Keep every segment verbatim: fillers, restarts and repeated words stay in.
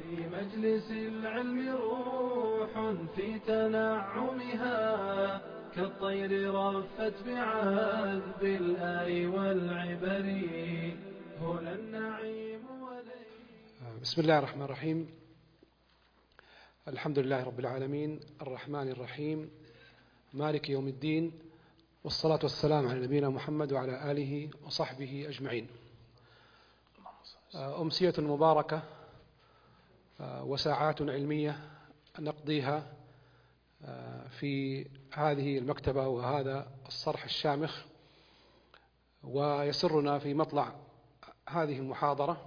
في مجلس العلم روح في تنعمها كالطير رفت بعذب الآي والعبر هنا النعيم ولي. بسم الله الرحمن الرحيم. الحمد لله رب العالمين الرحمن الرحيم مالك يوم الدين، والصلاة والسلام على نبينا محمد وعلى آله وصحبه أجمعين. أمسية مباركة وساعات علمية نقضيها في هذه المكتبة وهذا الصرح الشامخ، ويسرنا في مطلع هذه المحاضرة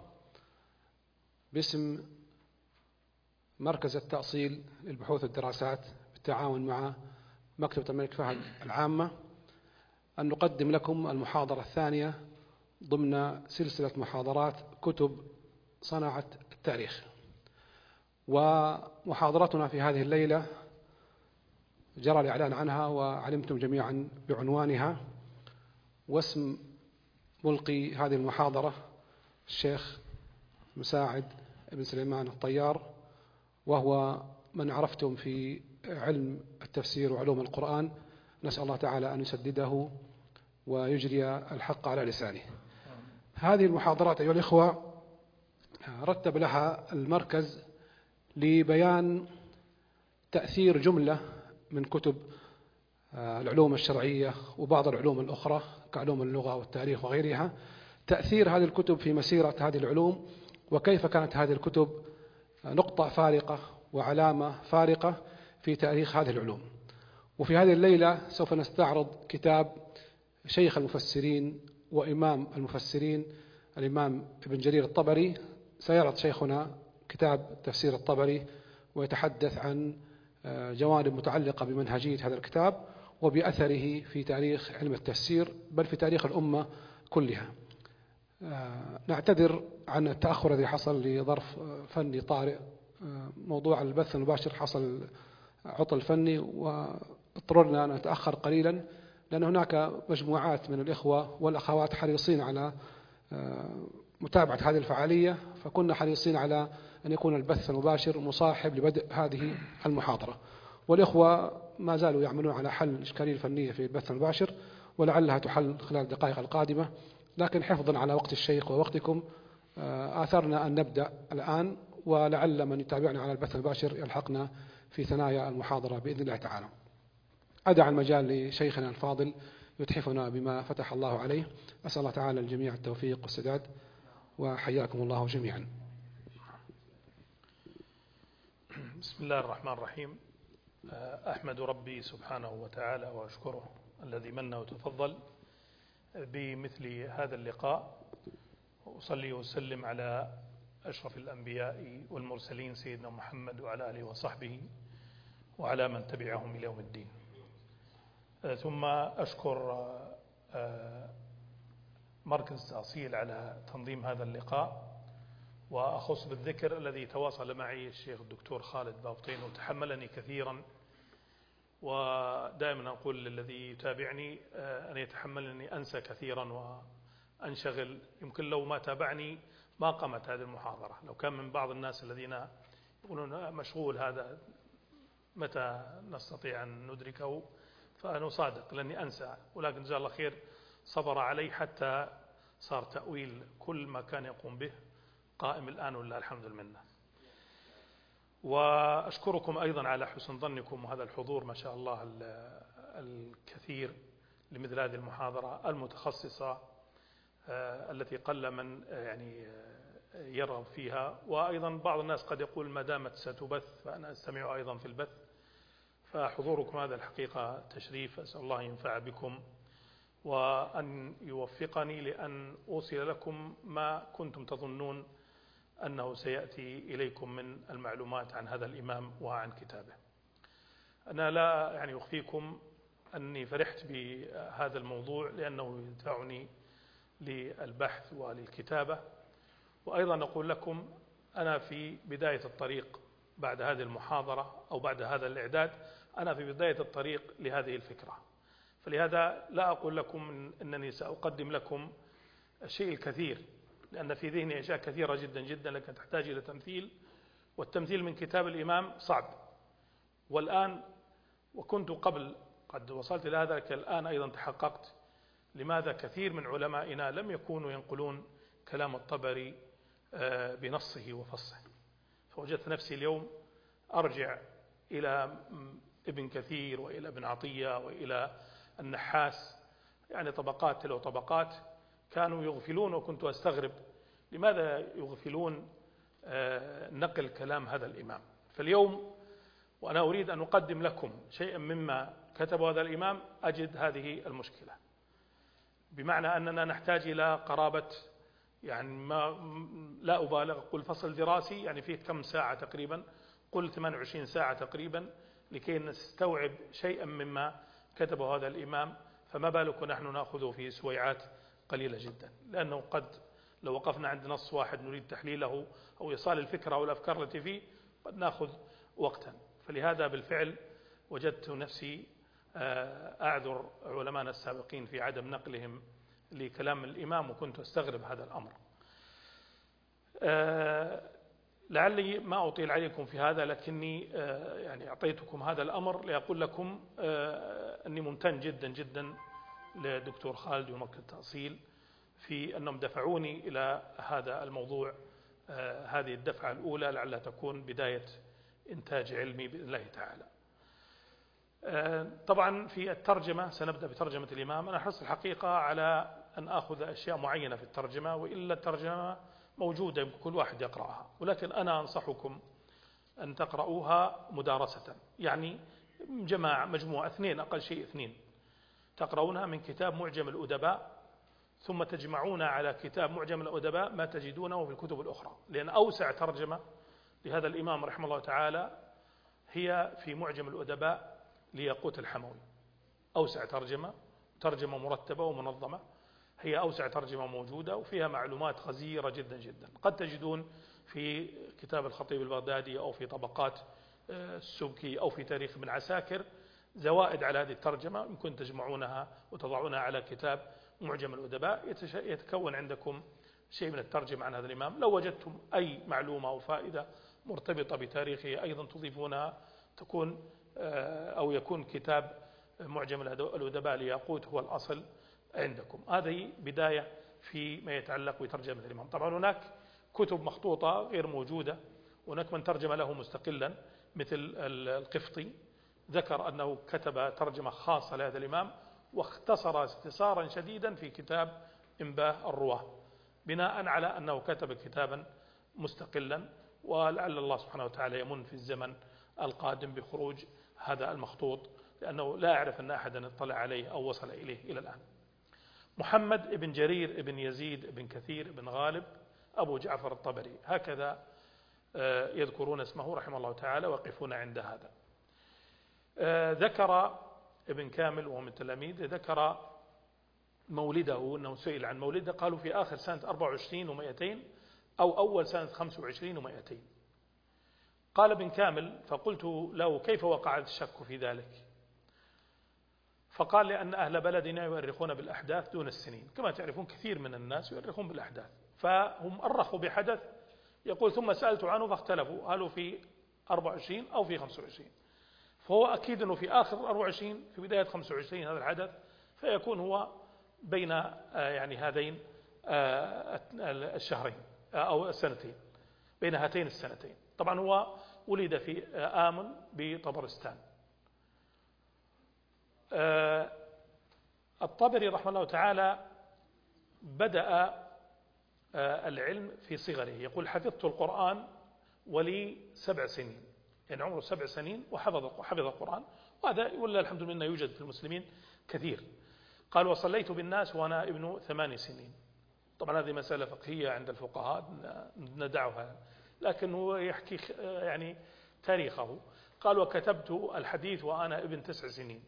باسم مركز التأصيل للبحوث والدراسات بالتعاون مع مكتبة الملك فهد العامة أن نقدم لكم المحاضرة الثانية ضمن سلسلة محاضرات كتب صناعة التاريخ. ومحاضرتنا في هذه الليلة جرى الإعلان عنها وعلمتم جميعا بعنوانها، واسم ملقي هذه المحاضرة الشيخ مساعد ابن سليمان الطيار، وهو من عرفتم في علم التفسير وعلوم القرآن. نسأل الله تعالى أن يسدده ويجري الحق على لسانه. هذه المحاضرات أيها الإخوة رتب لها المركز لبيان تأثير جملة من كتب العلوم الشرعية وبعض العلوم الأخرى كعلوم اللغة والتاريخ وغيرها، تأثير هذه الكتب في مسيرة هذه العلوم، وكيف كانت هذه الكتب نقطة فارقة وعلامة فارقة في تاريخ هذه العلوم. وفي هذه الليلة سوف نستعرض كتاب شيخ المفسرين وإمام المفسرين الإمام ابن جرير الطبري. سيعرض شيخنا كتاب تفسير الطبري ويتحدث عن جوانب متعلقة بمنهجية هذا الكتاب وبأثره في تاريخ علم التفسير بل في تاريخ الأمة كلها. نعتذر عن التأخر الذي حصل لظرف فني طارئ، موضوع البث المباشر حصل عطل فني واضطررنا أن نتأخر قليلا، لأن هناك مجموعات من الإخوة والأخوات حريصين على متابعة هذه الفعالية، فكنا حريصين على أن يكون البث المباشر مصاحب لبدء هذه المحاضرة، والإخوة ما زالوا يعملون على حل الإشكالية الفنية في البث المباشر ولعلها تحل خلال الدقائق القادمة، لكن حفظا على وقت الشيخ ووقتكم آثرنا أن نبدأ الآن، ولعل من يتابعنا على البث المباشر يلحقنا في ثنايا المحاضرة بإذن الله تعالى. أدع المجال لشيخنا الفاضل يتحفنا بما فتح الله عليه. أسأل الله تعالى الجميع التوفيق والسداد، وحياكم الله جميعا. بسم الله الرحمن الرحيم. أحمد ربي سبحانه وتعالى وأشكره الذي من وتفضل بمثل هذا اللقاء، وأصلي وسلم على أشرف الأنبياء والمرسلين سيدنا محمد وعلى آله وصحبه وعلى من تبعهم إلى يوم الدين. ثم أشكر مركز تأصيل على تنظيم هذا اللقاء، وأخص بالذكر الذي تواصل معي الشيخ الدكتور خالد بابطين وتحملني كثيرا، ودائما أقول للذي يتابعني أن يتحملني أنسى كثيرا وأنشغل. يمكن لو ما تابعني ما قامت هذه المحاضرة. لو كان من بعض الناس الذين يقولون مشغول هذا متى نستطيع أن ندركه، فأنا صادق لأني أنسى، ولكن جزاه الله خير صبر علي حتى صار تأويل كل ما كان يقوم به قائم الآن ولله الحمد لله. وأشكركم أيضا على حسن ظنكم وهذا الحضور ما شاء الله الكثير لمثل هذه المحاضرة المتخصصة التي قل من يعني يرغب فيها. وأيضا بعض الناس قد يقول ما دامت ستبث فأنا أستمع أيضا في البث، فحضوركم هذا الحقيقة تشريف. أسأل الله ينفع بكم وأن يوفقني لأن أوصل لكم ما كنتم تظنون أنه سيأتي إليكم من المعلومات عن هذا الإمام وعن كتابه. أنا لا يعني أخفيكم أني فرحت بهذا الموضوع لأنه يدفعني للبحث وللكتابة، وأيضا أقول لكم أنا في بداية الطريق بعد هذه المحاضرة أو بعد هذا الإعداد، أنا في بداية الطريق لهذه الفكرة، فلهذا لا أقول لكم أنني سأقدم لكم الشيء الكثير، لأن في ذهني أشياء كثيرة جدا جدا لكن تحتاج إلى تمثيل والتمثيل من كتاب الإمام صعب. والآن وكنت قبل قد وصلت إلى هذا، الآن أيضا تحققت لماذا كثير من علمائنا لم يكونوا ينقلون كلام الطبري بنصه وفصه. فوجدت نفسي اليوم أرجع إلى ابن كثير وإلى ابن عطية وإلى النحاس، يعني طبقات تلو طبقات كانوا يغفلون، وكنت أستغرب لماذا يغفلون نقل كلام هذا الإمام. فاليوم وأنا أريد أن أقدم لكم شيئا مما كتب هذا الإمام أجد هذه المشكلة، بمعنى أننا نحتاج إلى قرابة، يعني ما لا أبالغ أقول فصل دراسي يعني فيه كم ساعة تقريبا، قل ثمانية وعشرين ساعة تقريبا لكي نستوعب شيئا مما كتبه هذا الإمام، فما بالك نحن نأخذه في سويعات قليلة جدا، لأنه قد لو وقفنا عند نص واحد نريد تحليله أو إيصال الفكرة أو الأفكار التي فيه قد نأخذ وقتا. فلهذا بالفعل وجدت نفسي أعذر علماءنا السابقين في عدم نقلهم لكلام الإمام، وكنت أستغرب هذا الأمر. لعلي ما أطيل عليكم في هذا، لكني يعني أعطيتكم هذا الأمر لأقول لكم أني ممتن جدا جدا لدكتور خالد ومكتب التأصيل في أنهم دفعوني إلى هذا الموضوع هذه الدفعة الأولى، لعلها تكون بداية إنتاج علمي بإذن الله تعالى. طبعا في الترجمة سنبدأ بترجمة الإمام. أنا حرصت الحقيقة على أن أخذ أشياء معينة في الترجمة، وإلا الترجمة موجودة يمكن كل واحد يقرأها، ولكن أنا أنصحكم أن تقرؤوها مدارسة، يعني جماعة مجموعة اثنين أقل شيء اثنين تقرؤونها من كتاب معجم الأدباء، ثم تجمعون على كتاب معجم الأدباء ما تجدونه في الكتب الأخرى، لأن أوسع ترجمة لهذا الإمام رحمه الله تعالى هي في معجم الأدباء لياقوت الحموي. أوسع ترجمة، ترجمة مرتبة ومنظمة، هي أوسع ترجمة موجودة وفيها معلومات غزيرة جدا جدا. قد تجدون في كتاب الخطيب البغدادي أو في طبقات السبكي أو في تاريخ ابن عساكر زوائد على هذه الترجمة، يمكن تجمعونها وتضعونها على كتاب معجم الأدباء، يتكون عندكم شيء من الترجمة عن هذا الإمام. لو وجدتم أي معلومة أو فائدة مرتبطة بتاريخه أيضا تضيفونها، تكون أو يكون كتاب معجم الأدباء لياقوت هو الأصل عندكم. هذه بداية فيما يتعلق بترجمة الإمام. طبعا هناك كتب مخطوطة غير موجودة، هناك من ترجم له مستقلا مثل القفطي، ذكر أنه كتب ترجمة خاصة لهذا الإمام واختصر اختصارا شديدا في كتاب إنباه الرواه، بناء على أنه كتب كتابا مستقلا، ولعل الله سبحانه وتعالى يمن في الزمن القادم بخروج هذا المخطوط، لأنه لا أعرف أن أحدا اطلع عليه أو وصل إليه إلى الآن. محمد بن جرير بن يزيد بن كثير بن غالب أبو جعفر الطبري، هكذا يذكرون اسمه رحمه الله تعالى ويقفون عند هذا. ذكر ابن كامل وهو من التلاميذ، ذكر مولده أنه سئل عن مولده قالوا في آخر سنة أربعة وعشرين ومئتين أو أول سنة خمسة وعشرين ومئتين. قال ابن كامل فقلت له كيف وقع الشك في ذلك؟ فقال لأن أهل بلدنا يؤرخون بالأحداث دون السنين، كما تعرفون كثير من الناس يؤرخون بالأحداث، فهم أرخوا بحدث يقول ثم سألت عنه فاختلفوا هل في أربعة وعشرين أو في خمسة وعشرين، فهو أكيد أنه في آخر أربعة وعشرين في بداية خمسة وعشرين هذا الحدث، فيكون هو بين يعني هذين الشهرين أو السنتين، بين هاتين السنتين. طبعا هو ولد في آمن بطبرستان. الطبري رحمه الله تعالى بدأ العلم في صغره، يقول حفظت القرآن ولي سبع سنين، يعني عمره سبع سنين وحفظ حفظ القرآن، وهذا والله الحمد لله يوجد في المسلمين كثير. قال وصليت بالناس وأنا ابن ثمان سنين. طبعا هذه مسألة فقهية عند الفقهاء ندعها، لكن هو يحكي يعني تاريخه. قال وكتبت الحديث وأنا ابن تسع سنين.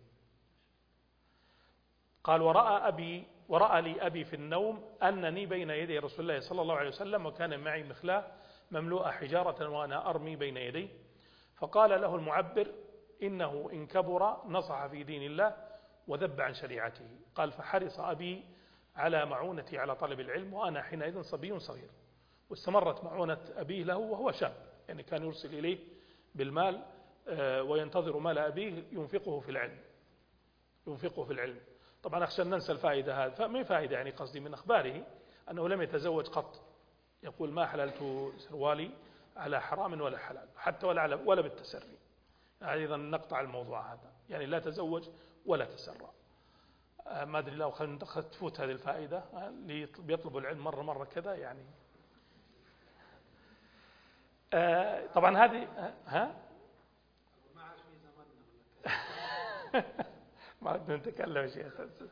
قال ورأى أبي ورأى لي أبي في النوم أنني بين يدي رسول الله صلى الله عليه وسلم وكان معي مخلاة مملوءة حجارة وأنا أرمي بين يديه، فقال له المعبر إنه إن كبر نصح في دين الله وذب عن شريعته. قال فحرص أبي على معونتي على طلب العلم وأنا حينئذ صبي صغير، واستمرت معونة أبيه له وهو شاب، يعني كان يرسل إليه بالمال وينتظر مال أبيه ينفقه في العلم ينفقه في العلم. طبعا أخشى أن ننسى الفائدة هذه، فما فائدة يعني قصدي من أخباره أنه لم يتزوج قط، يقول ما حللت سروالي على حرام ولا حلال حتى ولا على ولا بالتسري. أيضا نقطع الموضوع هذا، يعني لا تزوج ولا تسرى. ما أدري لو تفوت هذه الفائدة اللي بيطلبوا العلم مرة مرة كذا يعني. طبعا هذه ها ما ردنا نتكلم شيء.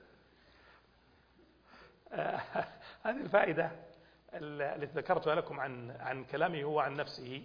هذه الفائدة التي ذكرتها لكم عن عن كلامه هو عن نفسه.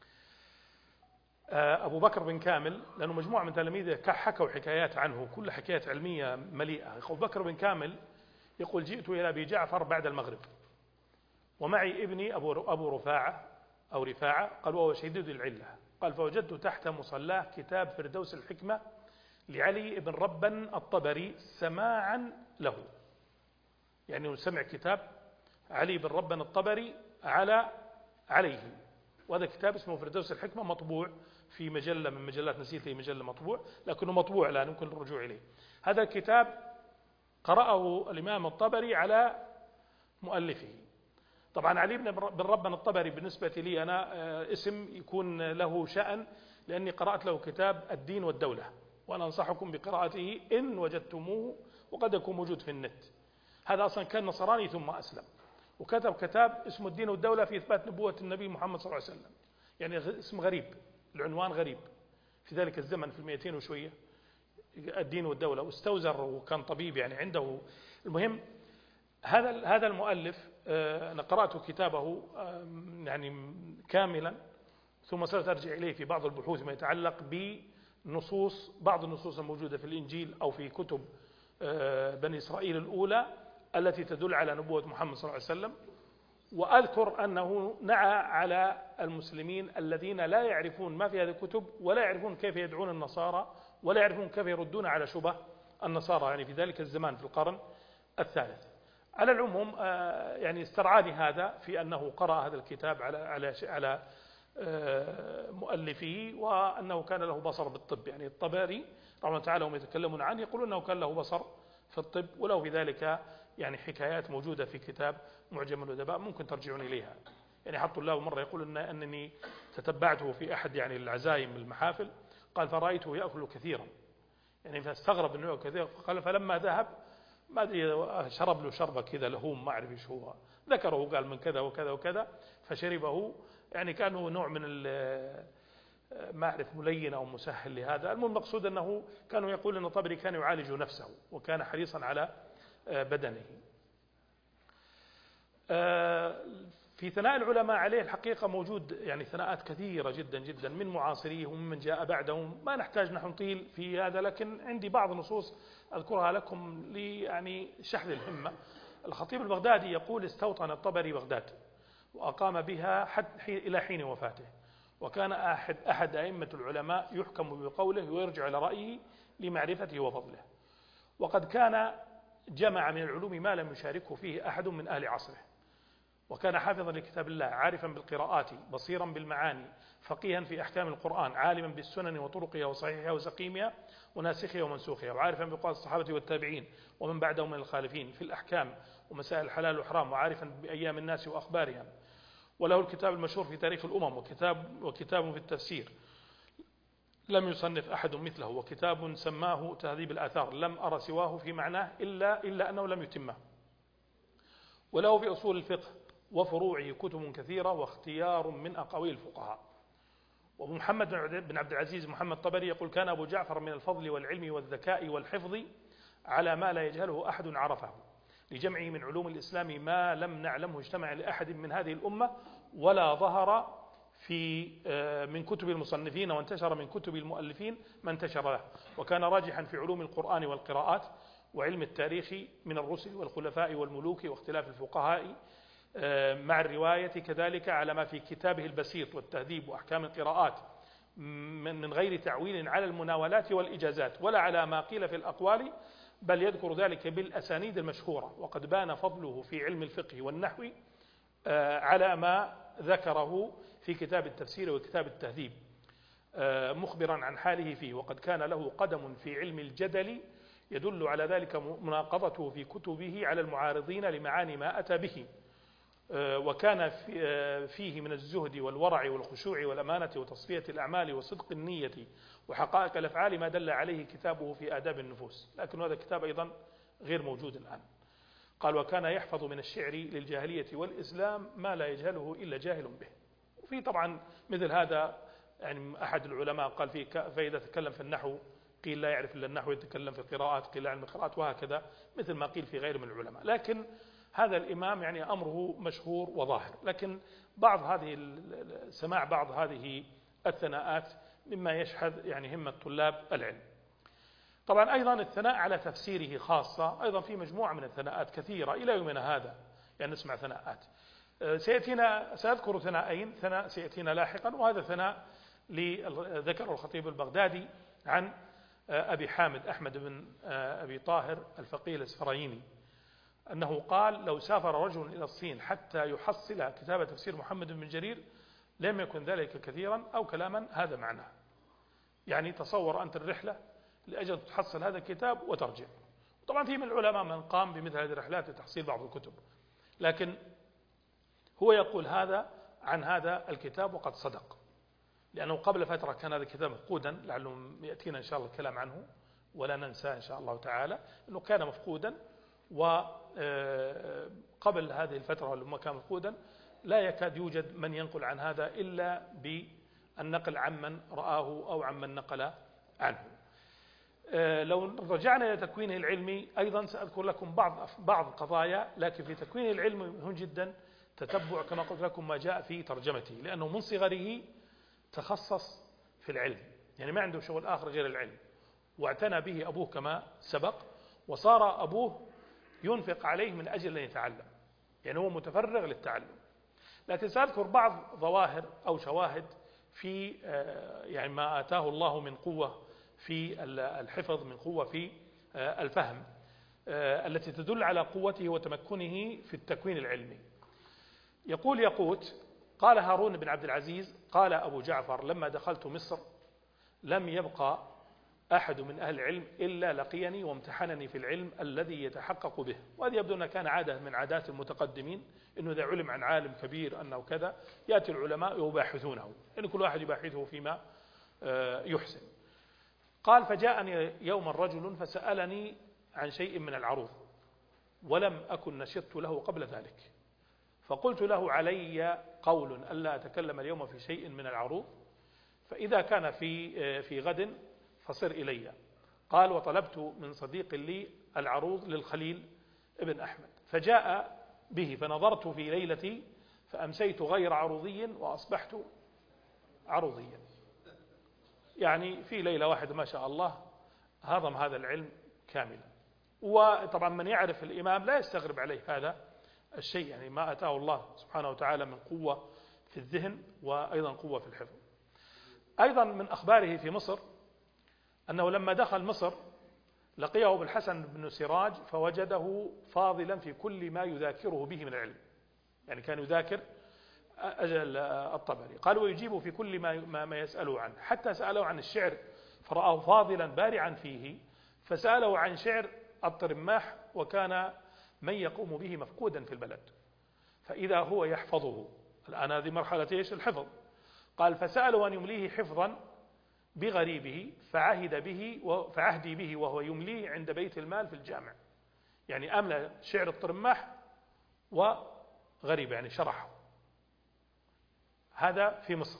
أبو بكر بن كامل، لأنه مجموعة من تلاميذه حكوا حكايات عنه كل حكايات علمية مليئة. أبو بكر بن كامل يقول جئت إلى أبي جعفر بعد المغرب ومعي ابني أبو أبو رفاعة أو رفاعة، قال وهو شديد العلة، قال فوجدت تحت مصلاه كتاب فردوس الحكمة لعلي بن ربن الطبري سماعا له، يعني سمع كتاب علي بن ربن الطبري على عليه، وهذا كتاب اسمه فردوس الحكمة مطبوع في مجلة من مجلات، نسيت أي مجلة مطبوع لكنه مطبوع الآن يمكن الرجوع إليه. هذا الكتاب قرأه الإمام الطبري على مؤلفه. طبعا علي بن ربن الطبري بالنسبة لي أنا اسم يكون له شأن، لأني قرأت له كتاب الدين والدولة، وأنا أنصحكم بقراءته إن وجدتموه، وقد يكون موجود في النت. هذا أصلا كان نصراني ثم أسلم، وكتب كتاب اسمه الدين والدولة في إثبات نبوة النبي محمد صلى الله عليه وسلم. يعني اسم غريب، العنوان غريب في ذلك الزمن في المئتين وشوية، الدين والدولة، واستوزر وكان طبيب يعني عنده. المهم هذا هذا المؤلف أنا قرأت كتابه يعني كاملا، ثم صرت أرجع إليه في بعض البحوث ما يتعلق بنصوص بعض النصوص الموجودة في الإنجيل أو في كتب بني إسرائيل الأولى التي تدل على نبوة محمد صلى الله عليه وسلم. وأذكر أنه نعى على المسلمين الذين لا يعرفون ما في هذه الكتب ولا يعرفون كيف يدعون النصارى ولا يعرفون كيف يردون على شبه النصارى، يعني في ذلك الزمان في القرن الثالث. على العموم يعني استرعاني هذا في أنه قرأ هذا الكتاب على على على مؤلفه، وأنه كان له بصر بالطب. يعني الطبري رحمه الله تعالى هم يتكلمون عنه يقولون أنه كان له بصر في الطب، وله في ذلك يعني حكايات موجودة في كتاب معجم الأدباء ممكن ترجعون إليها. يعني حط الله مرة يقول إن أنني تتبعته في أحد يعني العزايم المحافل، قال فرأيته يأكل كثيرا، يعني فاستغرب أنه يأكل كثيرا، قال فلما ذهب ما أدري شرب له شربة كذا لهوم ما أعرف إيش هو، ذكره قال من كذا وكذا وكذا فشربه، يعني كانه نوع من ما أعرف ملين أو مسهل لهذا. المهم المقصود أنه كانوا يقول أن الطبري كان يعالج نفسه وكان حريصا على بدنه. في ثناء العلماء عليه الحقيقة موجود يعني ثناءات كثيرة جدا جدا من معاصريه ومن جاء بعدهم، ما نحتاج نحن نطيل في هذا، لكن عندي بعض النصوص أذكرها لكم لي يعني شحذ الهمة. الخطيب البغدادي يقول استوطن الطبري بغداد وأقام بها حتى إلى حين وفاته، وكان أحد, أحد أئمة العلماء يحكم بقوله ويرجع إلى رأيه لمعرفته وفضله، وقد كان جمع من العلوم ما لم يشاركه فيه أحد من أهل عصره، وكان حافظا لكتاب الله عارفا بالقراءات بصيرا بالمعاني فقيها في أحكام القرآن عالما بالسنن وطرقها وصحيحها وسقيمها وناسخها ومنسوخها، وعارفا بقول الصحابة والتابعين ومن بعدهم من الخالفين في الأحكام ومسائل الحلال والحرام، وعارفا بأيام الناس وأخبارهم. وله الكتاب المشهور في تاريخ الأمم، وكتاب, وكتاب في التفسير لم يصنف أحد مثله، وكتاب سماه تهذيب الآثار لم أرى سواه في معناه إلا, إلا أنه لم يتمه. وله في أصول الفقه وفروعه كتب كثيرة واختيار من أقاويل الفقهاء. ومحمد بن عبد العزيز محمد طبري يقول كان أبو جعفر من الفضل والعلم والذكاء والحفظ على ما لا يجهله أحد عرفه، لجمعه من علوم الإسلام ما لم نعلمه اجتمع لأحد من هذه الأمة ولا ظهر في من كتب المصنفين وانتشر من كتب المؤلفين ما انتشر له. وكان راجحا في علوم القرآن والقراءات وعلم التاريخ من الرسل والخلفاء والملوك واختلاف الفقهاء مع الرواية كذلك على ما في كتابه البسيط والتهذيب وأحكام القراءات من غير تعويل على المناولات والإجازات ولا على ما قيل في الأقوال، بل يذكر ذلك بالأسانيد المشهورة. وقد بان فضله في علم الفقه والنحو على ما ذكره في كتاب التفسير وكتاب التهذيب مخبرا عن حاله فيه، وقد كان له قدم في علم الجدل يدل على ذلك مناقضته في كتبه على المعارضين لمعاني ما أتى به، وكان فيه من الزهد والورع والخشوع والأمانة وتصفية الأعمال وصدق النية وحقائق الأفعال ما دل عليه كتابه في آداب النفوس، لكن هذا الكتاب أيضا غير موجود الآن. قال وكان يحفظ من الشعر للجاهلية والإسلام ما لا يجهله إلا جاهل به. وفي طبعا مثل هذا يعني أحد العلماء قال فيه فإذا تكلم في النحو قيل لا يعرف إلا النحو، يتكلم في القراءات قيل لا يعلم القراءات، وهكذا مثل ما قيل في غير من العلماء. لكن هذا الإمام يعني أمره مشهور وظاهر، لكن بعض هذه سماع بعض هذه الثناءات مما يشحذ يعني همة طلاب العلم. طبعا أيضا الثناء على تفسيره خاصة، أيضا في مجموعة من الثناءات كثيرة إلى يومنا هذا، يعني نسمع ثناءات. سيأتينا سأذكر ثناءين، ثناء سيأتينا لاحقا، وهذا ثناء ذكر الخطيب البغدادي عن أبي حامد أحمد بن أبي طاهر الفقيه الإسفرايني أنه قال لو سافر رجل إلى الصين حتى يحصل كتاب تفسير محمد بن جرير لم يكن ذلك كثيرا أو كلاما هذا معناه. يعني تصور أنت الرحلة لأجل تحصل هذا الكتاب وترجع. طبعا في من العلماء من قام بمثل هذه الرحلات لتحصيل بعض الكتب، لكن هو يقول هذا عن هذا الكتاب وقد صدق، لأنه قبل فترة كان هذا الكتاب مفقودا، لعله يأتينا إن شاء الله الكلام عنه ولا ننسى إن شاء الله تعالى أنه كان مفقودا، وقبل هذه الفترة لما كان مفقودا لا يكاد يوجد من ينقل عن هذا إلا بالنقل عمن رآه أو عمن نقل عنه. لو رجعنا إلى تكوينه العلمي أيضا سأذكر لكم بعض بعض قضايا، لكن في تكوينه العلمي مهم جدا تتبع كما قلت لكم ما جاء في ترجمته، لأنه من صغره تخصص في العلم، يعني ما عنده شغل آخر غير العلم، واعتنى به أبوه كما سبق، وصار أبوه ينفق عليه من أجل أن يتعلم، يعني هو متفرغ للتعلم. لكن سأذكر بعض ظواهر أو شواهد في يعني ما آتاه الله من قوة في الحفظ، من قوة في الفهم، التي تدل على قوته وتمكنه في التكوين العلمي. يقول يقوت قال هارون بن عبد العزيز قال أبو جعفر لما دخلت مصر لم يبقى أحد من أهل العلم إلا لقيني وامتحنني في العلم الذي يتحقق به. وهذه يبدو أنها كان عادة من عادات المتقدمين، إنه إذا علم عن عالم كبير أنه كذا يأتي العلماء يباحثونه، إن كل واحد يباحثه فيما يحسن. قال فجاءني يوم رجل فسألني عن شيء من العروض ولم أكن نشطت له قبل ذلك، فقلت له علي قول ألا أتكلم اليوم في شيء من العروض، فإذا كان في في غد فصر إلي. قال وطلبت من صديق لي العروض للخليل ابن أحمد فجاء به، فنظرت في ليلتي فأمسيت غير عروضي وأصبحت عروضيا. يعني في ليلة واحدة ما شاء الله هضم هذا العلم كاملا. وطبعا من يعرف الإمام لا يستغرب عليه هذا الشيء، يعني ما أتاه الله سبحانه وتعالى من قوة في الذهن وأيضا قوة في الحفظ. أيضا من أخباره في مصر أنه لما دخل مصر لقيه ابن الحسن بن سراج فوجده فاضلا في كل ما يذاكره به من العلم، يعني كان يذاكر أجل الطبري. قال ويجيب في كل ما, ما يسأله عنه، حتى سأله عن الشعر فرآه فاضلا بارعا فيه، فسأله عن شعر الطرماح وكان من يقوم به مفقودا في البلد، فإذا هو يحفظه. الآن هذه مرحلة إيش؟ الحفظ. قال فسأله أن يمليه حفظا بغريبه فعهد به فعهدي به وهو يمليه عند بيت المال في الجامع، يعني أملى شعر الطرماح وغريب يعني شرحه. هذا في مصر.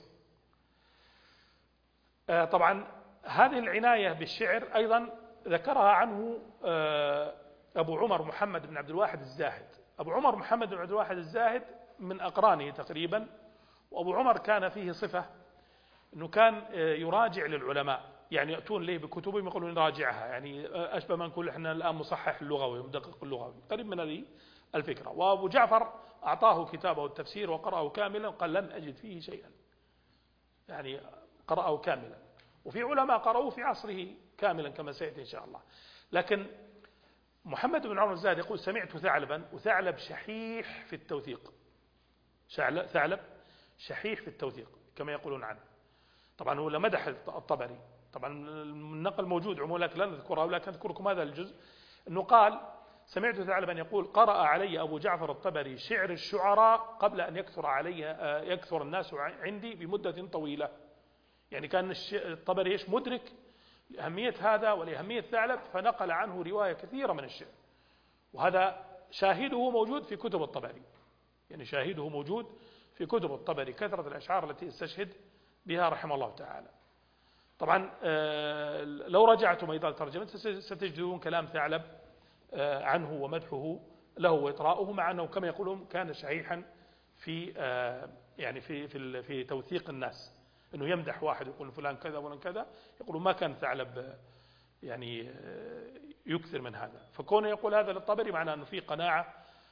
آه طبعا هذه العناية بالشعر أيضا ذكرها عنه آه أبو عمر محمد بن عبد الواحد الزاهد. أبو عمر محمد بن عبد الواحد الزاهد من أقرانه تقريبا، وأبو عمر كان فيه صفة أنه كان يراجع للعلماء، يعني يأتون ليه بكتبهم يقولون نراجعها، يعني أشبه ما نقول إحنا الآن مصحح اللغوي ومدقق اللغوي، قريب من هذه الفكرة. وأبو جعفر أعطاه كتابه التفسير وقرأه كاملا، قال لم أجد فيه شيئا، يعني قرأه كاملا. وفي علماء قرأوه في عصره كاملا كما سيأتي إن شاء الله. لكن محمد بن عمر الزاهد يقول سمعت ثعلبا، وثعلب شحيح في التوثيق، ثعلب شحيح في التوثيق كما يقولون عنه. طبعا هو مدح الطبري، طبعا النقل موجود عموما لكن لا نذكرها، ولكن أذكركم هذا الجزء أنه قال: سمعت ثعلبا يقول: قرأ علي أبو جعفر الطبري شعر الشعراء قبل أن يكثر علي يكثر الناس عندي بمدة طويلة. يعني كان الطبري إيش مدرك لأهمية هذا ولأهمية ثعلب، فنقل عنه رواية كثيرة من الشعر، وهذا شاهده موجود في كتب الطبري، يعني شاهده موجود في كتب الطبري، كثرة الأشعار التي استشهد بها رحمه الله تعالى. طبعا لو رجعتم أيضا الترجمة ستجدون كلام ثعلب عنه ومدحه له وإطراؤه، مع أنه كما يقولون كان شحيحا في يعني في في في توثيق الناس، أنه يمدح واحد يقول فلان كذا وفلان كذا، يقولون ما كان ثعلب يعني يكثر من هذا. فكونه يقول هذا للطبري معناه أنه في قناعة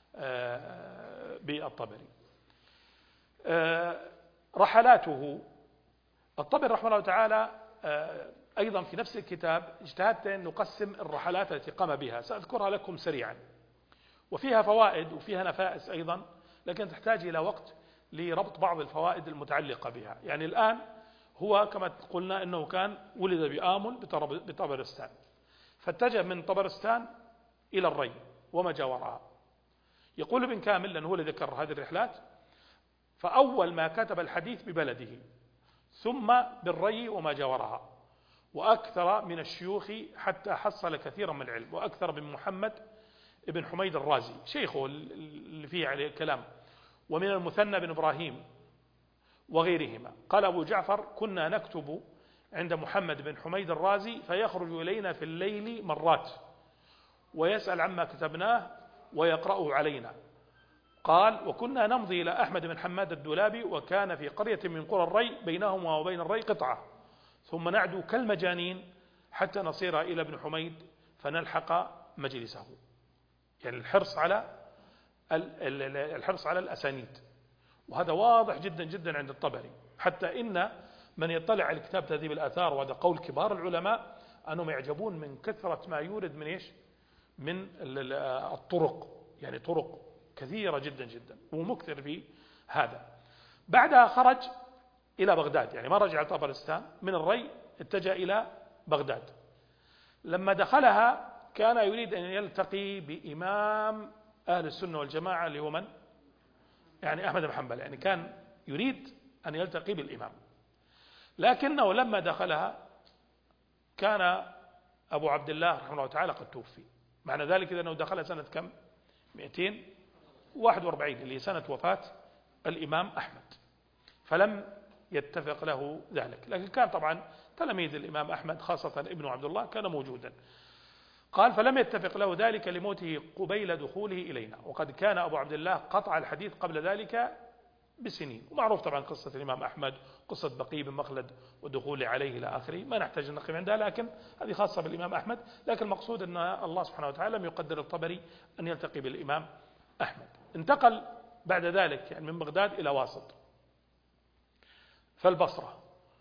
بالطبري. رحلاته الطبري رحمه الله تعالى أيضا في نفس الكتاب اجتهدت أن نقسم الرحلات التي قام بها، سأذكرها لكم سريعا، وفيها فوائد وفيها نفائس أيضا، لكن تحتاج إلى وقت لربط بعض الفوائد المتعلقة بها. يعني الآن هو كما قلنا أنه كان ولد بآمل بطبرستان، فاتجه من طبرستان إلى الري وما جاورها. يقول ابن كامل، لأنه هو اللي ذكر هذه الرحلات: فأول ما كتب الحديث ببلده، ثم بالري وما جاورها، وأكثر من الشيوخ حتى حصل كثيرا من العلم، وأكثر من محمد بن حميد الرازي شيخه اللي فيه عليه الكلام، ومن المثنى بن إبراهيم وغيرهما. قال أبو جعفر: كنا نكتب عند محمد بن حميد الرازي فيخرج إلينا في الليل مرات ويسأل عما كتبناه ويقرأه علينا. قال: وكنا نمضي إلى أحمد بن حماد الدولابي، وكان في قرية من قرى الري بينهما وبين الري قطعة، ثم نعدو كالمجانين حتى نصير إلى ابن حميد فنلحق مجلسه. يعني الحرص على الحرص على الأسانيد، وهذا واضح جدا جدا عند الطبري، حتى إن من يطلع على كتاب تهذيب الآثار، وهذا قول كبار العلماء، أنهم يعجبون من كثرة ما يورد من إيش من الطرق، يعني طرق كثيرة جدا جدا، ومكثر في هذا. بعدها خرج إلى بغداد، يعني ما رجع طبرستان، من الري اتجه إلى بغداد. لما دخلها كان يريد أن يلتقي بإمام أهل السنة والجماعة اللي هو من؟ يعني أحمد بن حنبل، يعني كان يريد أن يلتقي بالإمام، لكنه لما دخلها كان أبو عبد الله رحمه الله تعالى قد توفي. معنى ذلك أنه دخلها سنة كم؟ مئتين وواحد وأربعين، اللي هي سنة وفاة الإمام أحمد، فلم يتفق له ذلك. لكن كان طبعا تلاميذ الإمام أحمد خاصة ابن عبد الله كان موجودا. قال: فلم يتفق له ذلك لموته قبيل دخوله إلينا، وقد كان أبو عبد الله قطع الحديث قبل ذلك بسنين. ومعروف طبعا قصة الإمام أحمد، قصة بقي بن مخلد ودخوله عليه إلى آخره، ما نحتاج أن نقف عندها، لكن هذه خاصة بالإمام أحمد. لكن المقصود أن الله سبحانه وتعالى لم يقدر الطبري أن يلتقي بالإمام أحمد. انتقل بعد ذلك يعني من بغداد إلى واسط فالبصرة،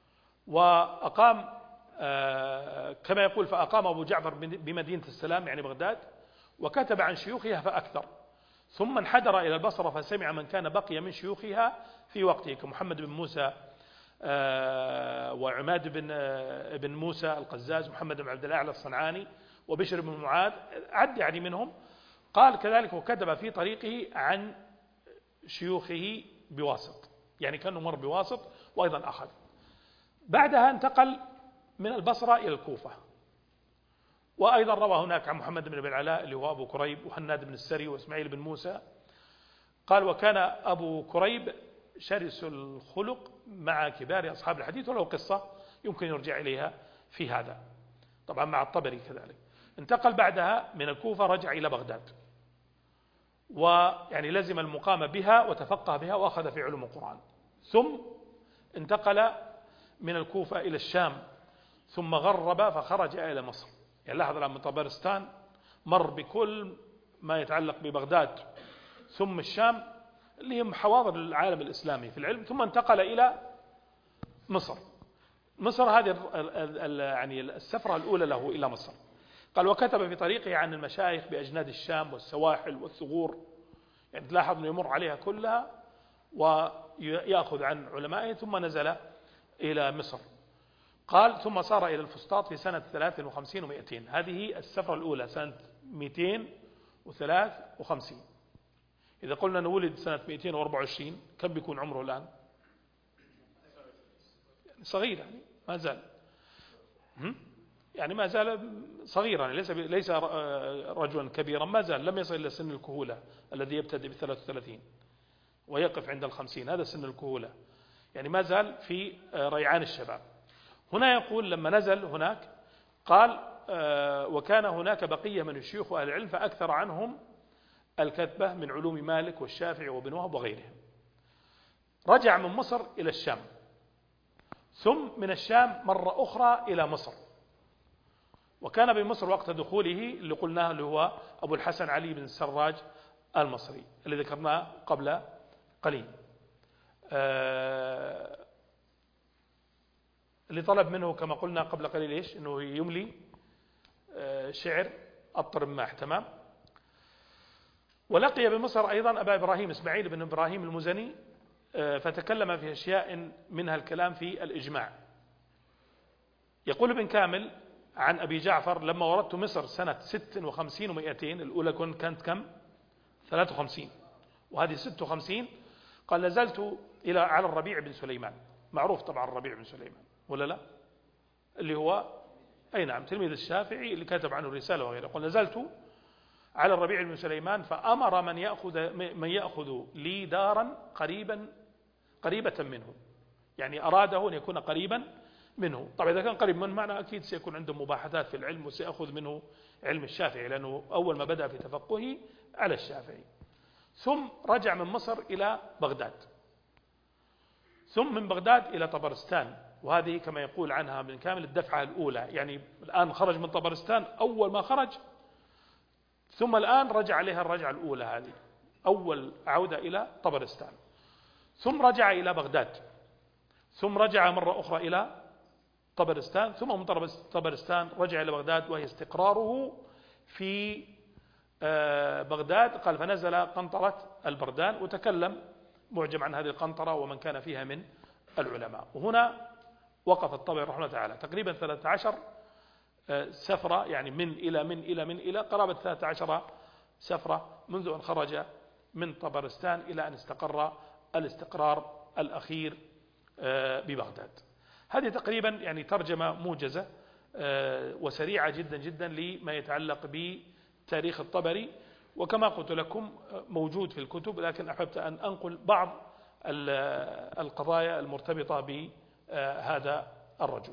وأقام آه كما يقول: فأقام أبو جعفر بمدينة السلام يعني بغداد، وكتب عن شيوخها فأكثر، ثم انحدر إلى البصرة فسمع من كان بقي من شيوخها في وقته كمحمد بن موسى آه وعماد بن, آه بن موسى القزاز، محمد بن عبد الأعلى الصنعاني، وبشر بن معاذ، عد يعني منهم. قال كذلك: وكتب في طريقه عن شيوخه بواسط، يعني كانه مر بواسط وأيضا أخذ. بعدها انتقل من البصرة إلى الكوفة، وأيضا روى هناك عن محمد بن العلاء اللي هو أبو كريب، وحناد بن السري، وإسماعيل بن موسى. قال: وكان أبو كريب شرس الخلق مع كبار أصحاب الحديث، وله قصة يمكن يرجع إليها في هذا، طبعا مع الطبري كذلك. انتقل بعدها من الكوفة، رجع إلى بغداد، ويعني لزم المقام بها وتفقه بها وأخذ في علوم القرآن. ثم انتقل من الكوفة إلى الشام، ثم غرب فخرج إلى مصر. يعني لاحظ الآن من طبرستان مر بكل ما يتعلق ببغداد، ثم الشام اللي هم حواضر العالم الإسلامي في العلم، ثم انتقل إلى مصر. مصر هذه يعني السفرة الأولى له إلى مصر. قال: وكتب في طريقه عن المشايخ بأجناد الشام والسواحل والثغور، يعني تلاحظ أنه يمر عليها كلها، يأخذ عن علمائه، ثم نزل إلى مصر. قال ثم صار إلى الفسطاط في سنة ثلاث وخمسين ومئتين. هذه السفرة الأولى سنة مئتين وثلاث وخمسين. إذا قلنا أنه ولد سنة مئتين وأربعة وعشرين، كم بيكون عمره الآن؟ صغير يعني، ما زال يعني ما زال صغيرا، ليس ليس رجلا كبيرا، ما زال لم يصل إلى سن الكهولة الذي يبتدئ بثلاث وثلاثين ويقف عند الخمسين، هذا سن الكهولة، يعني ما زال في ريعان الشباب. هنا يقول لما نزل هناك قال وكان هناك بقية من الشيوخ وأهل العلم فأكثر عنهم الكتبة من علوم مالك والشافعي وابن وهب وغيرهم. رجع من مصر إلى الشام، ثم من الشام مرة أخرى إلى مصر، وكان بمصر وقت دخوله اللي قلناه اللي هو أبو الحسن علي بن السراج المصري اللي ذكرناه قبل قليل، آه اللي طلب منه كما قلنا قبل قليل إيش؟ إنه يملي آه شعر الطرماح. تمام. ولقي بمصر أيضا أبا إبراهيم إسماعيل بن إبراهيم المزني، آه فتكلم في أشياء منها الكلام في الإجماع. يقول ابن كامل عن أبي جعفر لما وردت مصر سنة ست وخمسين ومئتين، الأولى كانت كم؟ ثلاث وخمسين، وهذه ست وخمسين. قال نزلت إلى على الربيع بن سليمان، معروف طبعا الربيع بن سليمان ولا لا؟ اللي هو أي نعم تلميذ الشافعي اللي كتب عنه الرسالة وغيره. قال نزلت على الربيع بن سليمان فأمر من يأخذ من يأخذ لي دارا قريبا قريبة منه، يعني أراده أن يكون قريبا منه. طبعا إذا كان قريب منه معنى أكيد سيكون عنده مباحثات في العلم وسيأخذ منه علم الشافعي، لأنه أول ما بدأ في تفقهه على الشافعي. ثم رجع من مصر إلى بغداد، ثم من بغداد إلى طبرستان، وهذه كما يقول عنها ابن كامل الدفعة الأولى، يعني الآن خرج من طبرستان أول ما خرج، ثم الآن رجع عليها الرجعة الأولى، هذه أول عودة إلى طبرستان، ثم رجع إلى بغداد، ثم رجع مرة أخرى إلى طبرستان، ثم من طبرستان رجع إلى بغداد، وهي استقراره في بغداد. قال فنزل قنطرة البردان، وتكلم معجم عن هذه القنطرة ومن كان فيها من العلماء. وهنا وقف الطبري رحمه الله تعالى تقريبا ثلاثة عشر سفرة، يعني من إلى من إلى من إلى قرابة ثلاثة عشر سفرة منذ أن خرج من طبرستان إلى أن استقر الاستقرار الأخير ببغداد. هذه تقريبا يعني ترجمة موجزة وسريعة جدا جدا لما يتعلق بتاريخ الطبري، وكما قلت لكم موجود في الكتب، لكن أحببت أن أنقل بعض القضايا المرتبطة بهذا الرجل.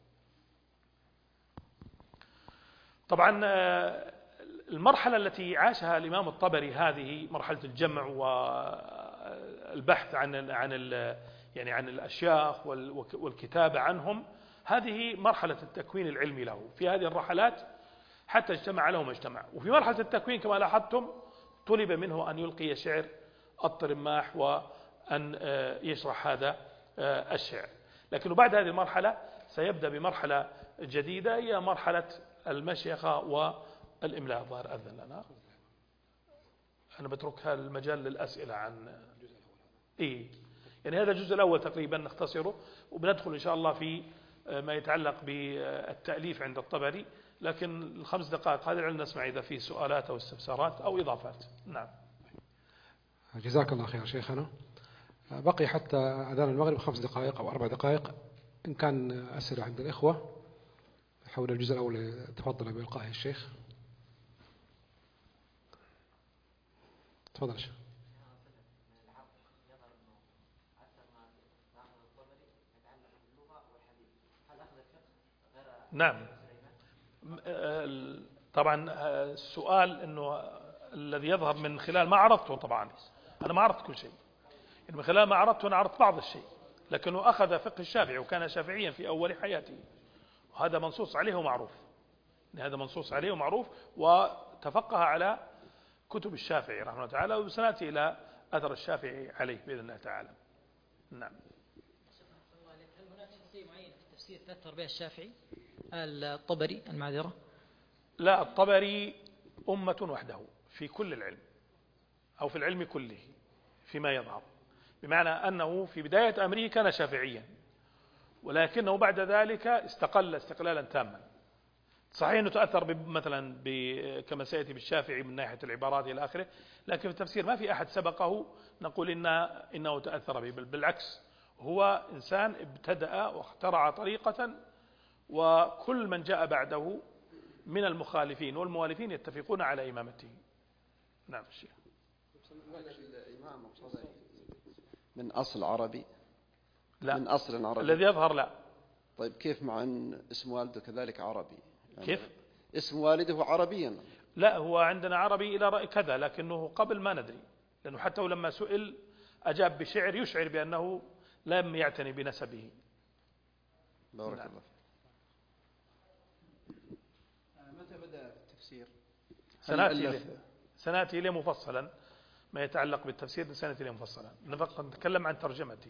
طبعا المرحلة التي عاشها الإمام الطبري هذه مرحلة الجمع والبحث عن عن يعني عن الأشياخ والكتابة عنهم، هذه مرحلة التكوين العلمي له. في هذه الرحلات حتى اجتمع له ما اجتمع. وفي مرحلة التكوين كما لاحظتم طلب منه أن يلقي شعر الطرماح وأن يشرح هذا الشعر. لكن بعد هذه المرحلة سيبدأ بمرحلة جديدة، هي مرحلة المشيخة والإملاء. ظاهر أذن لنا، أنا بتركها المجال للأسئلة عن إيه، يعني هذا الجزء الأول تقريبا نختصره، وبندخل إن شاء الله في ما يتعلق بالتأليف عند الطبري. لكن الخمس دقائق هذه العلم نسمع إذا في سؤالات أو استفسارات أو إضافات. نعم. جزاك الله خير شيخنا. بقي حتى أذان المغرب خمس دقائق أو أربع دقائق، إن كان أسئلة عند الإخوة حول الجزء الأول تفضل بإلقائه الشيخ. تفضل شيخ. نعم. طبعا السؤال انه الذي يظهر من خلال ما عرضته، طبعا انا ما عرضت كل شيء، يعني من خلال ما عرضته انا عرضت بعض الشيء، لكنه اخذ فقه الشافعي وكان شافعيا في اول حياته، وهذا منصوص عليه ومعروف، هذا منصوص عليه ومعروف، وتفقه على كتب الشافعي رحمه الله تعالى، وسناتي الى اثر الشافعي عليه باذن الله تعالى. نعم. هل هناك شخصية معينة في تفسير التربية الشافعي الطبري المعذرة؟ لا، الطبري أمة وحده في كل العلم أو في العلم كله فيما يظهر، بمعنى أنه في بداية أمره كان شافعيا، ولكنه بعد ذلك استقل استقلالا تاما. صحيح أنه تأثر مثلا كما سيأتي بالشافعي من ناحية العبارات إلى آخره، لكن في التفسير ما في أحد سبقه نقول إنه, إنه تأثر به، بل بالعكس هو إنسان ابتدأ واخترع طريقة، وكل من جاء بعده من المخالفين والموالفين يتفقون على إمامته. نعم الشيخ. من أصل عربي؟ لا، من أصل عربي الذي يظهر لا. طيب كيف مع أن اسم والده كذلك عربي؟ يعني كيف؟ اسم والده عربيا. لا، هو عندنا عربي إلى رأي كذا، لكنه قبل ما ندري، لأنه حتى لما سئل أجاب بشعر يشعر بأنه لم يعتني بنسبه. بارك نعم. الله. متى بدأ التفسير؟ سنأتي إليه سنأتي إليه مفصلا، ما يتعلق بالتفسير سنأتي إليه مفصلا، نتكلم عن ترجمته.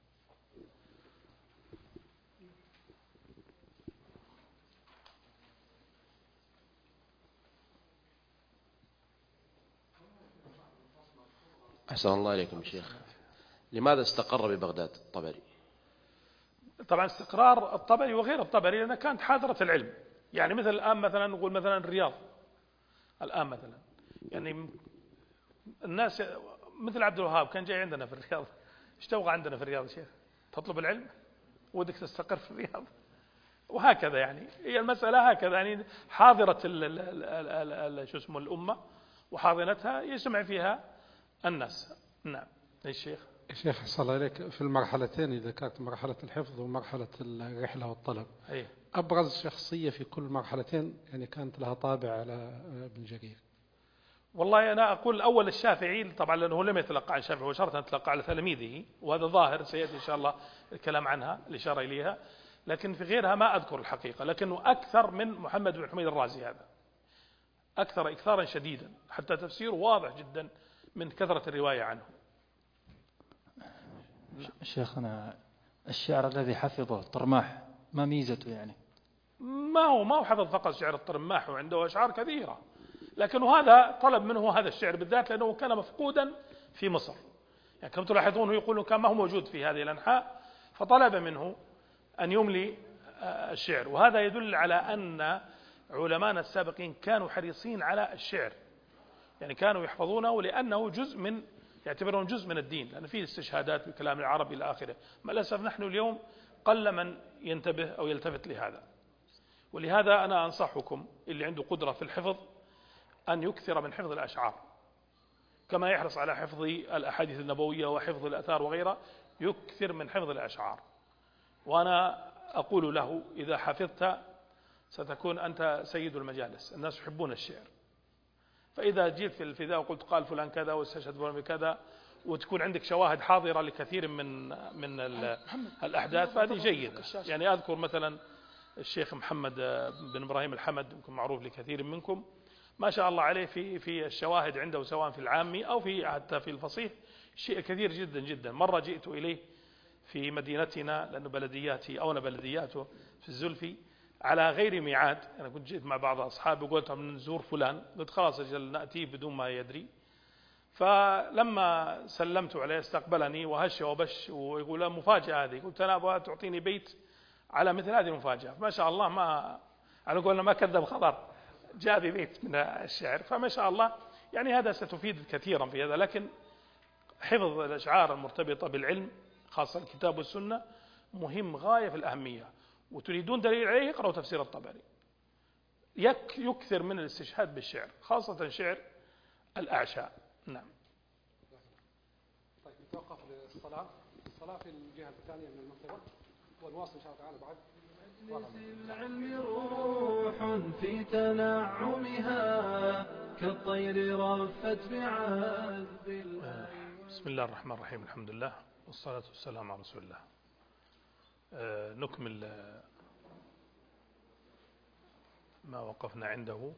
أحسن الله إليكم شيخ. لماذا استقر ببغداد الطبري؟ طبعا استقرار الطبري وغير الطبري لأنها كانت حاضرة العلم. يعني مثل الآن مثلا نقول مثلا الرياض الآن مثلا، يعني الناس مثل عبد الوهاب كان جاي عندنا في الرياض، ايش تبغى عندنا في الرياض شيخ؟ تطلب العلم ودك تستقر في الرياض، وهكذا. يعني هي المسألة هكذا، يعني حاضرة شو اسمه الأمة وحاضنتها يجتمع فيها الناس. نعم الشيخ. الشيخ صلى الله عليك، في المرحلتين إذا كانت مرحلة الحفظ ومرحلة الرحلة والطلب، أيه. أبرز شخصية في كل مرحلتين يعني كانت لها طابع على ابن جرير؟ والله أنا أقول أول الشافعي طبعا، لأنه لم يتلقى عن الشافعي، هو شرط أن يتلقى على تلاميذه، وهذا ظاهر سيأتي إن شاء الله الكلام عنها الإشارة إليها، لكن في غيرها ما أذكر الحقيقة، لكنه أكثر من محمد بن حميد الرازي، هذا أكثر إكثارا شديدا، حتى تفسيره واضح جدا من كثرة الرواية عنه. شيخنا الشعر الذي حفظه الطرماح ما ميزته؟ يعني ما هو ما هو حفظ فقط شعر الطرماح، وعنده أشعار كثيرة، لكنه هذا طلب منه هذا الشعر بالذات لأنه كان مفقودا في مصر. يعني كما تلاحظون يقولون كان ما هو موجود في هذه الأنحاء، فطلب منه أن يملي الشعر، وهذا يدل على أن علماءنا السابقين كانوا حريصين على الشعر، يعني كانوا يحفظونه لأنه جزء من يعتبرون جزء من الدين، لأن فيه استشهادات بكلام العرب إلى آخره. مع الأسف نحن اليوم قل من ينتبه أو يلتفت لهذا، ولهذا أنا أنصحكم اللي عنده قدرة في الحفظ أن يكثر من حفظ الأشعار، كما يحرص على حفظ الأحاديث النبوية وحفظ الأثار وغيرها، يكثر من حفظ الأشعار. وأنا أقول له إذا حفظت ستكون أنت سيد المجالس، الناس يحبون الشعر، فإذا جيت في الفداء وقلت قال فلان كذا واستشهد فلان بكذا، وتكون عندك شواهد حاضرة لكثير من من الأحداث، فهذه جيدة. يعني أذكر مثلا الشيخ محمد بن إبراهيم الحمد، يمكن معروف لكثير منكم، ما شاء الله عليه في في الشواهد عنده سواء في العامي أو في حتى في الفصيح شيء كثير جدا جدا. مرة جئت إليه في مدينتنا، لأنه بلدياتي أو أنا بلدياته في الزلفي، على غير ميعاد. أنا كنت جئت مع بعض أصحابي وقلت لهم نزور فلان، قلت خلاص أجل نأتيه بدون ما يدري. فلما سلمت عليه استقبلني وهش وبش ويقول مفاجأة هذه، قلت أنا أبغى تعطيني بيت على مثل هذه المفاجأة. ما شاء الله ما على قولنا ما كذب خبر، جاء ببيت من الشعر، فما شاء الله. يعني هذا ستفيد كثيرا في هذا. لكن حفظ الأشعار المرتبطة بالعلم خاصة الكتاب والسنة مهم غاية في الأهمية، وتريدون دليل عليه اقرأوا تفسير الطبري، يك يكثر من الاستشهاد بالشعر، خاصة شعر الأعشاء. نعم. طيب نتوقف للصلاة، الصلاة في الجهة الثانية من المكتبة، والواصل إن شاء الله تعالى بعد. مجلس العلم روح في تنعمها كالطير رفت بعذب الآي. بسم الله الرحمن الرحيم، الحمد لله والصلاة والسلام على رسول الله. آه نكمل آه ما وقفنا عنده.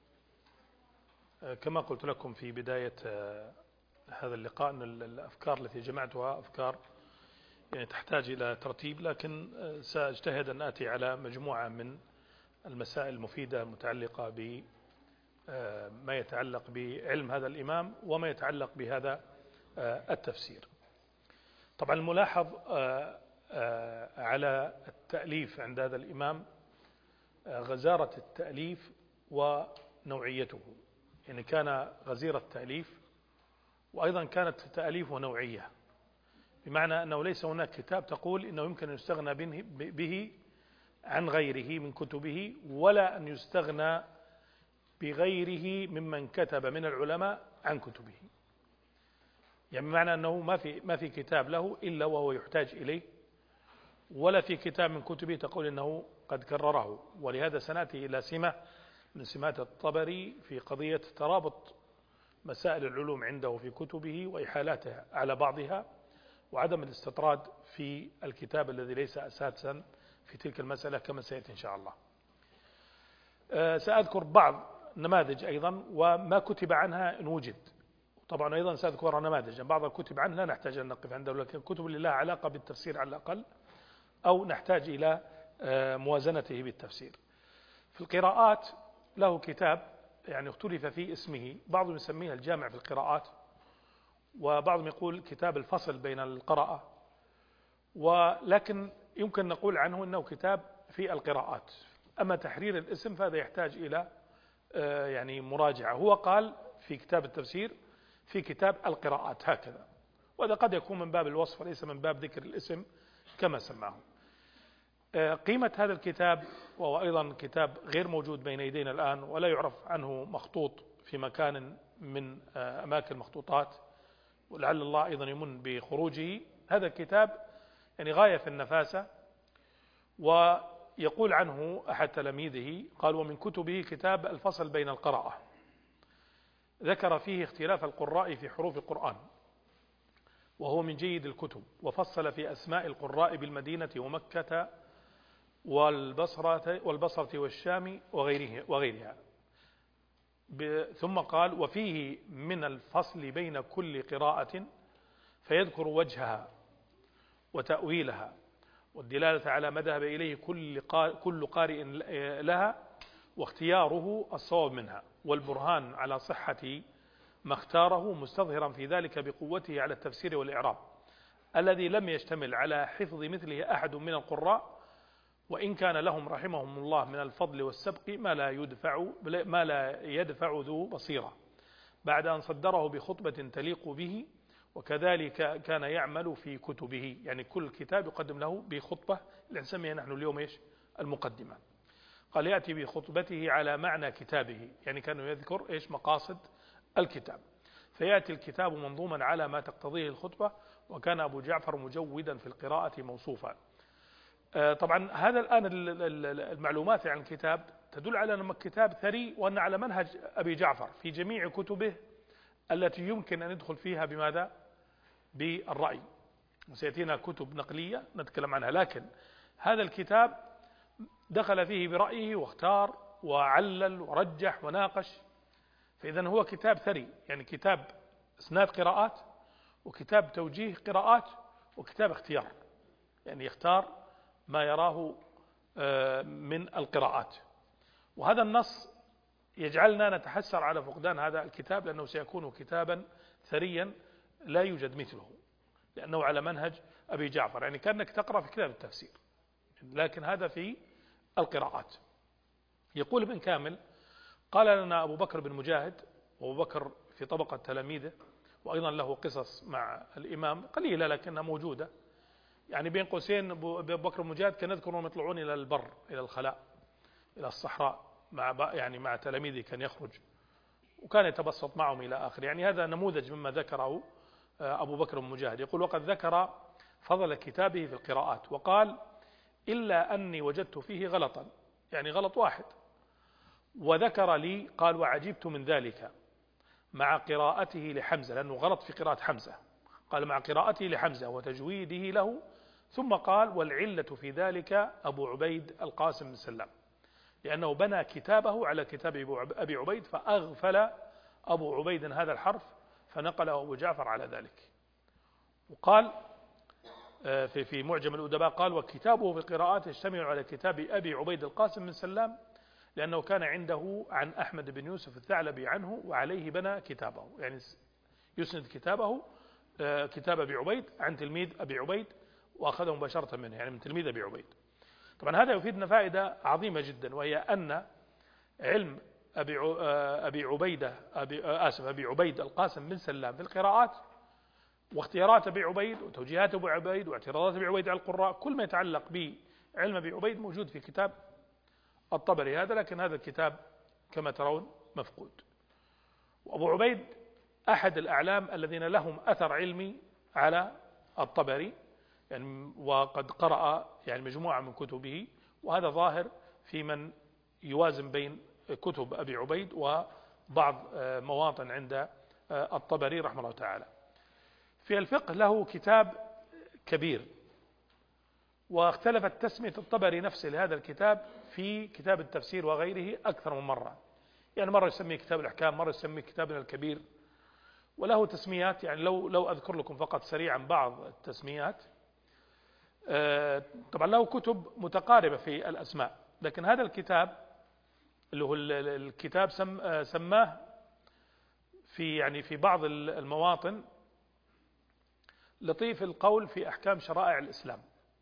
آه كما قلت لكم في بداية آه هذا اللقاء أن الأفكار التي جمعتها أفكار يعني تحتاج إلى ترتيب، لكن آه سأجتهد أن آتي على مجموعة من المسائل المفيدة المتعلقة ب آه ما يتعلق بعلم هذا الإمام وما يتعلق بهذا آه التفسير. طبعا الملاحظ على التأليف عند هذا الإمام غزارة التأليف ونوعيته، يعني كان غزير التأليف وأيضا كانت تأليفه نوعية، بمعنى أنه ليس هناك كتاب تقول إنه يمكن أن يستغنى به عن غيره من كتبه، ولا أن يستغنى بغيره ممن كتب من العلماء عن كتبه. يعني بمعنى أنه ما في ما في كتاب له إلا وهو يحتاج إليه، ولا في كتاب من كتبه تقول إنه قد كرره. ولهذا سنأتي إلى سمة من سمات الطبري في قضية ترابط مسائل العلوم عنده في كتبه وإحالاتها على بعضها، وعدم الاستطراد في الكتاب الذي ليس أساسا في تلك المسألة كما سيأتي إن شاء الله. سأذكر بعض نماذج أيضا وما كتب عنها إن وجد. طبعا أيضا سأذكر نماذج بعض الكتب عنها لا نحتاج أن نقف عنده، لكن كتب اللي لها علاقة بالتفسير على الأقل أو نحتاج إلى موازنته بالتفسير. في القراءات له كتاب يعني اختلف في اسمه، بعضهم يسميه الجامع في القراءات، وبعضهم يقول كتاب الفصل بين القراءة، ولكن يمكن نقول عنه أنه كتاب في القراءات. أما تحرير الاسم فهذا يحتاج إلى يعني مراجعة. هو قال في كتاب التفسير في كتاب القراءات هكذا، وهذا قد يكون من باب الوصف وليس من باب ذكر الاسم كما سماه. قيمة هذا الكتاب، وهو أيضا كتاب غير موجود بين يدينا الآن ولا يعرف عنه مخطوط في مكان من أماكن المخطوطات، ولعل الله أيضا يمن بخروجه. هذا الكتاب يعني غاية في النفاسة، ويقول عنه أحد تلاميذه قال: ومن كتبه كتاب الفصل بين القراءة، ذكر فيه اختلاف القراء في حروف القرآن، وهو من جيد الكتب، وفصل في أسماء القراء بالمدينة ومكة والبصرة, والبصرة والشام وغيره وغيرها. ثم قال: وفيه من الفصل بين كل قراءة فيذكر وجهها وتأويلها والدلالة على ما ذهب إليه كل قارئ لها، واختياره الصواب منها، والبرهان على صحة ما اختاره، مستظهرا في ذلك بقوته على التفسير والإعراب الذي لم يشتمل على حفظ مثله أحد من القراء، وإن كان لهم رحمهم الله من الفضل والسبق ما لا يدفع ما لا يدفع ذو بصيرة، بعد أن صدره بخطبة تليق به، وكذلك كان يعمل في كتبه. يعني كل كتاب يقدم له بخطبة اللي نسميها نحن اليوم إيش؟ المقدمة. قال: يأتي بخطبته على معنى كتابه، يعني كانوا يذكر إيش؟ مقاصد الكتاب، فيأتي الكتاب منظوما على ما تقتضيه الخطبة. وكان أبو جعفر مجودا في القراءة موصوفا. طبعا هذا الآن المعلومات عن الكتاب تدل على أنه كتاب ثري، وأن على منهج أبي جعفر في جميع كتبه التي يمكن أن يدخل فيها بماذا؟ بالرأي. وسيأتينا كتب نقلية نتكلم عنها، لكن هذا الكتاب دخل فيه برأيه واختار وعلل ورجح وناقش. فإذا هو كتاب ثري، يعني كتاب اسناد قراءات، وكتاب توجيه قراءات، وكتاب اختيار، يعني يختار ما يراه من القراءات. وهذا النص يجعلنا نتحسر على فقدان هذا الكتاب، لأنه سيكون كتابا ثريا لا يوجد مثله، لأنه على منهج أبي جعفر، يعني كأنك تقرأ في كتاب التفسير، لكن هذا في القراءات. يقول ابن كامل: قال لنا أبو بكر بن مجاهد، وأبو بكر في طبقة تلاميذه، وأيضا له قصص مع الإمام قليلة لكنها موجودة. يعني بين قوسين أبو بكر بن مجاهد كان يذكرهم يطلعون إلى البر، إلى الخلاء، إلى الصحراء مع يعني مع تلاميذه، كان يخرج وكان يتبسط معهم إلى آخر. يعني هذا نموذج مما ذكره أبو بكر بن مجاهد. يقول: وقد ذكر فضل كتابه في القراءات، وقال: إلا أني وجدت فيه غلطا، يعني غلط واحد، وذكر لي قال: وعجبت من ذلك مع قراءته لحمزة، لأنه غلط في قراءة حمزة، قال: مع قراءته لحمزة وتجويده له. ثم قال: والعلة في ذلك أبو عبيد القاسم بن سلام، لأنه بنى كتابه على كتاب أبي عبيد، فأغفل أبو عبيد هذا الحرف فنقله أبو جعفر على ذلك. وقال في في معجم الأدباء قال: وكتابه في القراءات يشتمل على كتاب أبي عبيد القاسم بن سلام، لأنه كان عنده عن أحمد بن يوسف الثعلبي عنه، وعليه بنى كتابه، يعني يسند كتابه كتاب أبي عبيد عن تلميذ أبي عبيد وأخذه مباشرة منه، يعني من تلميذ أبي عبيد. طبعا هذا يفيدنا فائدة عظيمة جدا، وهي أن علم أبي أبي عبيدة أبي آسف أبي عبيد القاسم بن سلام في القراءات واختيارات أبي عبيد وتوجيهات أبي عبيد واعتراضات أبي عبيد على القراء، كل ما يتعلق بعلم أبي عبيد موجود في كتاب الطبري هذا، لكن هذا الكتاب كما ترون مفقود. وأبو عبيد أحد الأعلام الذين لهم أثر علمي على الطبري، يعني وقد قرأ يعني مجموعة من كتبه، وهذا ظاهر في من يوازن بين كتب أبي عبيد وبعض مواطن عند الطبري رحمه الله تعالى. في الفقه له كتاب كبير، واختلفت تسمية الطبري نفسه لهذا الكتاب في كتاب التفسير وغيره أكثر من مرة، يعني مرة يسميه كتاب الأحكام، مرة يسميه كتابنا الكبير، وله تسميات. يعني لو لو أذكر لكم فقط سريعا بعض التسميات. طبعا له كتب متقاربة في الأسماء، لكن هذا الكتاب اللي هو الكتاب سم سماه في يعني في بعض المواطن لطيف القول في أحكام شرائع الإسلام،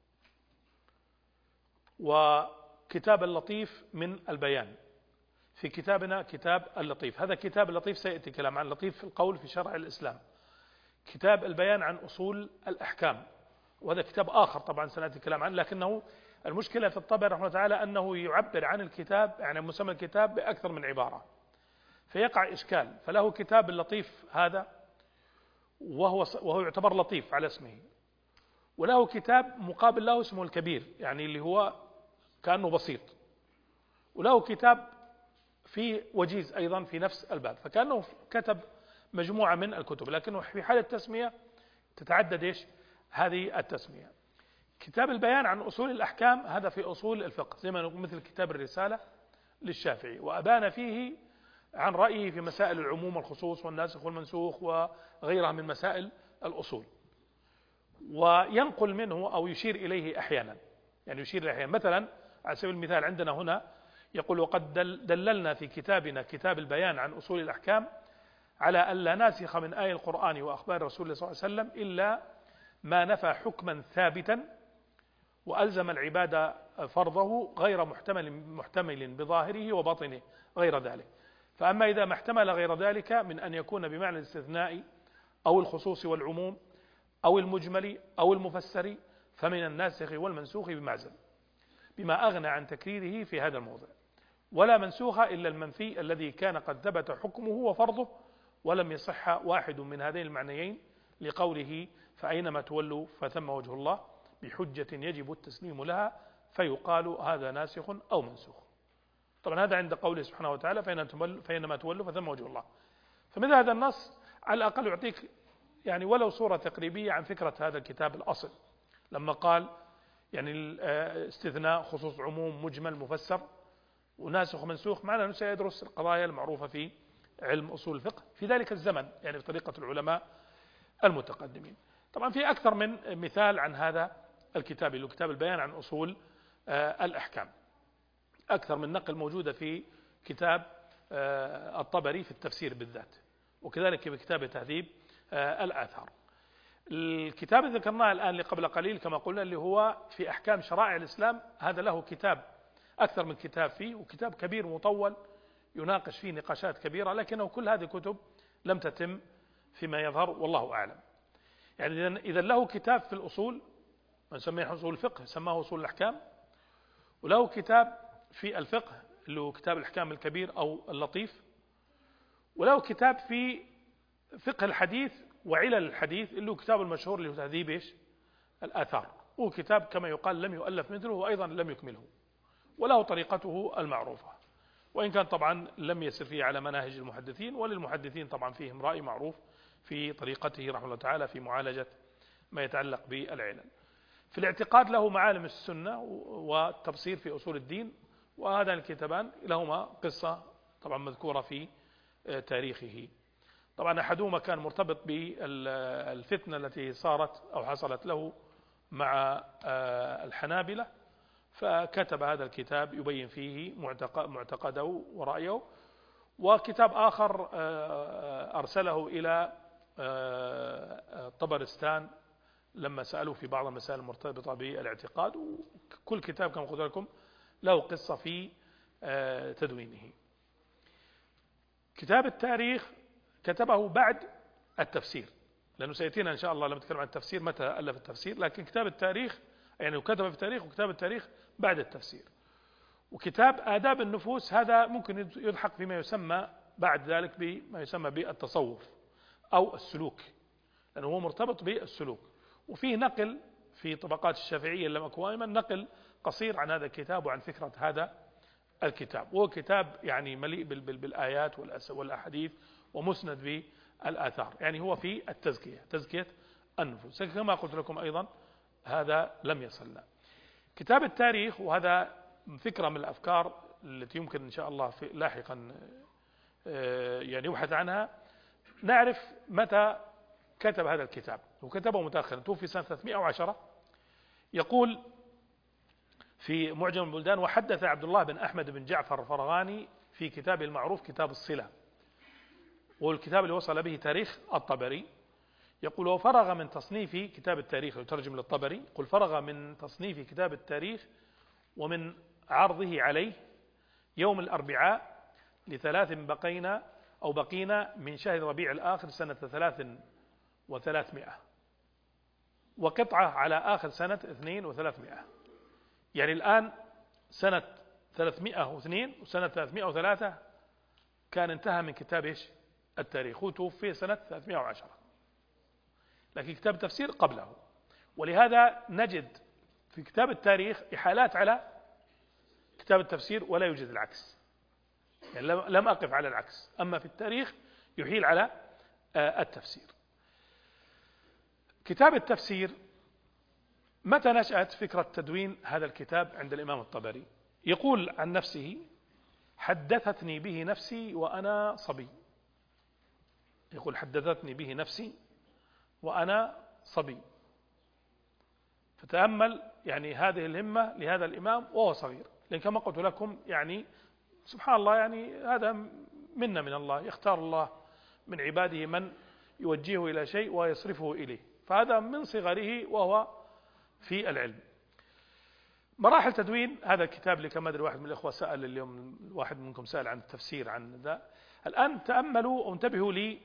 وكتاب اللطيف من البيان. في كتابنا كتاب اللطيف، هذا كتاب اللطيف سيأتي كلام عن اللطيف في القول في شرع الإسلام. كتاب البيان عن أصول الأحكام، وهذا كتاب آخر طبعا سنأتي كلام عنه، لكنه المشكلة في الطبري رحمه الله تعالى أنه يعبر عن الكتاب، يعني مسمى الكتاب بأكثر من عبارة، فيقع إشكال. فله كتاب اللطيف هذا وهو وهو يعتبر لطيف على اسمه، وله كتاب مقابل له اسمه الكبير، يعني اللي هو كأنه بسيط، وله كتاب في وجيز أيضا في نفس الباب، فكأنه كتب مجموعة من الكتب، لكنه في حالة التسمية تتعدد إيش هذه التسمية. كتاب البيان عن أصول الأحكام هذا في أصول الفقه، زي ما نقول مثل كتاب الرسالة للشافعي، وأبان فيه عن رأيه في مسائل العموم والخصوص والناسخ والمنسوخ وغيرها من مسائل الأصول، وينقل منه أو يشير إليه أحيانا، يعني يشير إليه أحيانا. مثلا على سبيل المثال عندنا هنا يقول: وقد دللنا في كتابنا كتاب البيان عن أصول الأحكام على أن لا ناسخ من آية القرآن وأخبار رسول الله صلى الله عليه وسلم إلا ما نفى حكما ثابتا وألزم العبادة فرضه غير محتمل محتمل بظاهره وباطنه غير ذلك. فأما إذا ما احتمل غير ذلك من أن يكون بمعنى الاستثناء أو الخصوص والعموم أو المجمل أو المفسر فمن الناسخ والمنسوخ بمعزل، بما أغنى عن تكريره في هذا الموضع. ولا منسوخ إلا المنفي الذي كان قد ثبت حكمه وفرضه ولم يصح واحد من هذين المعنيين، لقوله: فأينما تولوا فثم وجه الله، بحجة يجب التسليم لها، فيقال هذا ناسخ أو منسوخ. طبعا هذا عند قوله سبحانه وتعالى: فأينما تولوا فثم وجه الله. فمثل هذا النص على الأقل يعطيك يعني ولو صورة تقريبية عن فكرة هذا الكتاب الأصل، لما قال يعني استثناء، خصوص، عموم، مجمل، مفسر، وناسخ ومنسوخ، معنى أنه سيدرس القضايا المعروفة في علم أصول الفقه في ذلك الزمن، يعني بطريقة العلماء المتقدمين. طبعا في أكثر من مثال عن هذا الكتاب اللي هو كتاب البيان عن أصول الأحكام، أكثر من نقل موجودة في كتاب الطبري في التفسير بالذات، وكذلك في كتاب تهذيب الآثار. الكتاب الذي ذكرناه الآن اللي قبل قليل كما قلنا اللي هو في أحكام شرائع الإسلام، هذا له كتاب أكثر من كتاب فيه، وكتاب كبير مطول يناقش فيه نقاشات كبيرة، لكنه كل هذه الكتب لم تتم فيما يظهر والله أعلم. يعني إذا له كتاب في الأصول نسميه أصول الفقه، سماه أصول الأحكام، وله كتاب في الفقه اللي هو كتاب الأحكام الكبير أو اللطيف، وله كتاب في فقه الحديث وعلل الحديث اللي هو كتاب المشهور اللي هو تهذيب إيش الآثار، هو كتاب كما يقال لم يؤلف مثله وأيضا لم يكمله، وله طريقته المعروفة، وإن كان طبعا لم يسر فيه على مناهج المحدثين، وللمحدثين طبعا فيهم رأي معروف في طريقته رحمه الله تعالى في معالجة ما يتعلق بالعلل. في الاعتقاد له معالم السنة والتبصير في أصول الدين، وهذا الكتابان لهما قصة طبعا مذكورة في تاريخه. طبعا أحدهما كان مرتبط بالفتنة التي صارت أو حصلت له مع الحنابلة، فكتب هذا الكتاب يبين فيه معتقده ورأيه. وكتاب آخر أرسله إلى طبرستان لما سألوا في بعض المسائل المرتبطة بالاعتقاد، وكل كتاب كما قلت لكم له قصة في تدوينه. كتاب التاريخ كتبه بعد التفسير، لأنه سيأتينا إن شاء الله لما نتكلم عن التفسير متى ألف التفسير، لكن كتاب التاريخ يعني كتب في التاريخ، وكتاب التاريخ بعد التفسير. وكتاب آداب النفوس هذا ممكن يلحق فيما يسمى بعد ذلك بما يسمى بالتصوف أو السلوك، لأنه هو مرتبط بالسلوك. وفيه نقل في طبقات الشافعية لم أكوائما نقل قصير عن هذا الكتاب وعن فكرة هذا الكتاب. وهو كتاب يعني مليء بالآيات والأحاديث ومسند بالآثار، يعني هو في التزكية، تزكية النفوس. كما قلت لكم أيضا هذا لم يصلنا. كتاب التاريخ، وهذا فكرة من الأفكار التي يمكن إن شاء الله في لاحقا يعني يبحث عنها. نعرف متى كتب هذا الكتاب، وكتبه متأخرا، توفي سنة ثلاثمائة وعشرة. يقول في معجم البلدان: وحدث عبد الله بن أحمد بن جعفر الفرغاني في كتابه المعروف كتاب الصلة، والكتاب اللي وصل به تاريخ الطبري. يقول: وفرغ من تصنيف كتاب التاريخ، يترجم للطبري، يقول: فرغ من تصنيف كتاب التاريخ ومن عرضه عليه يوم الأربعاء لثلاث بقينا أو بقينا من شهر ربيع الآخر سنة ثلاث وثلاثمائة، وقطعة على آخر سنة اثنين وثلاثمائة. يعني الآن سنة ثلاثمائة واثنين وسنة ثلاثمائة وثلاثة كان انتهى من كتاب إيش؟ التاريخ، وتوفي سنة ثلاثمائة وعشرة، لكن كتاب التفسير قبله. ولهذا نجد في كتاب التاريخ إحالات على كتاب التفسير ولا يوجد العكس، يعني لم أقف على العكس، أما في التاريخ يحيل على التفسير. كتاب التفسير متى نشأت فكرة تدوين هذا الكتاب عند الإمام الطبري؟ يقول عن نفسه: حدثتني به نفسي وأنا صبي. يقول: حدثتني به نفسي وأنا صبي. فتأمل يعني هذه الهمة لهذا الإمام وهو صغير، لأن كما قلت لكم يعني سبحان الله، يعني هذا منا من الله، يختار الله من عباده من يوجهه إلى شيء ويصرفه إليه، فهذا من صغره وهو في العلم. مراحل تدوين هذا الكتاب، اللي كما أدري واحد من الإخوة سأل اليوم، واحد منكم سأل عن التفسير عن ذا. الآن تأملوا وانتبهوا لي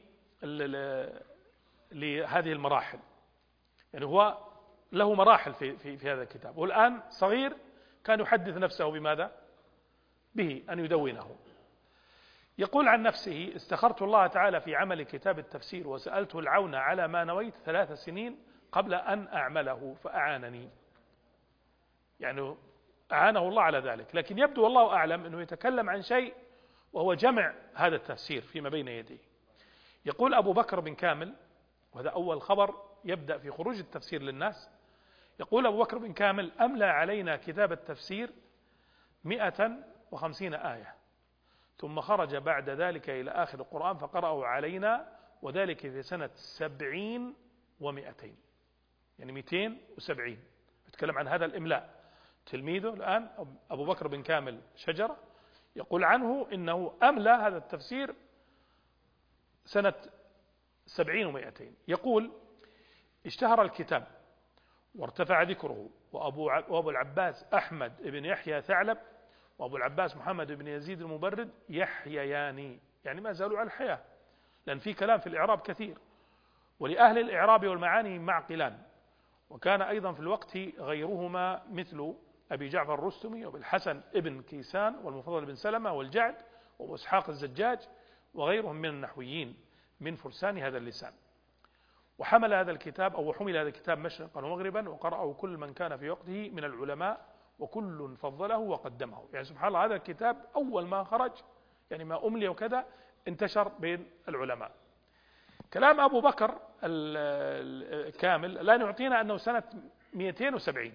لهذه المراحل، يعني هو له مراحل في, في, في هذا الكتاب. والآن صغير كان يحدث نفسه بماذا؟ به أن يدونه. يقول عن نفسه: استخرت الله تعالى في عمل كتاب التفسير وسألته العون على ما نويت ثلاث سنين قبل أن أعمله فأعانني. يعني أعانه الله على ذلك، لكن يبدو والله أعلم أنه يتكلم عن شيء وهو جمع هذا التفسير فيما بين يديه. يقول أبو بكر بن كامل، وهذا أول خبر يبدأ في خروج التفسير للناس. يقول أبو بكر بن كامل: أملى علينا كتاب التفسير مئة وخمسين آية، ثم خرج بعد ذلك إلى آخر القرآن فقرأه علينا، وذلك في سنة سبعين ومئتين، يعني مئتين وسبعين. يتكلم عن هذا الإملاء. تلميذه الآن أبو بكر بن كامل شجرة، يقول عنه إنه أملى هذا التفسير سنة سبعين ومئتين. يقول: اشتهر الكتاب وارتفع ذكره، وأبو, وأبو العباس أحمد بن يحيى ثعلب وأبو العباس محمد بن يزيد المبرد يحيياني، يعني ما زالوا على الحياة، لأن في كلام في الإعراب كثير، ولأهل الإعراب والمعاني معقلان. وكان أيضا في الوقت غيرهما مثل أبي جعفر الرستمي وبالحسن ابن كيسان والمفضل بن سلمة والجعد وأبو إسحاق الزجاج وغيرهم من النحويين من فرسان هذا اللسان. وحمل هذا الكتاب أو حمل هذا الكتاب مشرقا ومغربا، وقرأه كل من كان في وقته من العلماء، وكل فضله وقدمه. يعني سبحان الله، هذا الكتاب أول ما خرج يعني ما أملي وكذا انتشر بين العلماء. كلام أبو بكر الكامل لا يعطينا أنه سنة مئتين وسبعين.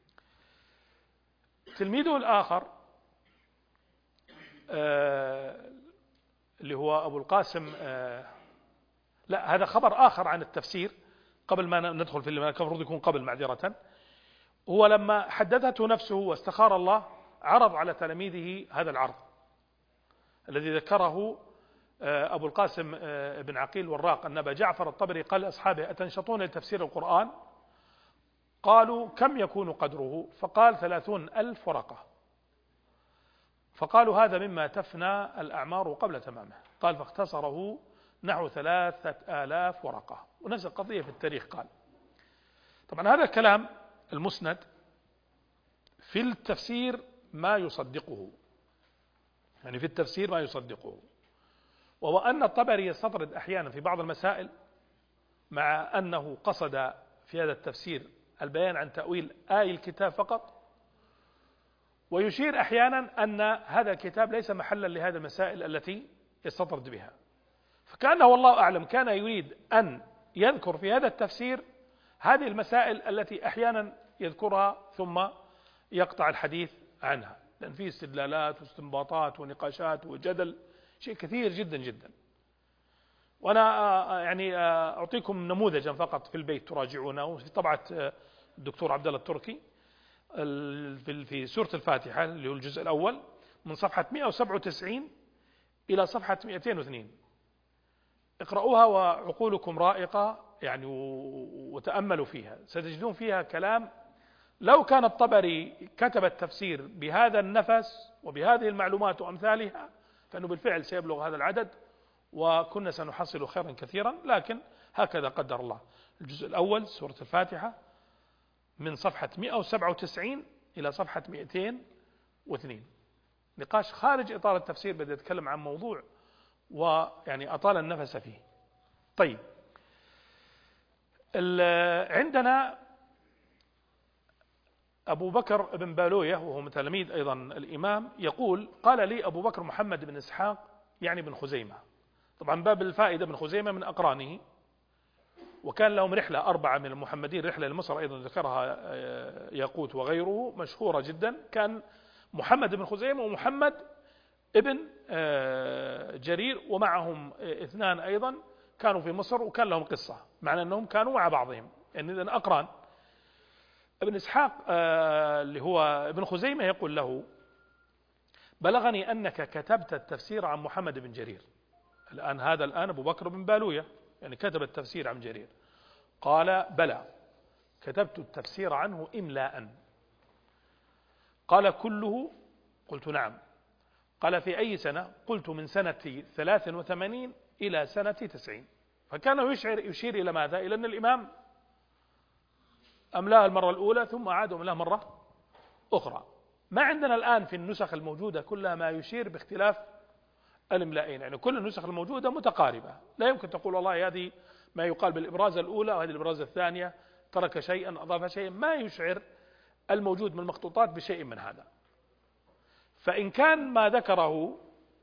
تلميذه الآخر آه اللي هو أبو القاسم آه لا هذا خبر آخر عن التفسير قبل ما ندخل في اللي المفروض يكون قبل معذرة. هو لما حدثته نفسه واستخار الله عرض على تلاميذه هذا العرض الذي ذكره أبو القاسم بن عقيل والراق أن أبا جعفر الطبري قال لأصحابه أتنشطون لتفسير القرآن؟ قالوا كم يكون قدره؟ فقال ثلاثون ألف ورقة. فقالوا هذا مما تفنى الأعمار قبل تمامه. قال فاختصره نحو ثلاثة آلاف ورقة. ونفس القضية في التاريخ قال. طبعا هذا الكلام المسند في التفسير ما يصدقه، يعني في التفسير ما يصدقه، وهو أن الطبري يستطرد أحيانا في بعض المسائل مع أنه قصد في هذا التفسير البيان عن تأويل آي الكتاب فقط، ويشير أحيانا أن هذا الكتاب ليس محلا لهذه المسائل التي يستطرد بها. فكأنه والله أعلم كان يريد أن يذكر في هذا التفسير هذه المسائل التي أحيانا يذكرها ثم يقطع الحديث عنها، لأن فيه استدلالات واستنباطات ونقاشات وجدل، شيء كثير جدا جدا. وأنا يعني أعطيكم نموذجا فقط في البيت تراجعونه في طبعة الدكتور عبد الله التركي في سورة الفاتحة اللي هو الجزء الأول من صفحة مئة وسبعة وتسعين إلى صفحة مئتين واثنين. اقرأوها وعقولكم رائقة يعني وتأملوا فيها، ستجدون فيها كلام لو كان الطبري كتب التفسير بهذا النفس وبهذه المعلومات وأمثالها فإنه بالفعل سيبلغ هذا العدد وكنا سنحصل خيرا كثيرا، لكن هكذا قدر الله. الجزء الأول سورة الفاتحة من صفحة مئة وسبعة وتسعين إلى صفحة مئتين واثنين. نقاش خارج إطار التفسير، بدأ يتكلم عن موضوع ويعني أطال النفس فيه. طيب، عندنا أبو بكر بن بالوية وهو من تلاميذ أيضا الإمام يقول قال لي أبو بكر محمد بن إسحاق يعني بن خزيمة. طبعا باب الفائدة بن خزيمة من أقرانه، وكان لهم رحلة أربعة من المحمدين، رحلة لمصر أيضا ذكرها ياقوت وغيره مشهورة جدا. كان محمد بن خزيمة ومحمد ابن جرير ومعهم اثنان أيضا كانوا في مصر وكان لهم قصة، معنى أنهم كانوا مع بعضهم، يعني إذن أقران. ابن إسحاق اللي هو ابن خزيمة يقول له بلغني أنك كتبت التفسير عن محمد بن جرير. الآن هذا الآن أبو بكر بن بالوية يعني كتب التفسير عن جرير. قال بلى كتبت التفسير عنه إملاء. قال كله؟ قلت نعم. قال في أي سنة؟ قلت من سنة ثلاث وثمانين إلى سنة تسعين. فكان يشعر يشير إلى ماذا؟ إلى أن الإمام أملاه المرة الأولى ثم أعاد أملاه مرة أخرى. ما عندنا الآن في النسخ الموجودة كلها ما يشير باختلاف الإملائين، يعني كل النسخ الموجودة متقاربة، لا يمكن تقول والله هذه ما يقال بالإبراز الأولى وهذه الإبراز الثانية ترك شيئا أضاف شيئا، ما يشعر الموجود من المخطوطات بشيء من هذا. فإن كان ما ذكره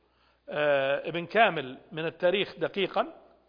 ابن كامل من التاريخ دقيقا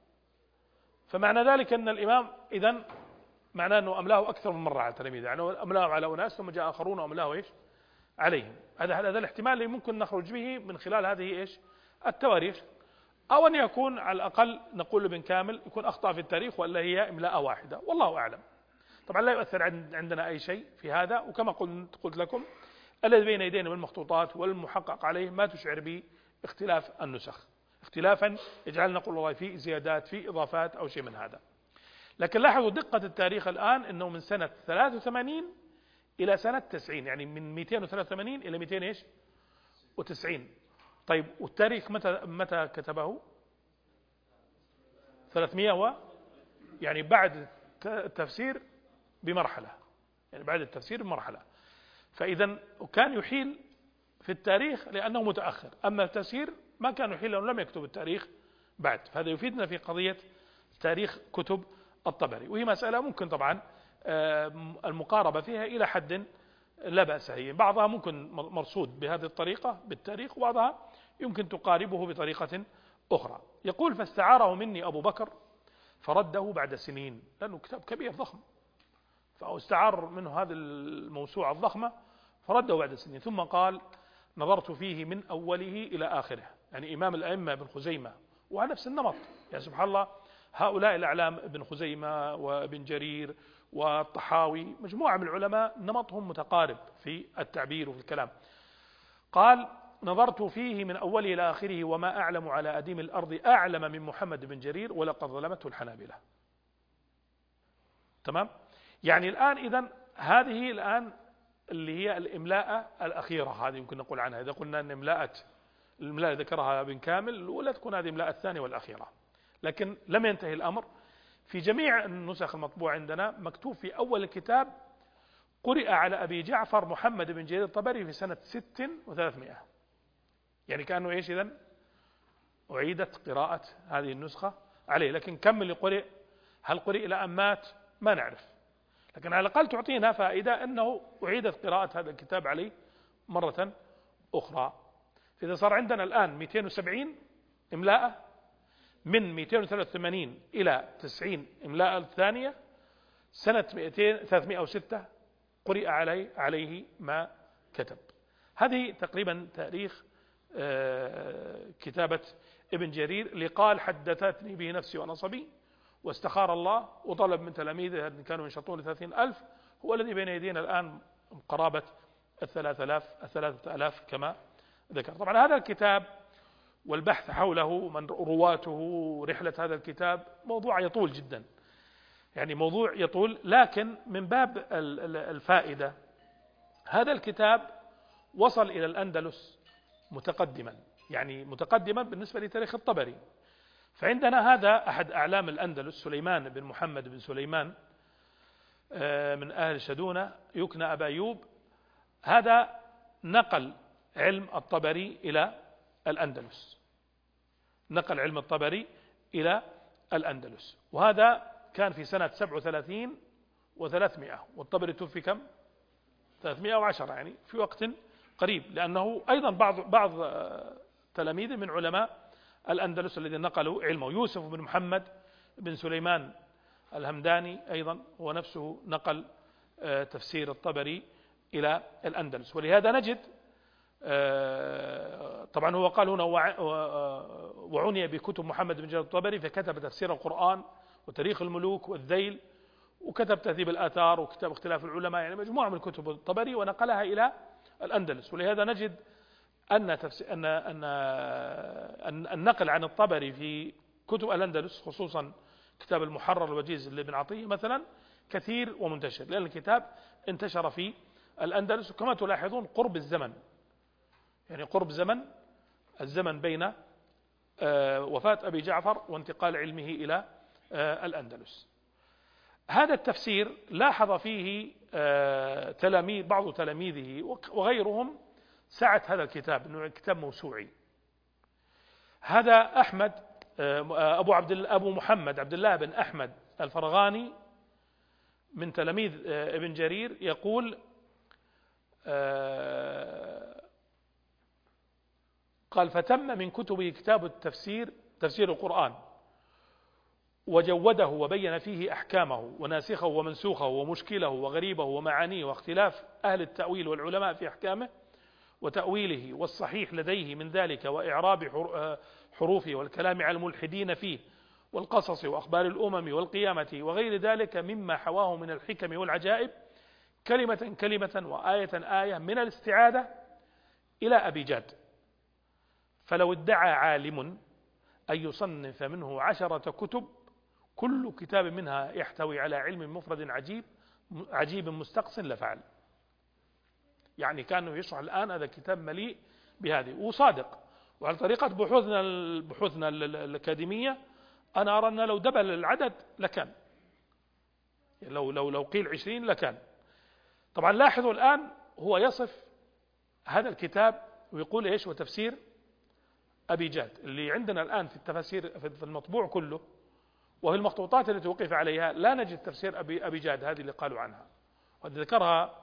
فمعنى ذلك أن الإمام إذن معناه أنه أملاه أكثر من مرة على تلاميذه، يعني أملاه على أناس ثم جاء آخرون وأملاه إيش عليهم. هذا هذا الاحتمال اللي ممكن نخرج به من خلال هذه إيش التواريخ، أو أن يكون على الأقل نقول ابن كامل يكون أخطأ في التاريخ ولا هي إملاء واحدة، والله أعلم. طبعا لا يؤثر عندنا أي شيء في هذا، وكما قلت قلت لكم الذي بين يدينا من المخطوطات والمحقق عليه ما تشعر به اختلاف النسخ، اختلافا يجعلنا نقول والله في زيادات في إضافات أو شيء من هذا. لكن لاحظوا دقة التاريخ الآن أنه من سنة ثلاث وثمانين إلى سنة تسعين، يعني من مئتين وثلاثة وثمانين إلى مئتين إيش وتسعين. طيب والتاريخ متى متى كتبه؟ ثلاثمئة و يعني بعد التفسير بمرحلة، يعني بعد التفسير بمرحلة. فإذا كان يحيل في التاريخ لأنه متأخر، أما التفسير ما كان يحيل لأنه لم يكتب التاريخ بعد. فهذا يفيدنا في قضية تاريخ كتب الطبري، وهي مسألة ممكن طبعا المقاربة فيها إلى حد لا بأس هي، بعضها ممكن مرصود بهذه الطريقة بالتاريخ وبعضها يمكن تقاربه بطريقة أخرى. يقول فاستعاره مني أبو بكر فرده بعد سنين، لأنه كتاب كبير ضخم، فاستعار منه هذه الموسوعة الضخمة فرده بعد سنين، ثم قال نظرت فيه من أوله إلى آخره. يعني إمام الأئمة ابن خزيمة وعلى نفس النمط، يعني سبحان الله هؤلاء الأعلام ابن خزيمة وابن جرير والطحاوي مجموعة من العلماء نمطهم متقارب في التعبير وفي الكلام. قال نظرت فيه من أوله إلى آخره وما أعلم على أديم الأرض أعلم من محمد بن جرير ولقد ظلمته الحنابلة. تمام؟ يعني الآن إذن هذه الآن اللي هي الإملاءة الأخيرة، هذه يمكن نقول عنها إذا قلنا أن إملاءة الإملاء ذكرها ابن كامل، ولا تكون هذه إملاءة الثانية والأخيرة. لكن لم ينتهي الأمر، في جميع النسخ المطبوعة عندنا مكتوب في أول الكتاب قرئ على أبي جعفر محمد بن جرير الطبري في سنة ست وثلاثمائة، يعني كأنه إيش إذن أعيدت قراءة هذه النسخة عليه. لكن كم اللي قرئ؟ هل قرئ إلى أن مات؟ ما نعرف، لكن على الأقل تعطينا فائدة أنه أعيدت قراءة هذا الكتاب عليه مرة أخرى. فإذا صار عندنا الآن مئتين وسبعين إملاءة، من مئتين وثلاثة وثمانين إلى تسعين إملاءة الثانية، سنة ثلاثمائة وستة قرئ عليه, عليه ما كتب. هذه تقريبا تاريخ كتابة ابن جرير، اللي قال حدثتني به نفسي وأنا صبي واستخار الله وطلب من تلاميذه أن كانوا ينشطون لثلاثين ألف، هو الذي بين يدينا الآن قرابة الثلاثة آلاف الثلاثة آلاف كما ذكر. طبعا هذا الكتاب والبحث حوله من رواته رحلة هذا الكتاب موضوع يطول جدا، يعني موضوع يطول، لكن من باب الفائدة هذا الكتاب وصل إلى الأندلس متقدما، يعني متقدما بالنسبة لتاريخ الطبري. فعندنا هذا أحد أعلام الأندلس سليمان بن محمد بن سليمان من أهل شدونة يكنى أبا أيوب، هذا نقل علم الطبري إلى الأندلس، نقل علم الطبري إلى الأندلس، وهذا كان في سنة سبع وثلاثين وثلاثمائة، والطبري توفي كم؟ ثلاثمائة وعشرة، يعني في وقت قريب، لأنه أيضا بعض بعض تلاميذه من علماء الأندلس الذين نقلوا علمه. يوسف بن محمد بن سليمان الهمداني أيضا هو نفسه نقل تفسير الطبري إلى الأندلس. ولهذا نجد طبعا هو قال هنا وعني بكتب محمد بن جرير الطبري، فكتب تفسير القرآن وتاريخ الملوك والذيل، وكتب تهذيب الآثار وكتاب اختلاف العلماء، يعني مجموعة من كتب الطبري ونقلها إلى الأندلس. ولهذا نجد أن أن أن النقل عن الطبري في كتب الأندلس خصوصا كتاب المحرر الوجيز لابن عطية مثلا كثير ومنتشر، لأن الكتاب انتشر في الأندلس. وكما تلاحظون قرب الزمن، يعني قرب زمن الزمن بين وفاة أبي جعفر وانتقال علمه إلى الأندلس. هذا التفسير لاحظ فيه تلاميذ بعض تلاميذه وغيرهم سعة هذا الكتاب، أنه كتاب موسوعي. هذا أحمد أبو عبد أبو محمد عبد الله بن أحمد الفرغاني من تلاميذ ابن جرير يقول قال فتم من كتبه كتاب التفسير تفسير القرآن، وجوده وبين فيه أحكامه وناسخه ومنسوخه ومشكله وغريبه ومعانيه واختلاف أهل التأويل والعلماء في أحكامه وتأويله والصحيح لديه من ذلك، وإعراب حروفه والكلام على الملحدين فيه والقصص وأخبار الأمم والقيامة وغير ذلك مما حواه من الحكم والعجائب، كلمة كلمة وآية آية من الاستعاذة إلى أبي جاد. فلو ادعى عالم أن يصنف منه عشرة كتب كل كتاب منها يحتوي على علم مفرد عجيب عجيب مستقص لفعل. يعني كانوا يشرح الآن هذا الكتاب مليء بهذه، وصادق. وعلى طريقة بحوثنا بحوثنا الأكاديمية أنا أرى أن لو دبل العدد لكان، لو لو لو قيل عشرين لكان. طبعا لاحظوا الآن هو يصف هذا الكتاب ويقول إيش؟ وتفسير أبي جاد، اللي عندنا الآن في التفاسير في المطبوع كله وفي المخطوطات التي وقف عليها لا نجد تفسير أبي أبي جاد هذه اللي قالوا عنها، وذكرها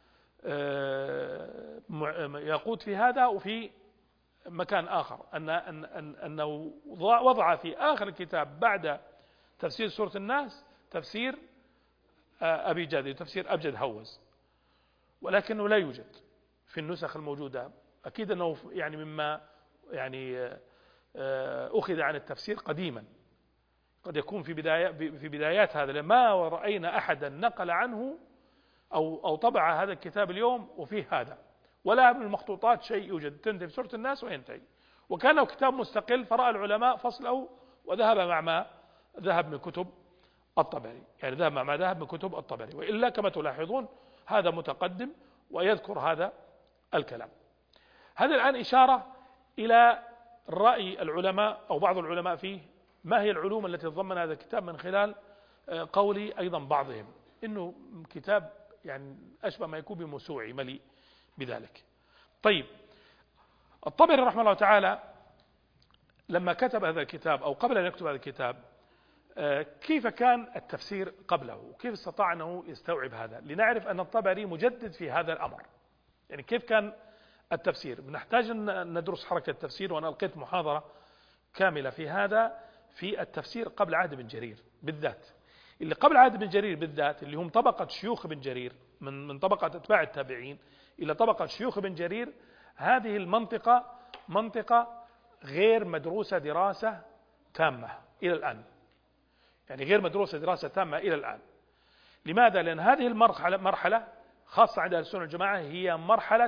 يقود في هذا وفي مكان آخر أن أن أنه وضع في آخر الكتاب بعد تفسير سورة الناس تفسير أبي جاد، تفسير أبجد هوز، ولكنه لا يوجد في النسخ الموجودة. أكيد أنه يعني مما يعني أخذ عن التفسير قديما، قد يكون في بداية في بدايات هذا، ما رأينا أحدا نقل عنه أو أو طبع هذا الكتاب اليوم وفيه هذا، ولا من المخطوطات شيء يوجد، تنتهي في سورة الناس وينتهي، وكانه كتاب مستقل، فرأى العلماء فصله وذهب مع ما ذهب من كتب الطبري، يعني ذهب مع ما ذهب من كتب الطبري، وإلا كما تلاحظون هذا متقدم ويذكر هذا الكلام. هذا الآن إشارة إلى رأي العلماء أو بعض العلماء فيه ما هي العلوم التي تضمن هذا الكتاب، من خلال قولي أيضا بعضهم إنه كتاب يعني أشبه ما يكون بموسوعي مليء بذلك. طيب، الطبري رحمه الله تعالى لما كتب هذا الكتاب أو قبل أن يكتب هذا الكتاب كيف كان التفسير قبله وكيف استطاع أنه يستوعب هذا، لنعرف أن الطبري مجدد في هذا الأمر. يعني كيف كان التفسير، بنحتاج أن ندرس حركة التفسير، وأنا ألقيت محاضرة كاملة في هذا في التفسير قبل عهد بن جرير بالذات. اللي قبل عهد بن جرير بالذات اللي هم طبقة شيوخ بن جرير، من من طبقة أتباع التابعين إلى طبقة شيوخ بن جرير، هذه المنطقة منطقة غير مدروسة دراسة تامة إلى الآن، يعني غير مدروسة دراسة تامة إلى الآن. لماذا؟ لأن هذه المرحلة مرحلة خاصة عند أهل السنة والجماعة، هي مرحلة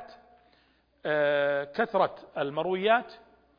كثرة المرويات،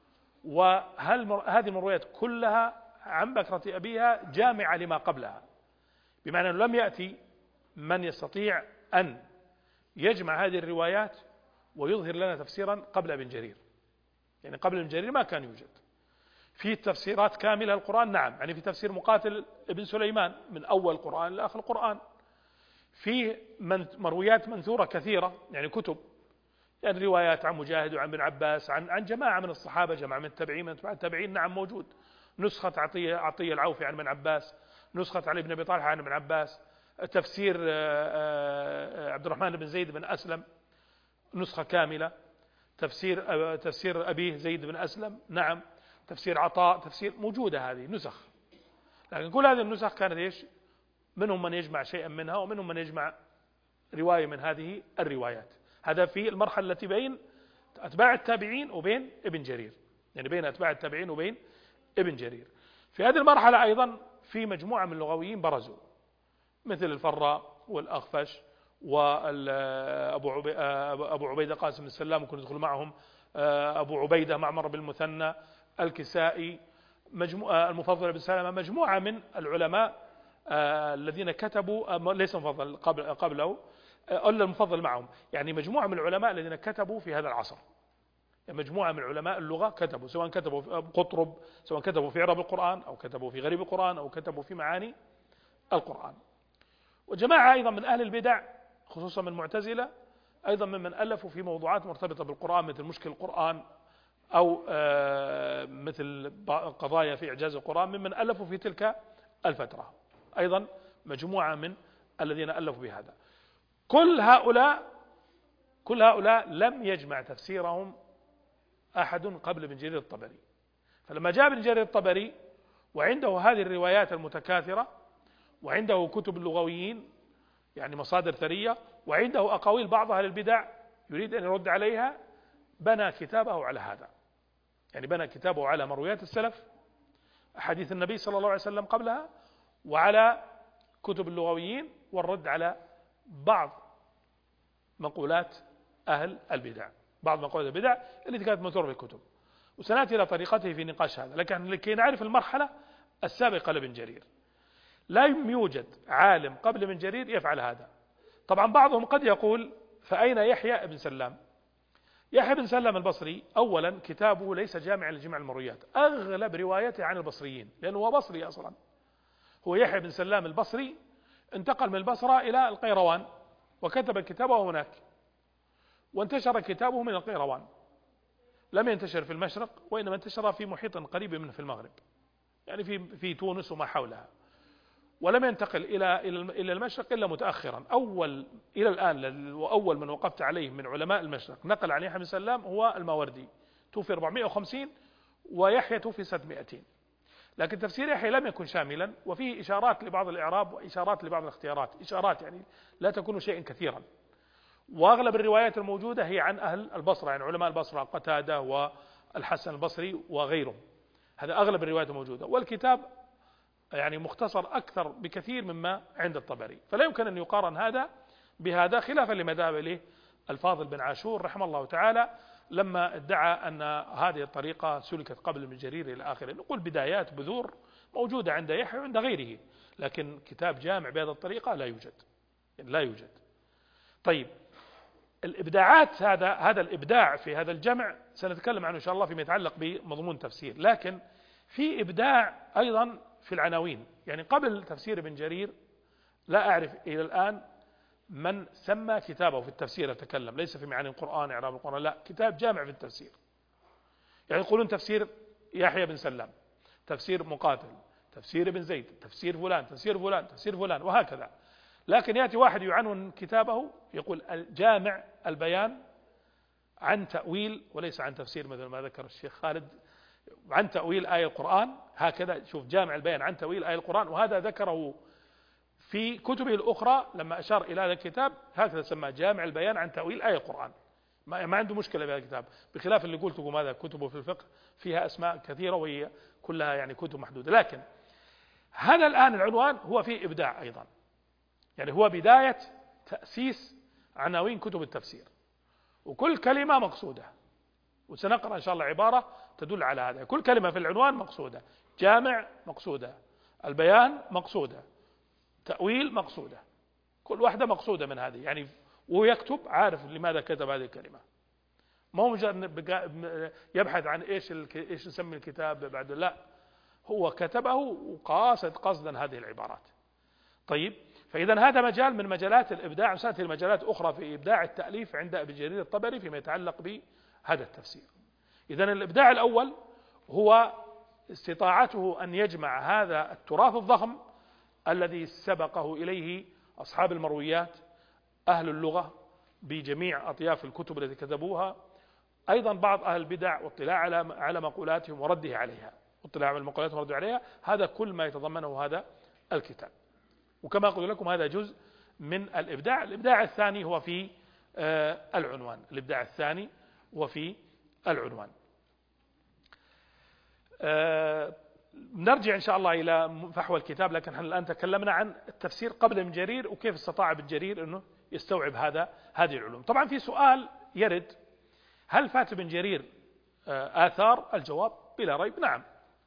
وهل هذه المرويات كلها عن بكرة أبيها جامعة لما قبلها، بمعنى أنه لم يأتي من يستطيع أن يجمع هذه الروايات ويظهر لنا تفسيرا قبل ابن جرير. يعني قبل ابن جرير ما كان يوجد في تفسيرات كاملة القرآن، نعم، يعني في تفسير مقاتل ابن سليمان من أول القرآن لآخر القرآن، في مرويات منثورة كثيرة، يعني كتب، يعني روايات عن مجاهد وعن ابن عباس، عن عن جماعة من الصحابة، جماعة من التابعين، من التابعين، نعم موجود. نسخة عطية عطية العوفي عن ابن عباس، نسخة علي بن أبي طالب عن ابن عباس، تفسير عبد الرحمن بن زيد بن أسلم نسخة كاملة، تفسير تفسير أبيه زيد بن أسلم، نعم، تفسير عطاء، تفسير، موجودة هذه نسخ. لكن كل هذه النسخ كانت ايش؟ منهم من يجمع شيئا منها ومنهم من يجمع رواية من هذه الروايات. هذا في المرحلة التي بين أتباع التابعين وبين ابن جرير، يعني بين أتباع التابعين وبين ابن جرير. في هذه المرحلة أيضا في مجموعة من اللغويين برزوا، مثل الفراء والأخفش وأبو أبو عبيدة قاسم بن سلام، وكنت يدخل معهم أبو عبيدة معمر بن المثنى، الكسائي، مجموعة المفضل بن سلامة، مجموعة من العلماء الذين كتبوا، ليس مفضل قبل قبله إلا المفضل معهم، يعني مجموعة من العلماء الذين كتبوا في هذا العصر، يعني مجموعة من علماء اللغة كتبوا، سواء كتبوا في قطرب، سواء كتبوا في إعراب القرآن، أو كتبوا في غريب القرآن، أو كتبوا في معاني القرآن. وجماعة أيضا من أهل البدع، خصوصا من المعتزلة، أيضا ممن ألفوا في موضوعات مرتبطة بالقرآن، مثل مشكل القرآن، أو مثل قضايا في إعجاز القرآن، ممن ألفوا في تلك الفترة، أيضا مجموعة من الذين ألفوا بهذا. كل هؤلاء كل هؤلاء لم يجمع تفسيرهم أحد قبل ابن جرير الطبري. فلما جاء ابن جرير الطبري وعنده هذه الروايات المتكاثرة، وعنده كتب اللغويين يعني مصادر ثرية، وعنده أقاويل بعض أهل البدع يريد أن يرد عليها، بنى كتابه على هذا، يعني بنى كتابه على مرويات السلف، أحاديث النبي صلى الله عليه وسلم قبلها، وعلى كتب اللغويين، والرد على بعض مقولات أهل البدع، بعض مقولات البدع التي كانت منثورة في الكتب. وسنأتي إلى طريقته في نقاش هذا، لكن لكي نعرف المرحلة السابقة لابن جرير. لا يوجد عالم قبل ابن جرير يفعل هذا. طبعا بعضهم قد يقول فأين يحيى بن سلام؟ يحيى بن سلام البصري أولا كتابه ليس جامعا لجمع المرويات، أغلب روايته عن البصريين، لأنه هو بصري أصلا. هو يحيى بن سلام البصري انتقل من البصرة إلى القيروان وكتب كتابه هناك، وانتشر كتابه من القيروان، لم ينتشر في المشرق، وإنما انتشر في محيط قريب منه في المغرب، يعني في في تونس وما حولها، ولم ينتقل إلى إلى المشرق إلا متأخرا. أول إلى الآن وأول من وقفت عليه من علماء المشرق نقل عن يحيى بن سلام هو الماوردي، توفي أربعمائة وخمسين، ويحيى توفي ستمائة. لكن تفسير يحيى لم يكن شاملا، وفيه إشارات لبعض الإعراب وإشارات لبعض الاختيارات، إشارات يعني لا تكون شيئا كثيرا. وأغلب الروايات الموجودة هي عن أهل البصرة، يعني علماء البصرة، قتادة والحسن البصري وغيرهم، هذا أغلب الروايات الموجودة. والكتاب يعني مختصر أكثر بكثير مما عند الطبري، فلا يمكن أن يقارن هذا بهذا، خلافا لما ذهب إليه الفاضل بن عاشور رحمه الله تعالى لما ادعى أن هذه الطريقة سلكت قبل ابن جرير إلى آخره. نقول بدايات بذور موجودة عند يحيى وعند غيره، لكن كتاب جامع بهذه الطريقة لا يوجد، لا يوجد. طيب الإبداعات، هذا هذا الإبداع في هذا الجمع سنتكلم عنه إن شاء الله فيما يتعلق بمضمون تفسير، لكن في إبداع أيضا في العناوين. يعني قبل تفسير ابن جرير لا أعرف إلى الآن من سمى كتابه في التفسير، أتكلم ليس في معاني القرآن إعراب القرآن، لا، كتاب جامع في التفسير. يعني يقولون تفسير يحيى بن سلام، تفسير مقاتل، تفسير ابن زيد، تفسير فلان، تفسير فلان، تفسير فلان، وهكذا. لكن يأتي واحد يعنون كتابه يقول الجامع البيان عن تأويل وليس عن تفسير، مثل ما ذكر الشيخ خالد، عن تأويل آية القرآن، هكذا. شوف، جامع البيان عن تأويل آية القرآن، وهذا ذكره في كتبه الأخرى لما أشار إلى هذا الكتاب، هكذا سمى جامع البيان عن تأويل آية القرآن. ما, ما عنده مشكلة بهذا الكتاب، بخلاف اللي قلت لكم هذا كتبه في الفقه فيها أسماء كثيرة وهي كلها يعني كتب محدودة. لكن هذا الآن العنوان هو فيه إبداع أيضا، يعني هو بداية تأسيس عناوين كتب التفسير، وكل كلمة مقصودة، وسنقرأ إن شاء الله عبارة تدل على هذا. كل كلمة في العنوان مقصودة، جامع مقصودة، البيان مقصودة، تأويل مقصودة، كل واحدة مقصودة من هذه. يعني ويكتب عارف لماذا كتب هذه الكلمة، ما هو مجرد يبحث عن إيش إيش نسمي الكتاب بعد، لا، هو كتبه وقاصد قصدا هذه العبارات. طيب، فإذا هذا مجال من مجالات الإبداع، وسأتي المجالات أخرى في إبداع التأليف عند ابن جرير الطبري فيما يتعلق بهذا التفسير. إذا الإبداع الأول هو استطاعته أن يجمع هذا التراث الضخم الذي سبقه إليه أصحاب المرويات، أهل اللغة بجميع أطياف الكتب التي كتبوها، أيضا بعض أهل البدع، واطلاع على على مقولاتهم ورده عليها، واطلاع على مقولاتهم ورده عليها، هذا كل ما يتضمنه هذا الكتاب. وكما قلت لكم هذا جزء من الإبداع. الإبداع الثاني هو في آه العنوان، الإبداع الثاني هو في العنوان. آه نرجع إن شاء الله إلى فحوى الكتاب، لكن نحن الآن تكلمنا عن التفسير قبل ابن جرير وكيف استطاع ابن جرير أنه يستوعب هذا هذه العلوم. طبعا في سؤال يرد، هل فات ابن جرير آه آثار؟ الجواب بلا ريب نعم.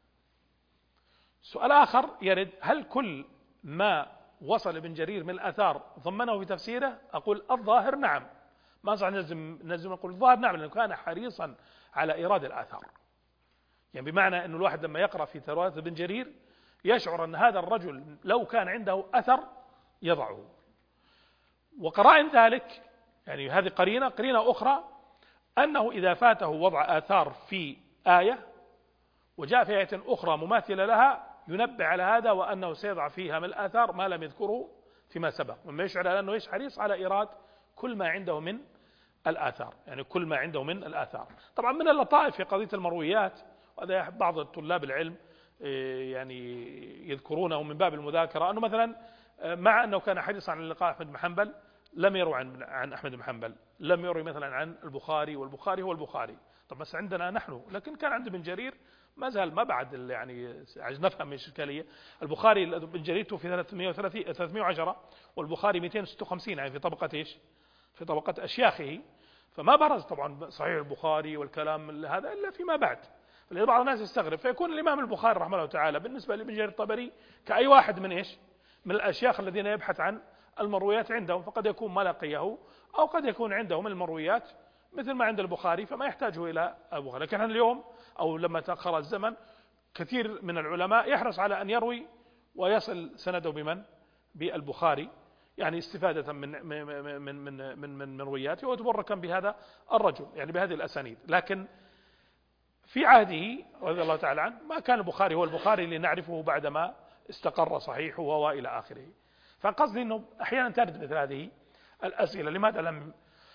سؤال آخر يرد، هل كل ما وصل ابن جرير من الآثار ضمنه في تفسيره؟ أقول الظاهر نعم، ما صح نلزم نلزم نقول الظاهر نعم، لأنه كان حريصا على إيراد الآثار. يعني بمعنى أن الواحد لما يقرأ في تراث ابن جرير يشعر أن هذا الرجل لو كان عنده أثر يضعه. وقرائن ذلك، يعني هذه قرينة قرينة أخرى، أنه إذا فاته وضع آثار في آية وجاء في آية أخرى مماثلة لها ينبه على هذا، وأنه سيضع فيها من الآثار ما لم يذكره فيما سبق، مما يشعر على أنه حريص على إيراد كل ما عنده من الآثار، يعني كل ما عنده من الآثار. طبعا من اللطائف في قضية المرويات، وهذا بعض الطلاب العلم يعني يذكرونه من باب المذاكرة، أنه مثلا مع أنه كان حريصا على لقاء أحمد بن حنبل لم يروي عن عن أحمد بن حنبل، لم يروي مثلا عن البخاري، والبخاري هو البخاري. طب بس عندنا نحن، لكن كان عند ابن جرير ما زال ما بعد يعني عشان نفهم الإشكالية. البخاري ابن جرير توفي ثلاثمائة وثلاثين ثلاثمائة وعشرة، والبخاري مئتين وستة وخمسين، يعني في طبقة ايش؟ في طبقة أشياخه، فما برز طبعا صحيح البخاري والكلام هذا إلا فيما بعد. بعض الناس يستغرب، فيكون الإمام البخاري رحمه الله تعالى بالنسبة لابن جرير الطبري كأي واحد من إيش؟ من الأشياخ الذين يبحث عن المرويات عندهم، فقد يكون ما لقيه أو قد يكون عنده من المرويات مثل ما عند البخاري فما يحتاجه إلى البخاري. لكن اليوم أو لما تأخر الزمن كثير من العلماء يحرص على أن يروي ويصل سنده بمن؟ بالبخاري، يعني استفادة من من من من من, من مروياته وتبركا بهذا الرجل، يعني بهذه الأسانيد. لكن في عهده رضي الله تعالى عنه ما كان البخاري هو البخاري اللي نعرفه بعدما استقر صحيحه وإلى آخره. فقصدي أنه أحيانا ترد مثل هذه الأسئلة، لماذا لم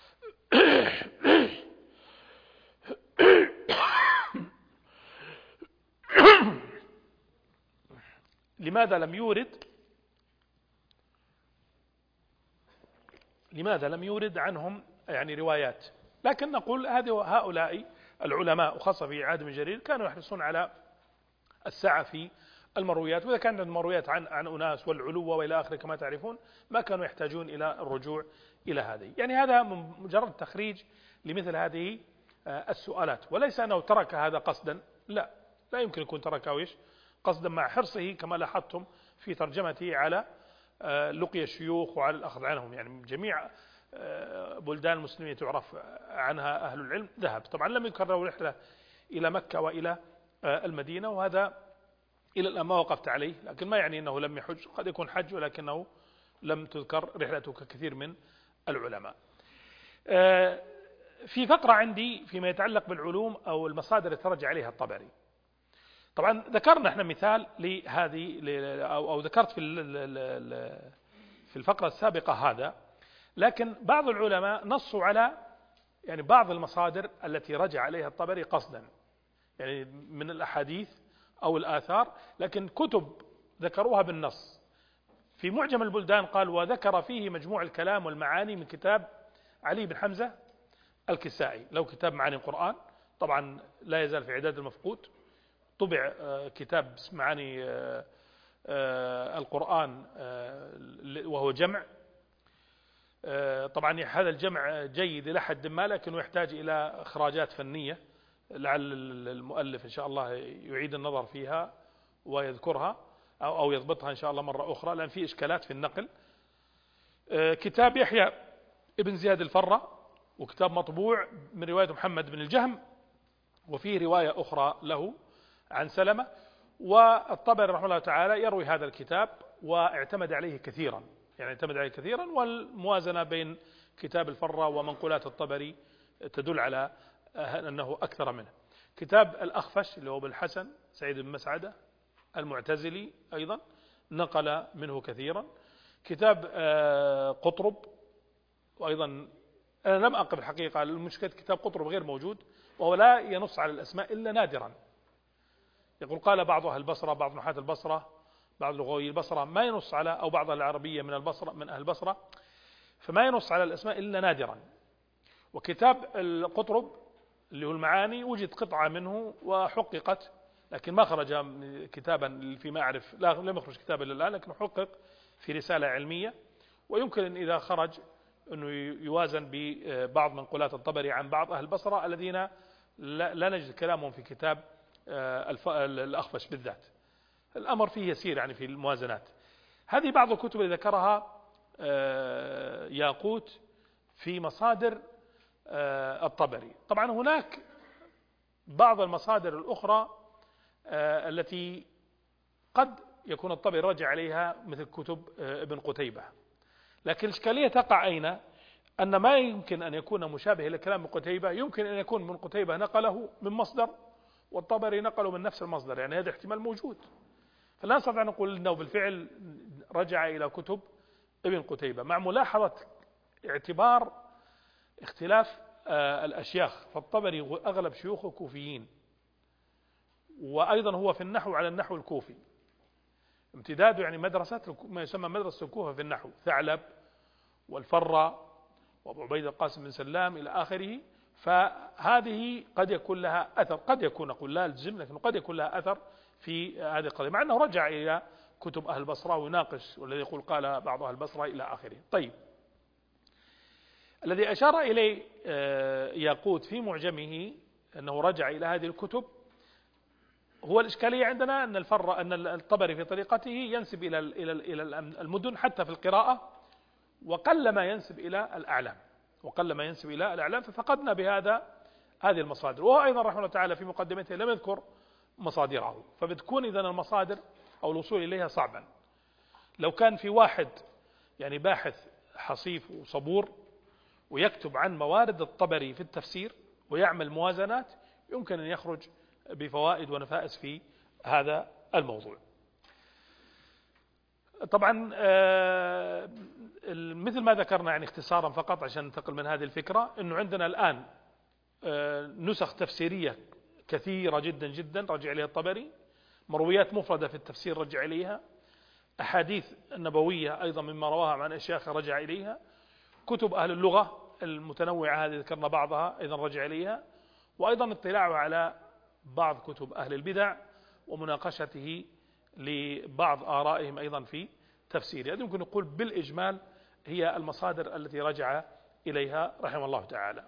لماذا لم يورد لماذا لم يورد عنهم يعني روايات؟ لكن نقول هذه هؤلاء العلماء وخاصة في عهد ابن جرير كانوا يحرصون على السعة في المرويات، وإذا كانت المرويات عن عن أناس والعلو وإلى آخره كما تعرفون ما كانوا يحتاجون إلى الرجوع إلى هذه. يعني هذا مجرد تخريج لمثل هذه السؤالات، وليس أنه ترك هذا قصدا، لا لا يمكن يكون تركه إيش قصدا، مع حرصه كما لاحظتم في ترجمته على لقي الشيوخ وعلى الأخذ عنهم. يعني جميع بلدان المسلمين تعرف عنها أهل العلم ذهب. طبعا لم يذكر له رحلة إلى مكة وإلى المدينة، وهذا إلى الآن ما وقفت عليه، لكن ما يعني أنه لم يحج، قد يكون حج ولكنه لم تذكر رحلته ككثير من العلماء. في فقرة عندي فيما يتعلق بالعلوم أو المصادر التي ترجع عليها الطبري. طبعا ذكرنا احنا مثال لهذه أو, أو ذكرت في في الفقرة السابقة هذا، لكن بعض العلماء نصوا على يعني بعض المصادر التي رجع عليها الطبري قصدا، يعني من الأحاديث أو الآثار، لكن كتب ذكروها بالنص. في معجم البلدان قال وذكر فيه مجموع الكلام والمعاني من كتاب علي بن حمزة الكسائي، له كتاب معاني القرآن، طبعا لا يزال في عداد المفقود. طبع كتاب معاني القرآن وهو جمع، طبعا هذا الجمع جيد إلى حد ما، لكنه يحتاج إلى إخراجات فنية، لعل المؤلف إن شاء الله يعيد النظر فيها ويذكرها أو أو يضبطها إن شاء الله مرة أخرى، لأن في إشكالات في النقل. كتاب يحيى ابن زياد الفرة، وكتاب مطبوع من رواية محمد بن الجهم، وفيه رواية أخرى له عن سلمة. والطبري رحمه الله تعالى يروي هذا الكتاب واعتمد عليه كثيرا، يعني اعتمد عليه كثيرا، والموازنة بين كتاب الفرة ومنقولات الطبري تدل على أنه أكثر منه. كتاب الأخفش اللي هو بالحسن سعيد بن مسعدة المعتزلي أيضا نقل منه كثيرا. كتاب قطرب، وأيضا أنا لم أقف الحقيقة، المشكلة كتاب قطرب غير موجود، وهو لا ينص على الأسماء إلا نادرا. يقول قال بعض أهل البصرة، بعض نحاة البصرة، بعض لغوي البصرة، ما ينص على، أو بعض العربية من البصرة من أهل البصرة، فما ينص على الأسماء إلا نادرا. وكتاب القطرب اللي هو المعاني وجد قطعة منه وحققت، لكن ما خرج كتابا فيما أعرف، لا لم يخرج كتابا إلا الآن، لكن حقق في رسالة علمية، ويمكن أن إذا خرج أنه يوازن ببعض منقولات الطبري عن بعض أهل البصرة الذين لا نجد كلامهم في كتاب الأخفش بالذات. الأمر فيه يسير يعني في الموازنات. هذه بعض الكتب اللي ذكرها ياقوت في مصادر الطبري. طبعا هناك بعض المصادر الأخرى التي قد يكون الطبري رجع عليها مثل كتب ابن قتيبة، لكن الإشكالية تقع أين؟ أن ما يمكن أن يكون مشابه لكلام ابن قتيبة يمكن أن يكون ابن قتيبة نقله من مصدر والطبري نقله من نفس المصدر، يعني هذا احتمال موجود، فلا نستطيع أن نقول أنه بالفعل رجع إلى كتب ابن قتيبة، مع ملاحظة اعتبار اختلاف الأشياخ. فالطبري أغلب شيوخه كوفيين، وأيضا هو في النحو على النحو الكوفي، امتداده يعني مدرسة ما يسمى مدرسة الكوفة في النحو، ثعلب والفرة وابو عبيد القاسم بن سلام إلى آخره. فهذه قد يكون لها أثر، قد يكون أقول لا الجزم، لكن قد يكون لها أثر في هذه القضية، مع أنه رجع إلى كتب أهل البصرة ويناقش، والذي يقول قال بعض أهل البصرة إلى آخره. طيب، الذي أشار إليه ياقوت في معجمه أنه رجع إلى هذه الكتب، هو الإشكالية عندنا أن الفر أن الطبري في طريقته ينسب إلى إلى إلى المدن حتى في القراءة، وقل ما ينسب إلى الأعلام، وقل ما ينسب إلى الأعلام، ففقدنا بهذا هذه المصادر. وهو أيضا رحمه الله تعالى في مقدمته لم يذكر مصادره، فبتكون إذن المصادر أو الوصول إليها صعبا. لو كان في واحد يعني باحث حصيف وصبور ويكتب عن موارد الطبري في التفسير ويعمل موازنات، يمكن أن يخرج بفوائد ونفائس في هذا الموضوع. طبعا مثل ما ذكرنا يعني اختصارا فقط عشان ننتقل من هذه الفكرة، أنه عندنا الآن نسخ تفسيرية كثيرة جدا جدا رجع إليها الطبري، مرويات مفردة في التفسير رجع إليها، أحاديث النبوية أيضا مما رواها عن أشياخ رجع إليها، كتب أهل اللغة المتنوعة هذه ذكرنا بعضها أيضا رجع إليها، وأيضا اطلاعه على بعض كتب أهل البدع ومناقشته لبعض آرائهم أيضا في تفسير. يعني يمكن نقول بالإجمال هي المصادر التي رجع إليها رحمه الله تعالى.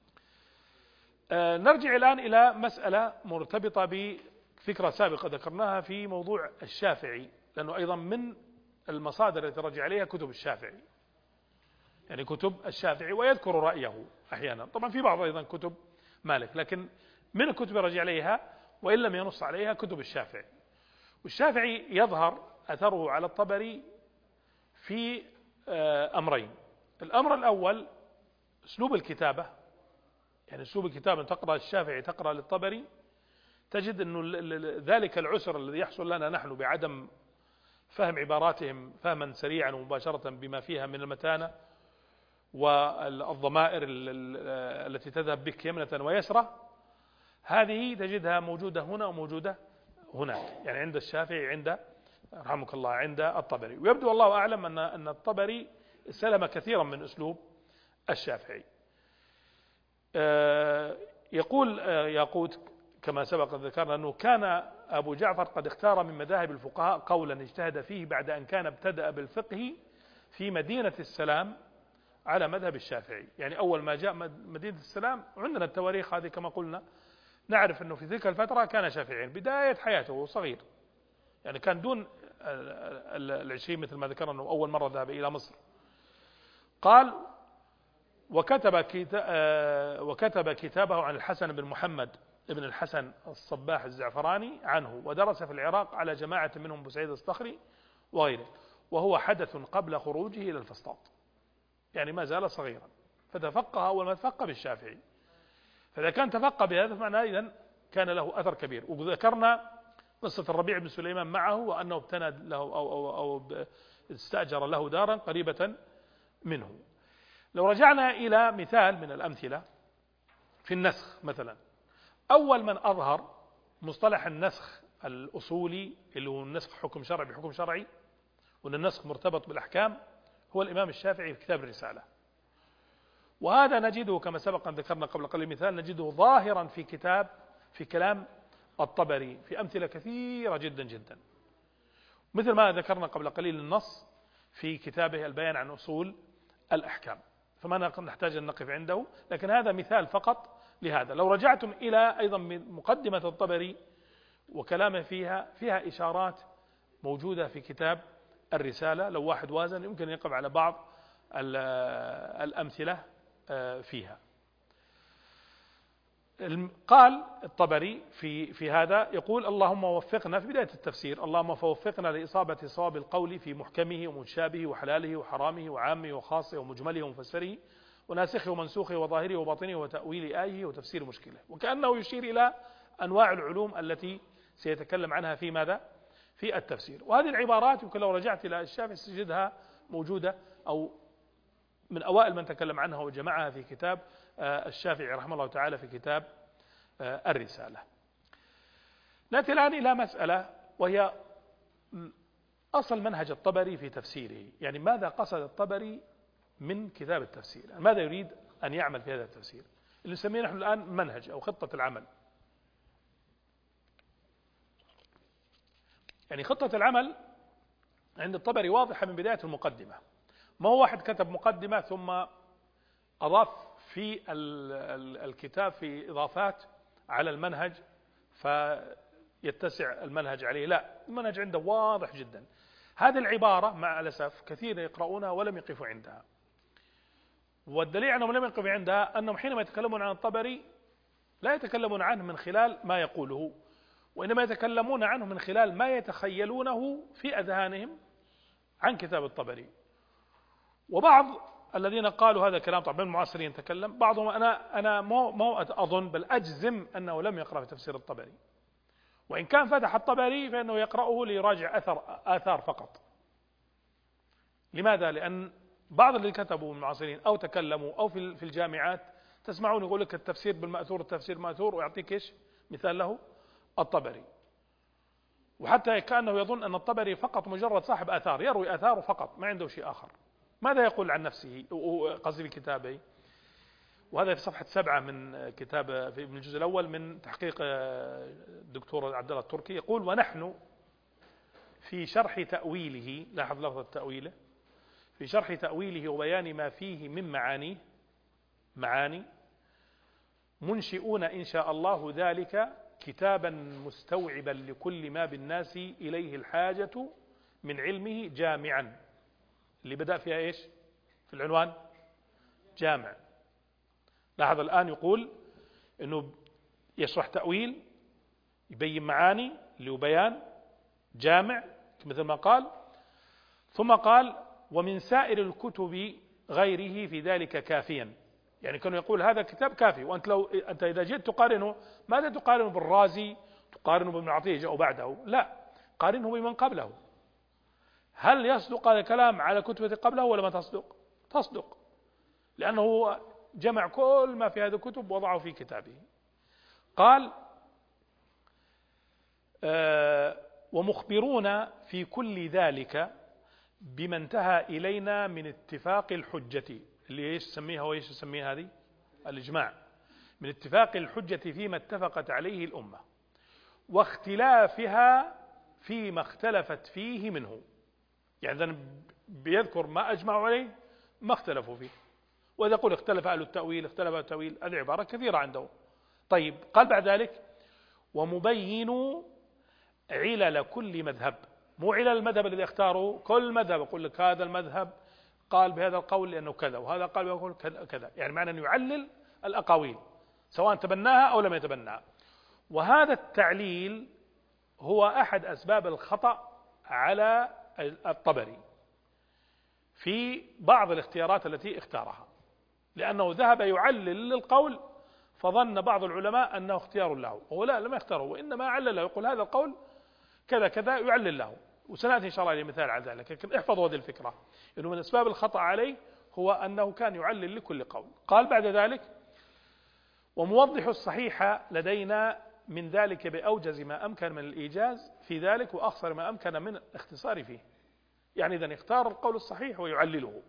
نرجع الآن إلى مسألة مرتبطة بفكرة سابقة ذكرناها في موضوع الشافعي، لأنه أيضا من المصادر التي رجع إليها كتب الشافعي، يعني كتب الشافعي، ويذكر رأيه أحيانا. طبعا في بعض أيضا كتب مالك، لكن من الكتب رجع إليها وإن لم ينص عليها كتب الشافعي. والشافعي يظهر أثره على الطبري في أمرين. الأمر الأول أسلوب الكتابة، يعني أسلوب الكتابة تقرأ الشافعي تقرأ للطبري تجد أنه ذلك العسر الذي يحصل لنا نحن بعدم فهم عباراتهم فهما سريعا ومباشرة بما فيها من المتانة والضمائر التي تذهب بك يمنة ويسرى، هذه تجدها موجودة هنا وموجودة هناك، يعني عند الشافعي عند رحمك الله عند الطبري. ويبدو الله أعلم أن أن الطبري سلم كثيرا من أسلوب الشافعي. يقول ياقوت كما سبق ذكرنا أنه كان أبو جعفر قد اختار من مذاهب الفقهاء قولا اجتهد فيه بعد أن كان ابتدأ بالفقه في مدينة السلام على مذهب الشافعي. يعني أول ما جاء مدينة السلام، عندنا التواريخ هذه كما قلنا، نعرف أنه في تلك الفترة كان شافعيا بداية حياته وهو صغير، يعني كان دون العشرين مثل ما ذكرنا أنه أول مرة ذهب إلى مصر. قال وكتب وكتب كتابه عن الحسن بن محمد ابن الحسن الصباح الزعفراني عنه، ودرس في العراق على جماعة منهم أبو سعيد الصخري وغيره، وهو حدث قبل خروجه إلى الفسطاط، يعني ما زال صغيرا، فتفقه أول ما تفقه بالشافعي. فإذا كان تفقه بهذا فمعنى إذن كان له أثر كبير. وذكرنا قصة الربيع بن سليمان معه، وأنه ابتنى له أو, أو, أو استأجر له دارا قريبة منه. لو رجعنا إلى مثال من الأمثلة في النسخ مثلا، أول من أظهر مصطلح النسخ الأصولي اللي هو النسخ حكم شرعي بحكم شرعي، وأن النسخ مرتبط بالأحكام، هو الإمام الشافعي في كتاب الرسالة. وهذا نجده كما سبق أن ذكرنا قبل قليل مثال، نجده ظاهرا في كتاب في كلام الطبري في أمثلة كثيرة جدا جدا، مثل ما ذكرنا قبل قليل النص في كتابه البيان عن أصول الأحكام، فما نحتاج أن نقف عنده، لكن هذا مثال فقط لهذا. لو رجعتم إلى أيضا مقدمة الطبري وكلامه فيها فيها إشارات موجودة في كتاب الرسالة، لو واحد وازن يمكن يقف على بعض الأمثلة فيها. قال الطبري في في هذا يقول اللهم وفقنا في بداية التفسير، اللهم فوفقنا لإصابة صواب القول في محكمه ومتشابهه وحلاله وحرامه وعامه وخاصه ومجمله ومفسره وناسخه ومنسوخه وظاهره وباطنه وتأويل آيه وتفسير مشكله. وكأنه يشير إلى أنواع العلوم التي سيتكلم عنها في ماذا؟ في التفسير. وهذه العبارات يمكن لو رجعت إلى الشافعي تجدها موجودة، أو من أوائل من تكلم عنها وجمعها في كتاب الشافعي رحمه الله تعالى في كتاب الرسالة. نأتي الآن إلى مسألة وهي أصل منهج الطبري في تفسيره، يعني ماذا قصد الطبري من كتاب التفسير، يعني ماذا يريد أن يعمل في هذا التفسير اللي نسميه نحن الآن منهج أو خطة العمل. يعني خطة العمل عند الطبري واضحة من بداية المقدمة، ما هو واحد كتب مقدمة ثم أضاف في الكتاب في إضافات على المنهج فيتسع المنهج عليه، لا، المنهج عنده واضح جدا. هذه العبارة مع الأسف كثير يقرؤونها ولم يقفوا عندها، والدليل أنهم لم يقفوا عندها أنهم حينما يتكلمون عن الطبري لا يتكلمون عنه من خلال ما يقوله، وإنما يتكلمون عنه من خلال ما يتخيلونه في أذهانهم عن كتاب الطبري. وبعض الذين قالوا هذا الكلام طبعا من المعاصرين تكلم بعضهم، أنا أنا مو مو أظن بل أجزم أنه لم يقرأ في تفسير الطبري، وإن كان فتح الطبري فإنه يقرأه ليراجع أثر آثار فقط. لماذا؟ لأن بعض اللي كتبوا من المعاصرين أو تكلموا أو في في الجامعات تسمعون يقول لك التفسير بالمأثور التفسير مأثور، ويعطيك إيش مثال له الطبري، وحتى كأنه يظن أن الطبري فقط مجرد صاحب آثار يروي آثاره فقط ما عنده شيء آخر. ماذا يقول عن نفسه قصدي بكتابه؟ وهذا في صفحة سبعة من كتاب في الجزء الأول من تحقيق الدكتور عبد الله التركي، يقول ونحن في شرح تأويله، لاحظ لفظ تأويله، في شرح تأويله وبيان ما فيه من معانيه معاني منشئون إن شاء الله ذلك كتابا مستوعبا لكل ما بالناس إليه الحاجة من علمه جامعا. اللي بدأ فيها إيش في العنوان؟ جامع. لاحظ الآن يقول إنه يشرح تأويل، يبين معاني اللي هو بيان جامع مثل ما قال، ثم قال ومن سائر الكتب غيره في ذلك كافيا. يعني كانوا يقول هذا كتاب كافي. وأنت لو أنت إذا جئت تقارنه، ماذا تقارنه بالرازي، تقارنه بابن عطية جاء بعده؟ لا، قارنه بمن قبله. هل يصدق هذا الكلام على كتبه قبله ولا ما تصدق؟ تصدق، لأنه جمع كل ما في هذه الكتب وضعه في كتابه. قال آه ومخبرون في كل ذلك بما انتهى إلينا من اتفاق الحجة، اللي ايش يسميها وايش يسميها هذه؟ الإجماع. من اتفاق الحجة فيما اتفقت عليه الأمة، واختلافها فيما اختلفت فيه منه. يعني بيذكر ما أجمعوا عليه ما اختلفوا فيه. وإذا يقول اختلف أهل التأويل، اختلف أهل التأويل، هذه عبارة كثيرة عنده. طيب قال بعد ذلك ومبين علل كل مذهب، مو علل المذهب الذي اختاره، كل مذهب يقول لك هذا المذهب قال بهذا القول لأنه كذا، وهذا قال بهذا القول كذا. يعني معنى أنه يعلل الأقاويل سواء تبناها أو لم يتبناها. وهذا التعليل هو أحد أسباب الخطأ على الطبري في بعض الاختيارات التي اختارها، لأنه ذهب يعلل للقول فظن بعض العلماء أنه اختيار له، وهو لا، لم يختاره، وإنما علله، يقول هذا القول كذا كذا يعلل له. وسنأتي إن شاء الله لمثال على ذلك، لكن احفظوا هذه الفكرة، إنه من أسباب الخطأ عليه هو أنه كان يعلل لكل قول. قال بعد ذلك وموضح الصحيح لدينا من ذلك بأوجز ما أمكن من الإيجاز في ذلك وأخصر ما أمكن من الاختصار فيه. يعني إذا اختار القول الصحيح ويعلله.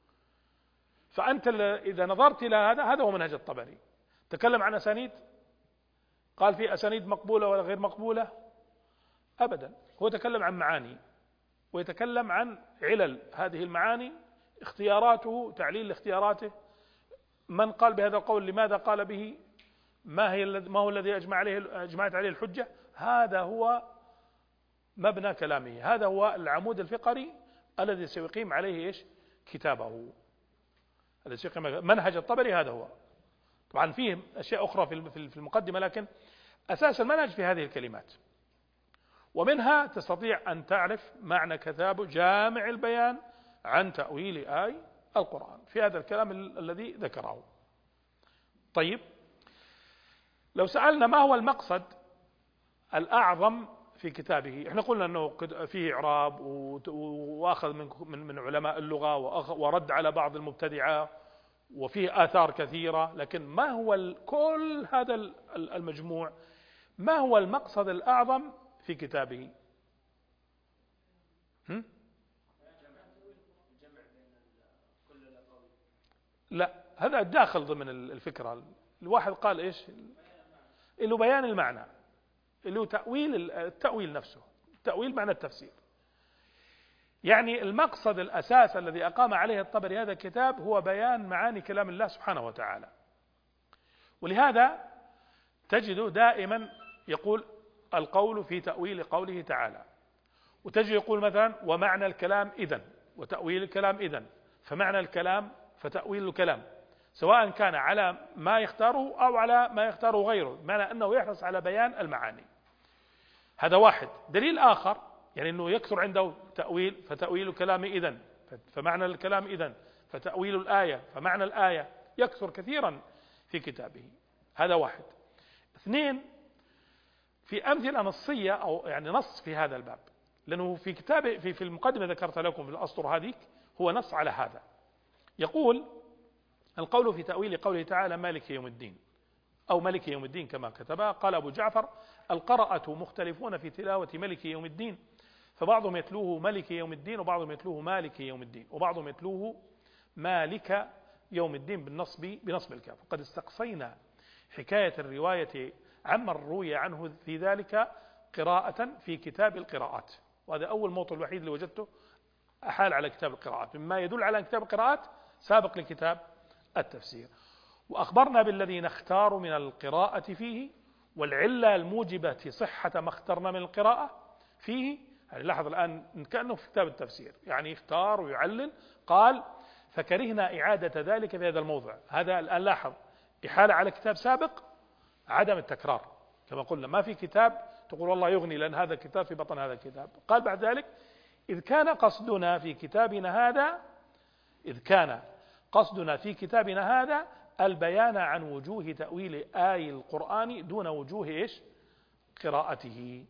فأنت إذا نظرت إلى هذا، هذا هو منهج الطبري. تكلم عن أسانيد، قال في أسانيد مقبولة ولا غير مقبولة؟ أبدا. هو تكلم عن معاني، ويتكلم عن علل هذه المعاني، اختياراته، تعليل لاختياراته، من قال بهذا القول لماذا قال به، ما هي ما هو الذي أجمع عليه أجمعت عليه الحجة. هذا هو مبنى كلامه، هذا هو العمود الفقري الذي سيقيم عليه إيش كتابه، الذي سيقيم منهج الطبري. هذا هو. طبعا فيه أشياء أخرى في المقدمة، لكن أساس المنهج في هذه الكلمات. ومنها تستطيع أن تعرف معنى كتاب جامع البيان عن تأويل آي القرآن في هذا الكلام الذي ذكره. طيب لو سألنا ما هو المقصد الأعظم في كتابه، احنا قلنا أنه فيه إعراب وأخذ من من علماء اللغة ورد على بعض المبتدعة، وفيه آثار كثيرة، لكن ما هو كل هذا المجموع، ما هو المقصد الأعظم في كتابه؟ هم؟ لا، هذا داخل ضمن الفكرة. الواحد قال إيش؟ اللي بيان المعنى، اللي هو تأويل التأويل نفسه، تأويل معنى التفسير. يعني المقصد الأساس الذي أقام عليه الطبري هذا الكتاب هو بيان معاني كلام الله سبحانه وتعالى. ولهذا تجد دائما يقول القول في تأويل قوله تعالى، وتجد يقول مثلا ومعنى الكلام إذن، وتأويل الكلام إذن، فمعنى الكلام فتأويل الكلام، سواء كان على ما يختاره أو على ما يختاره غيره، معنى أنه يحرص على بيان المعاني. هذا واحد. دليل آخر يعني أنه يكثر عنده تأويل، فتأويل الكلام إذن، فمعنى الكلام إذن، فتأويل الآية، فمعنى الآية، يكثر كثيرا في كتابه. هذا واحد. اثنين، في أمثلة نصية أو يعني نص في هذا الباب، لأنه في كتابه في في المقدمة ذكرت لكم في الأسطر هذيك هو نص على هذا. يقول القول في تأويل قوله تعالى مالك يوم الدين أو ملك يوم الدين كما كتبها. قال أبو جعفر القراءة مختلفون في تلاوة ملك يوم الدين، فبعضهم يتلوه ملك يوم الدين، وبعضهم يتلوه مالك يوم الدين، وبعضهم يتلوه مالك يوم الدين بالنصب بنصب الكاف. وقد استقصينا حكاية الرواية عمن روي عنه في ذلك قراءة في كتاب القراءات، وهذا أول موطن الوحيد اللي وجدته أحال على كتاب القراءات، مما يدل على أن كتاب القراءات سابق لكتاب التفسير. وأخبرنا بالذي نختار من القراءة فيه، والعلة الموجبة صحة ما اخترنا من القراءة فيه. يعني لاحظ الآن كأنه في كتاب التفسير، يعني اختار ويعلل. قال فكرهنا إعادة ذلك في هذا الموضع. هذا الآن لاحظ إحالة على كتاب سابق، عدم التكرار كما قلنا، ما في كتاب تقول والله يغني لأن هذا الكتاب في بطن هذا الكتاب. قال بعد ذلك إذ كان قصدنا في كتابنا هذا إذ كان قصدنا في كتابنا هذا البيان عن وجوه تأويل آي القرآن دون وجوه إيش قراءته.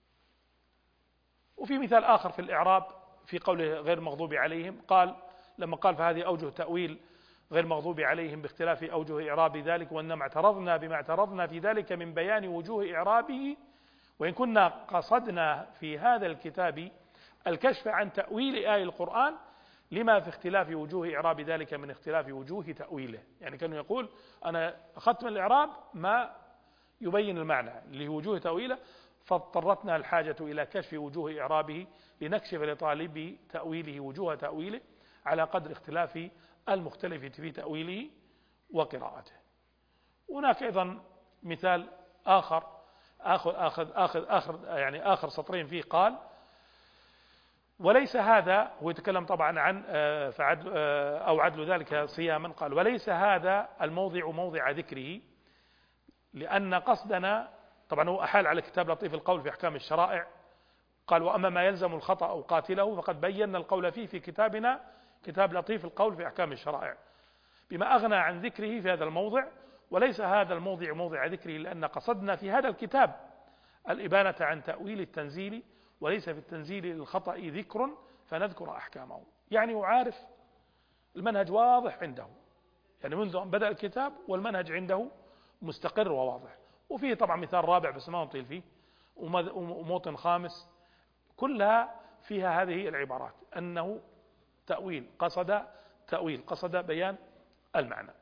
وفي مثال آخر في الإعراب في قوله غير المغضوب عليهم، قال لما قال فهذه أوجه تأويل غير مغضوب عليهم باختلاف أوجه إعراب ذلك، وإنما اعترضنا بما اعترضنا في ذلك من بيان وجوه إعرابه، وإن كنا قصدنا في هذا الكتاب الكشف عن تأويل آي القرآن لما في اختلاف وجوه إعراب ذلك من اختلاف وجوه تأويله. يعني كانوا يقول أنا أخذت من الإعراب ما يبين المعنى لوجوه تأويله، فاضطرتنا الحاجة إلى كشف وجوه إعرابه لنكشف لطالب تأويله وجوه تأويله على قدر اختلاف المختلف في تأويله وقراءته. هناك أيضا مثال آخر آخر آخر آخر, آخر يعني آخر سطرين فيه، قال وليس هذا، هو يتكلم طبعا عن فعدل أو عدل ذلك صياما، قال وليس هذا الموضع موضع ذكره لأن قصدنا، طبعا هو أحال على كتاب لطيف القول في أحكام الشرائع، قال وأما ما يلزم الخطأ أو قاتله فقد بينا القول فيه في كتابنا كتاب لطيف القول في أحكام الشرائع بما أغنى عن ذكره في هذا الموضع، وليس هذا الموضع موضع ذكره لأن قصدنا في هذا الكتاب الإبانة عن تأويل التنزيل، وليس في التنزيل للخطأ ذكر فنذكر أحكامه. يعني وعارف المنهج واضح عنده، يعني منذ أن بدأ الكتاب والمنهج عنده مستقر وواضح. وفيه طبعا مثال رابع بس ما نطيل فيه، وموطن خامس، كلها فيها هذه العبارات أنه تأويل قصد تأويل قصد بيان المعنى.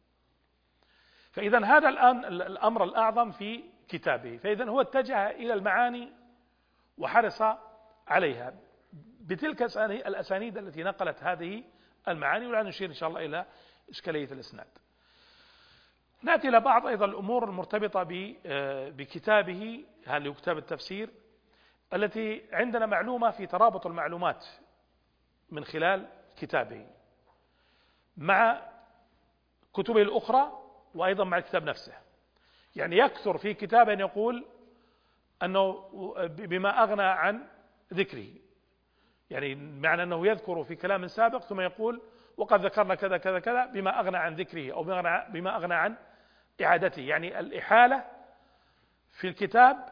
فإذا هذا الآن الأمر الأعظم في كتابه، فإذا هو اتجه إلى المعاني وحرص عليها بتلك الأسانيد التي نقلت هذه المعاني، ولا نشير إن شاء الله إلى إشكالية الإسناد. نأتي إلى بعض أيضا الأمور المرتبطة بكتابه هذا كتاب التفسير، التي عندنا معلومة في ترابط المعلومات من خلال كتابه مع كتبه الأخرى وأيضا مع الكتاب نفسه. يعني يكثر في كتابه أن يقول أنه بما أغنى عن ذكره، يعني معنى أنه يذكر في كلام سابق ثم يقول وقد ذكرنا كذا كذا كذا بما أغنى عن ذكره أو بما أغنى عن إعادته، يعني الإحالة في الكتاب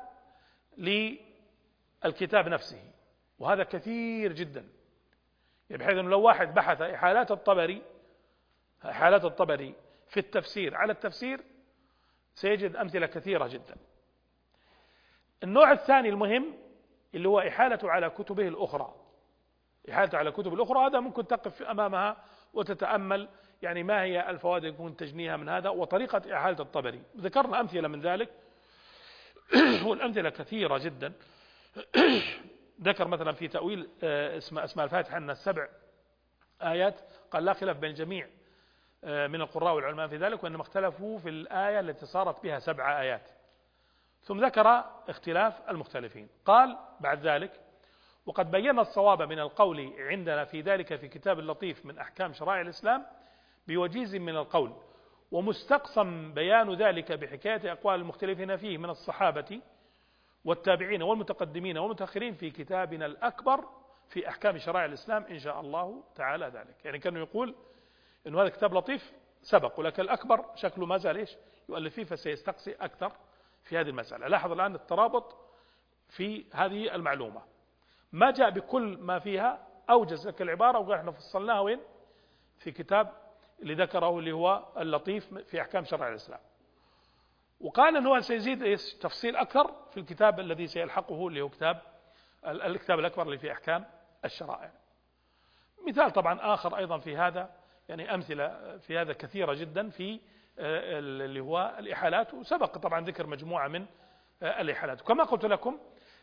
للكتاب نفسه. وهذا كثير جدا، يعني بحيث أنه لو واحد بحث إحالات الطبري إحالات الطبري في التفسير على التفسير سيجد أمثلة كثيرة جدا. النوع الثاني المهم اللي هو إحالته على كتبه الأخرى، إحالته على كتب الأخرى، هذا ممكن تقف أمامها وتتأمل يعني ما هي الفوائد يكون تجنيها من هذا وطريقة إحالة الطبري. ذكرنا أمثلة من ذلك والأمثلة كثيرة جدا. ذكر مثلا في تأويل اسم أسماء الفاتحة أن السبع آيات قال لا خلاف بين جميع من القراء والعلماء في ذلك، وإنما اختلفوا في الآية التي صارت بها سبع آيات، ثم ذكر اختلاف المختلفين. قال بعد ذلك وقد بينا الصواب من القول عندنا في ذلك في كتاب اللطيف من أحكام شرائع الإسلام بوجيز من القول، ومستقسم بيان ذلك بحكاية أقوال المختلفين فيه من الصحابة والتابعين والمتقدمين والمتأخرين في كتابنا الأكبر في أحكام شرائع الإسلام إن شاء الله تعالى ذلك. يعني كانوا يقول إن هذا كتاب لطيف سبق، ولكن الأكبر شكله ما زال إيش يؤلف فيه، فسيستقصي أكثر في هذه المسألة. لاحظ الآن الترابط في هذه المعلومة، ما جاء بكل ما فيها، أوجز لك العبارة وقال احنا فصلناها وين في كتاب اللي ذكره اللي هو اللطيف في أحكام شرع الإسلام، وقال أنه سيزيد تفصيل أكثر في الكتاب الذي سيلحقه اللي هو كتاب الكتاب الأكبر اللي في أحكام الشرائع. مثال طبعا آخر أيضا في هذا، يعني أمثلة في هذا كثيرة جدا في اللي هو الإحالات، وسبق طبعا ذكر مجموعة من الإحالات. كما قلت لكم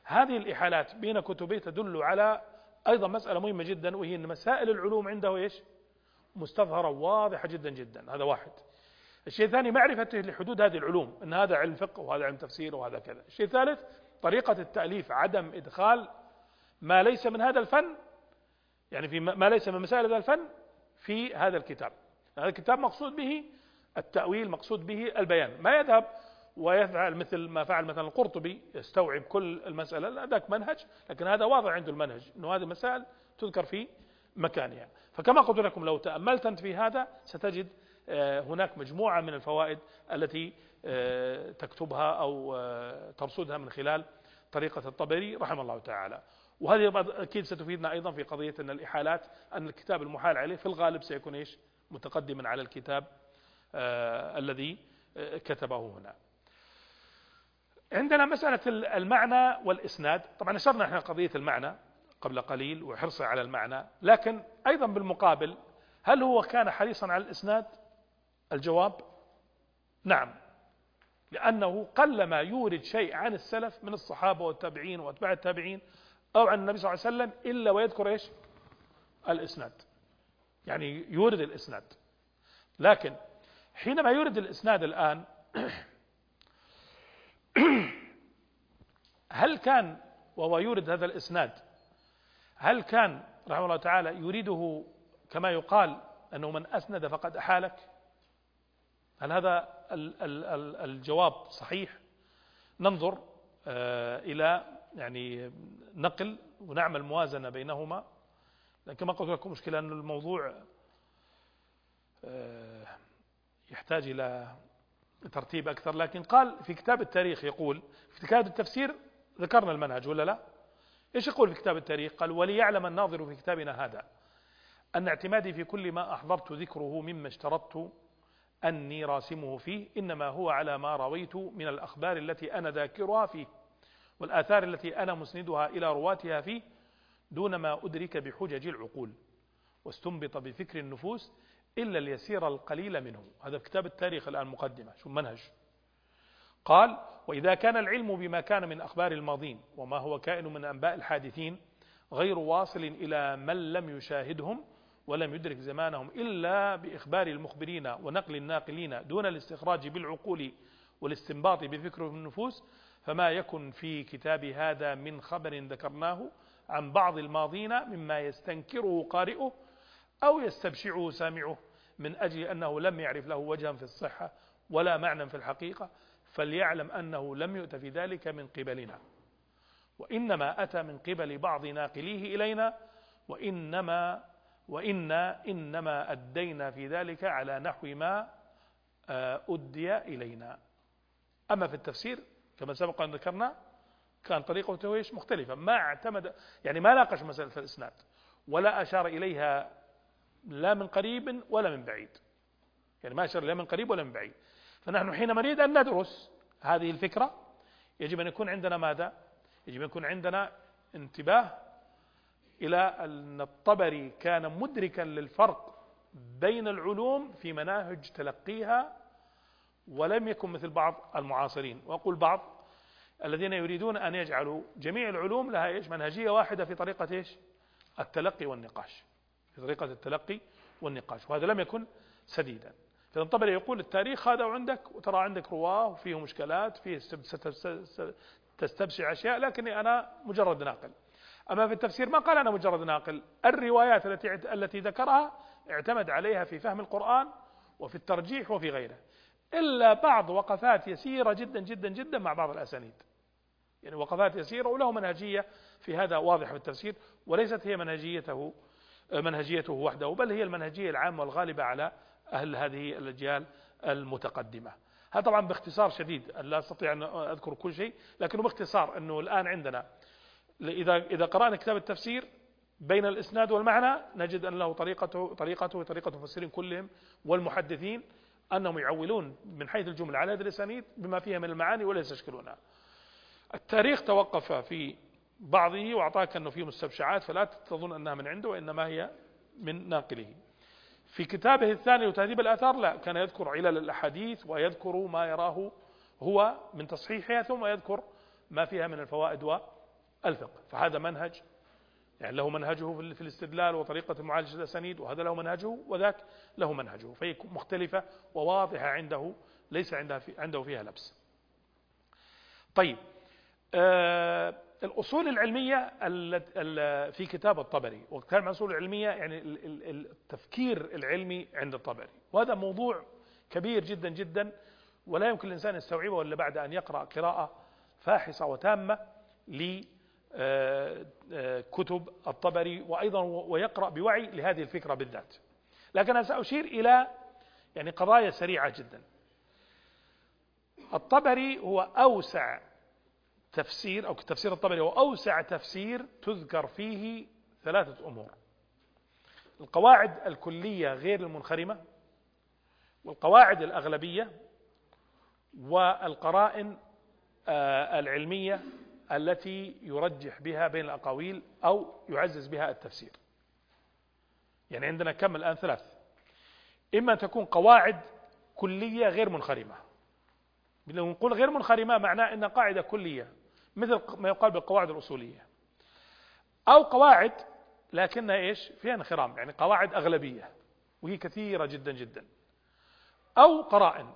هذه الإحالات بين كتبه تدل على أيضا مسألة مهمة جدا، وهي أن مسائل العلوم عنده إيش؟ مستظهرة واضحة جدا جدا. هذا واحد. الشيء الثاني معرفته لحدود هذه العلوم، أن هذا علم فقه وهذا علم تفسير وهذا كذا. الشيء الثالث طريقة التأليف، عدم إدخال ما ليس من هذا الفن، يعني في ما ليس من مسائل هذا الفن في هذا الكتاب. هذا الكتاب مقصود به التأويل، مقصود به البيان، ما يذهب ويفعل مثل ما فعل مثلا القرطبي يستوعب كل المسألة، لا ذاك منهج، لكن هذا واضح عنده المنهج أنه هذه المسائل تذكر في مكانها. فكما قلت لكم لو تأملت أنت في هذا ستجد هناك مجموعة من الفوائد التي تكتبها أو ترصدها من خلال طريقة الطبري رحمه الله تعالى. وهذه أكيد ستفيدنا أيضا في قضية أن الإحالات، أن الكتاب المحال عليه في الغالب سيكون إيش؟ متقدما على الكتاب آه الذي كتبه هنا. عندنا مسألة المعنى والإسناد. طبعا أشرنا احنا قضية المعنى قبل قليل وحرصه على المعنى، لكن أيضا بالمقابل هل هو كان حريصا على الإسناد؟ الجواب نعم، لأنه قلما يورد شيء عن السلف من الصحابة والتابعين وأتباع التابعين أو عن النبي صلى الله عليه وسلم إلا ويذكر إيش؟ الإسناد، يعني يورد الإسناد. لكن حينما يورد الإسناد الآن هل كان وهو يورد هذا الإسناد هل كان رحمه الله تعالى يريده كما يقال أنه من أسند فقد أحالك؟ هل هذا الجواب صحيح؟ ننظر إلى يعني نقل ونعمل موازنة بينهما، لكن كما قلت لكم مشكلة أن الموضوع يحتاج إلى ترتيب أكثر. لكن قال في كتاب التاريخ، يقول في كتاب التفسير ذكرنا المنهج ولا لا؟ إيش يقول في كتاب التاريخ؟ قال وليعلم الناظر في كتابنا هذا أن اعتمادي في كل ما أحضرت ذكره مما اشترطت أني راسمه فيه إنما هو على ما رويت من الأخبار التي أنا ذاكرها فيه والآثار التي أنا مسندها إلى رواتها فيه دون ما أدرك بحجج العقول واستنبط بفكر النفوس إلا اليسير القليل منه. هذا في كتاب التاريخ الآن مقدمة، شو منهج. قال وإذا كان العلم بما كان من أخبار الماضين وما هو كائن من أنباء الحادثين غير واصل إلى من لم يشاهدهم ولم يدرك زمانهم إلا بإخبار المخبرين ونقل الناقلين دون الاستخراج بالعقول والاستنباط بفكر النفوس، فما يكن في كتاب هذا من خبر ذكرناه عن بعض الماضين مما يستنكره قارئه أو يستبشعه سامعه من أجل أنه لم يعرف له وجها في الصحة ولا معنى في الحقيقة، فليعلم أنه لم يؤت في ذلك من قبلنا، وإنما أتى من قبل بعض ناقليه إلينا، وإنما وإنا إنما أدينا في ذلك على نحو ما أدي إلينا. أما في التفسير كما سبق أن ذكرنا كان طريقته مختلفة، ما اعتمد يعني ما ناقش مسألة الإسناد ولا أشار إليها لا من قريب ولا من بعيد، يعني ما أشار لا من قريب ولا من بعيد. فنحن حينما نريد أن ندرس هذه الفكرة يجب أن يكون عندنا ماذا؟ يجب أن يكون عندنا انتباه إلى أن الطبري كان مدركا للفرق بين العلوم في مناهج تلقيها، ولم يكن مثل بعض المعاصرين، وأقول بعض الذين يريدون أن يجعلوا جميع العلوم لها إيش؟ منهجية واحدة في طريقة إيش؟ التلقي والنقاش، في طريقة التلقي والنقاش، وهذا لم يكن سديدا. فالطبري يقول التاريخ هذا عندك وترى عندك رواه وفيه مشكلات فيه تستبشع أشياء، لكني أنا مجرد ناقل. أما في التفسير ما قال أنا مجرد ناقل، الروايات التي التي ذكرها اعتمد عليها في فهم القرآن وفي الترجيح وفي غيره، إلا بعض وقفات يسيرة جدا جدا جدا مع بعض الأسانيد، يعني وقفات يسيرة وله منهجية في هذا واضحة في التفسير، وليست هي منهجيته منهجيته وحده، بل هي المنهجية العامة والغالبة على أهل هذه الأجيال المتقدمة. هذا طبعا باختصار شديد، لا أستطيع أن أذكر كل شيء، لكنه باختصار أنه الآن عندنا إذا إذا قرأنا كتاب التفسير بين الإسناد والمعنى نجد أن له طريقته طريقته وطريقة المفسرين كلهم والمحدثين أنهم يعولون من حيث الجملة على هذه الأسانيد بما فيها من المعاني ولا يستشكلونها. التاريخ توقف في بعضه وأعطاك أنه فيه مستبشعات، فلا تظن أنها من عنده وإنما هي من ناقله. في كتابه الثاني وتهذيب الآثار لا، كان يذكر علل الأحاديث ويذكر ما يراه هو من تصحيحها، ثم يذكر ما فيها من الفوائد الفقه، فهذا منهج يعني له منهجه في الاستدلال وطريقة معالجة الأسانيد، وهذا له منهجه وذاك له منهجه، فهي مختلفة وواضحة عنده، ليس عنده في عنده فيها لبس. طيب، آه الأصول العلمية في كتاب الطبري، وكان عن الأصول العلمية يعني التفكير العلمي عند الطبري، وهذا موضوع كبير جدا جدا، ولا يمكن الإنسان يستوعبه إلا بعد أن يقرأ قراءة فاحصة وتامة لكتب الطبري، وأيضا ويقرأ بوعي لهذه الفكرة بالذات. لكن أنا سأشير إلى يعني قضايا سريعة جدا. الطبري هو أوسع تفسير، أو تفسير الطبري هو أوسع تفسير تذكر فيه ثلاثة أمور: القواعد الكلية غير المنخرمة، والقواعد الأغلبية، والقرائن العلمية التي يرجح بها بين الأقاويل أو يعزز بها التفسير. يعني عندنا كم الآن؟ ثلاث. إما تكون قواعد كلية غير منخرمة، لو نقول غير منخرمة معناه أن قاعدة كلية مثل ما يقال بالقواعد الأصولية، أو قواعد لكنها إيش فيها انخرام، يعني قواعد أغلبية وهي كثيرة جدا جدا، أو قرائن.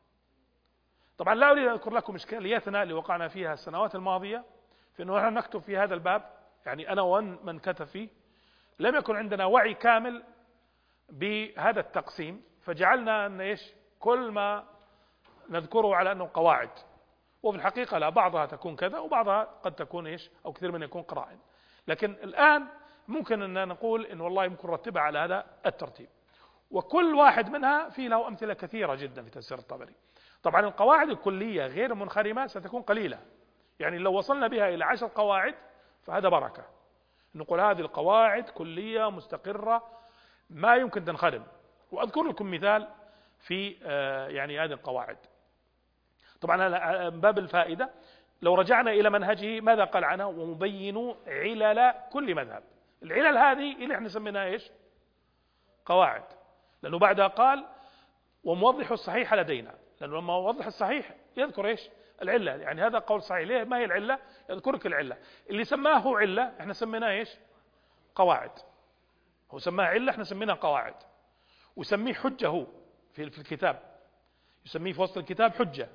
طبعا لا أريد أن أذكر لكم إشكالياتنا اللي وقعنا فيها السنوات الماضية في أنه نحن نكتب في هذا الباب، يعني أنا ومن كتب فيه لم يكن عندنا وعي كامل بهذا التقسيم، فجعلنا أن إيش كل ما نذكره على أنه قواعد، وفي الحقيقة لا، بعضها تكون كذا وبعضها قد تكون إيش أو كثير منها يكون قرائن. لكن الآن ممكن أن نقول إن والله ممكن نرتبها على هذا الترتيب، وكل واحد منها فيه له أمثلة كثيرة جدا في تفسير الطبري. طبعا القواعد الكلية غير المنخرمة ستكون قليلة، يعني لو وصلنا بها إلى عشر قواعد فهذا بركة، نقول هذه القواعد كلية مستقرة ما يمكن تنخرم. وأذكر لكم مثال في يعني هذه القواعد. طبعا من باب الفائدة لو رجعنا إلى منهجه ماذا قال عنه؟ ومبين علل كل مذهب. العلل هذه اللي احنا سميناها إيش؟ قواعد، لأنه بعدها قال وموضح الصحيح لدينا، لأنه لما وضح الصحيح يذكر إيش؟ العلة، يعني هذا قول صحيح. ليه؟ ما هي العلة؟ يذكرك العلة. اللي سماه علة احنا سميناه إيش؟ قواعد. هو سماه علة احنا سميناه قواعد، وسميه حجة هو في في الكتاب، يسميه في وسط الكتاب حجة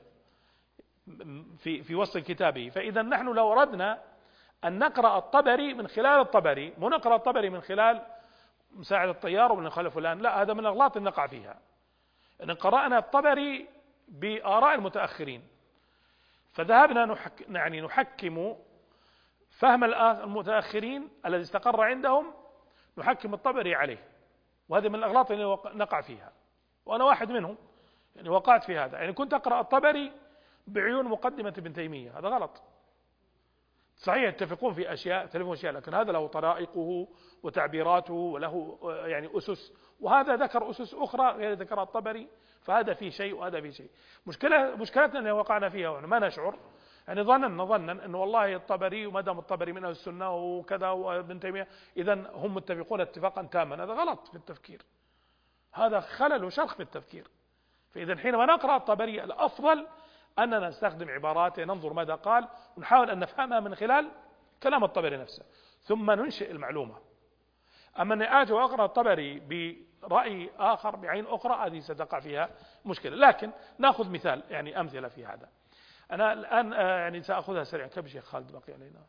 في في وسط كتابه. فإذا نحن لو أردنا أن نقرأ الطبري من خلال الطبري، مو نقرأ الطبري من خلال مساعد الطيار ومن خلال فلان، لا، هذا من الأغلاط اللي نقع فيها. إن قرأنا الطبري بآراء المتأخرين، فذهبنا نحك يعني نحكم فهم المتأخرين الذي استقر عندهم، نحكم الطبري عليه، وهذا من الأغلاط اللي نقع فيها، وأنا واحد منهم، يعني وقعت في هذا. يعني كنت أقرأ الطبري بعيون مقدمة ابن تيمية، هذا غلط. صحيح يتفقون في أشياء تلفون أشياء، لكن هذا له طرائقه وتعبيراته وله يعني أسس، وهذا ذكر أسس أخرى غير ذكر الطبري، فهذا فيه شيء وهذا فيه شيء. مشكلة مشكلتنا اللي وقعنا فيها وما نشعر، يعني ظننا ظنا أنه والله الطبري وما دام الطبري من أهل السنة وكذا وابن تيمية إذا هم متفقون اتفاقا تاما. هذا غلط في التفكير، هذا خلل وشرخ في التفكير. فإذا حينما نقرأ الطبري الأفضل أننا نستخدم عباراته، ننظر ماذا قال ونحاول أن نفهمها من خلال كلام الطبري نفسه، ثم ننشئ المعلومة. أما أن أجي وأقرأ الطبري برأي آخر بعين أخرى، هذه ستقع فيها مشكلة. لكن نأخذ مثال، يعني أمثلة في هذا. أنا الآن يعني سأخذها سريعا. كم شيخ خالد بقي علينا؟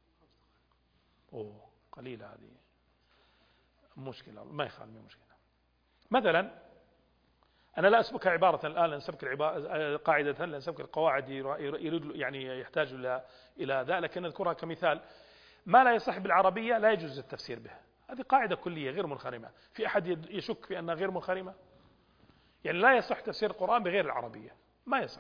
أوه قليلة هذه، مشكلة ما يخالف مشكلة. مثلا أنا لا أسبك عبارة الآن، لأن سبك العبارة قاعدة، لأن سبك القواعد يريد يعني يحتاج إلى إلى ذا، لكن نذكرها كمثال. ما لا يصح بالعربية لا يجوز التفسير به، هذه قاعدة كلية غير منخرمة. في أحد يشك في أنها غير منخرمة؟ يعني لا يصح تفسير القرآن بغير العربية، ما يصح.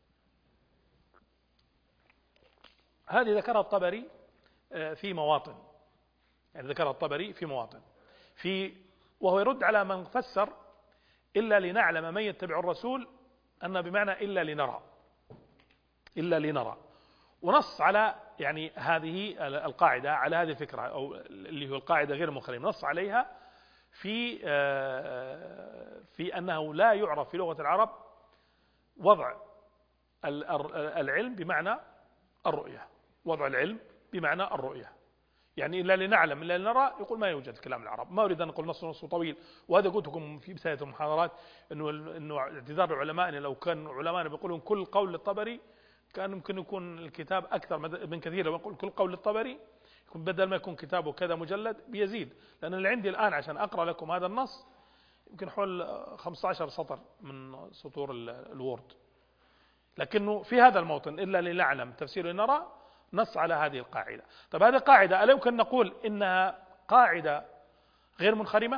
هذه ذكرها الطبري في مواطن، يعني ذكرها الطبري في مواطن في وهو يرد على من فسر إلا لنعلم من يتبع الرسول، أن بمعنى إلا لنرى، إلا لنرى، ونص على يعني هذه القاعدة، على هذه الفكرة أو اللي هو القاعدة غير المنخرمة، نص عليها في في أنه لا يعرف في لغة العرب وضع العلم بمعنى الرؤية، وضع العلم بمعنى الرؤية، يعني إلا لنعلم إلا لنرى، يقول ما يوجد كلام العرب. ما أريد أن أقول نص نص طويل، وهذا قلت لكم في بداية المحاضرات إنه إنه اعتذار العلماء، إن لو كان علماء بيقولون كل قول للطبري كان ممكن يكون الكتاب أكثر من كثير. لو أقول كل قول للطبري يكون بدل ما يكون كتابه كذا مجلد بيزيد، لأن اللي عندي الآن عشان أقرأ لكم هذا النص يمكن حول خمسة عشر سطر من سطور الوورد. لكنه في هذا الموطن إلا لنعلم تفسير لنرى نص على هذه القاعدة. طب هذه قاعدة ألا يمكن نقول إنها قاعدة غير منخرمة؟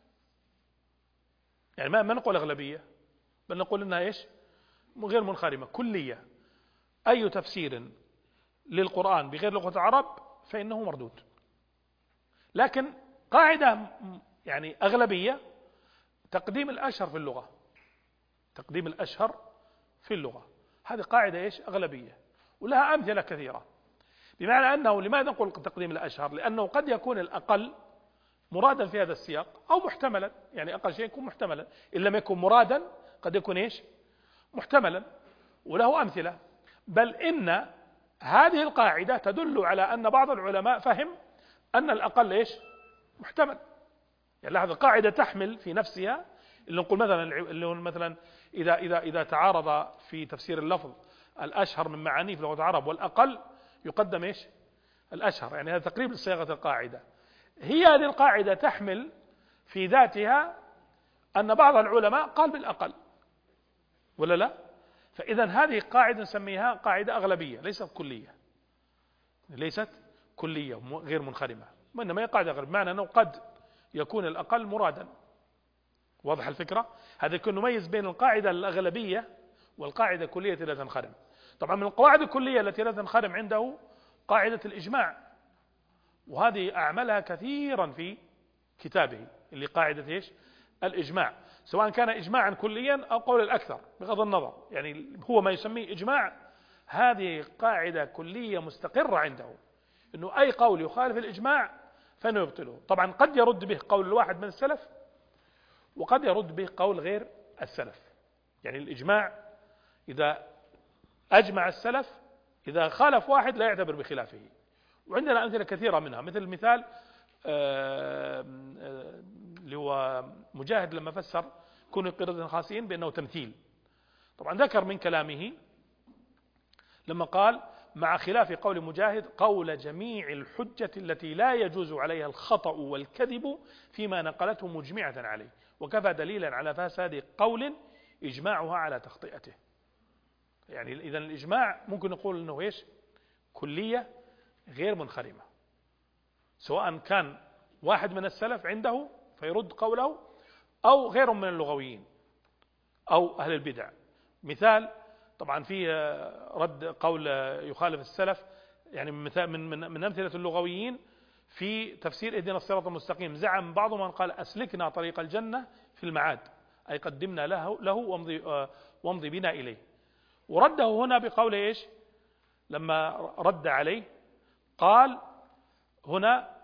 يعني ما نقول أغلبية، بل نقول إنها إيش؟ غير منخرمة كلية. أي تفسير للقرآن بغير لغة العرب فإنه مردود. لكن قاعدة يعني أغلبية تقديم الأشهر في اللغة، تقديم الأشهر في اللغة، هذه قاعدة إيش؟ أغلبية، ولها أمثلة كثيرة. بمعنى أنه لماذا نقول تقديم الأشهر؟ لأنه قد يكون الأقل مرادا في هذا السياق أو محتملا، يعني أقل شيء يكون محتملا، إن لم يكن مرادا قد يكون إيش؟ محتملا، وله أمثلة. بل إن هذه القاعدة تدل على أن بعض العلماء فهم أن الأقل إيش؟ محتمل. يعني لاحظ القاعدة تحمل في نفسها، اللي نقول مثلا اللي مثلا إذا إذا إذا تعارض في تفسير اللفظ الأشهر من معانيه في لغة العرب والأقل يقدم إيش؟ الأشهر. يعني هذا تقريب لصياغة القاعدة. هي هذه القاعدة تحمل في ذاتها أن بعض العلماء قال بالأقل، ولا لا؟ فإذا هذه قاعدة نسميها قاعدة أغلبية ليست كلية، ليست كلية غير منخرمة، وإنما هي قاعدة أغلبية، معنى أنه قد يكون الأقل مرادا. واضح الفكرة؟ هذا يكون نميز بين القاعدة الأغلبية والقاعدة الكلية التي لا تنخرم. طبعا من القواعد الكلية التي لا تنخرم عنده قاعدة الإجماع، وهذه أعملها كثيرا في كتابه اللي قاعدة إيش؟ الإجماع، سواء كان إجماعا كليا أو قول الأكثر بغض النظر، يعني هو ما يسميه إجماع. هذه قاعدة كلية مستقرة عنده، إنه أي قول يخالف الإجماع فإنه يبطله. طبعا قد يرد به قول الواحد من السلف، وقد يرد به قول غير السلف. يعني الإجماع إذا أجمع السلف، إذا خالف واحد لا يعتبر بخلافه. وعندنا أمثلة كثيرة منها، مثل المثال اللي هو مجاهد لما فسر كونوا قردة خاسئين بأنه تمثيل. طبعا ذكر من كلامه لما قال مع خلاف قول مجاهد قول جميع الحجة التي لا يجوز عليها الخطأ والكذب فيما نقلته مجمعة عليه، وكفى دليلا على فساد قول إجماعها على تخطئته. يعني إذا الإجماع ممكن نقول أنه إيش؟ كلية غير منخرمة، سواء كان واحد من السلف عنده فيرد قوله أو غير من اللغويين أو أهل البدع. مثال طبعا في رد قول يخالف السلف، يعني من من من أمثلة اللغويين في تفسير اهدنا الصراط المستقيم، زعم بعضهم من قال أسلكنا طريق الجنة في المعاد، أي قدمنا له له وامضي وامضي بنا إليه. ورده هنا بقول إيش؟ لما رد عليه قال هنا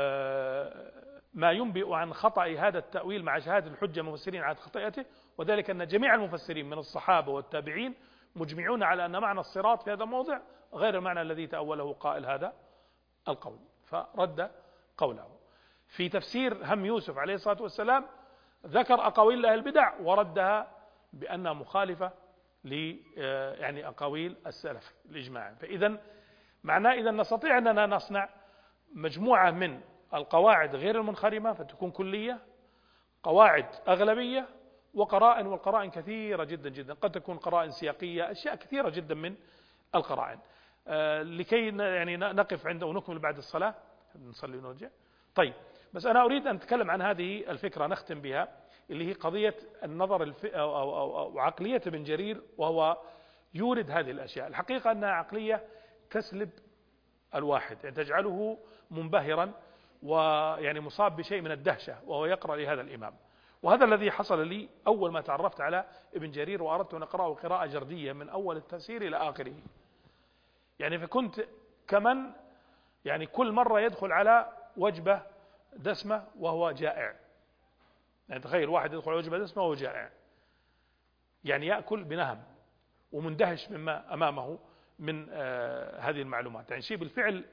ما ينبئ عن خطأ هذا التأويل مع شهادة الحجة المفسرين على خطئته، وذلك أن جميع المفسرين من الصحابة والتابعين مجمعون على أن معنى الصراط في هذا الموضع غير المعنى الذي تأوله قائل هذا القول، فرد قوله. في تفسير هم يوسف عليه الصلاة والسلام ذكر أقاويل أهل البدع وردها بأنها مخالفة ل يعني أقاويل السلف الإجماع. فإذا معناه إذا نستطيع أننا نصنع مجموعة من القواعد غير المنخرمة فتكون كلية، قواعد أغلبية، وقرائن، والقرائن كثيرة جدا جدا، قد تكون قرائن سياقية، أشياء كثيرة جدا من القرائن. آه لكي يعني نقف عنده ونكمل بعد الصلاة نصلي ونرجع. طيب بس أنا أريد أن أتكلم عن هذه الفكرة نختم بها، اللي هي قضية النظر الف... أو, أو, أو, أو عقلية ابن جرير، وهو يورد هذه الأشياء. الحقيقة أنها عقلية تسلب الواحد، يعني تجعله منبهرا ويعني مصاب بشيء من الدهشة وهو يقرأ لهذا الإمام. وهذا الذي حصل لي أول ما تعرفت على ابن جرير وأردت أن أقرأه قراءة جردية من أول التفسير إلى آخره. يعني فكنت كمن يعني كل مرة يدخل على وجبة دسمة وهو جائع. يعني تخيل واحد يدخل على وجبة دسمة وهو جائع، يعني يأكل بنهم ومندهش مما أمامه من آه هذه المعلومات. يعني شيء بالفعل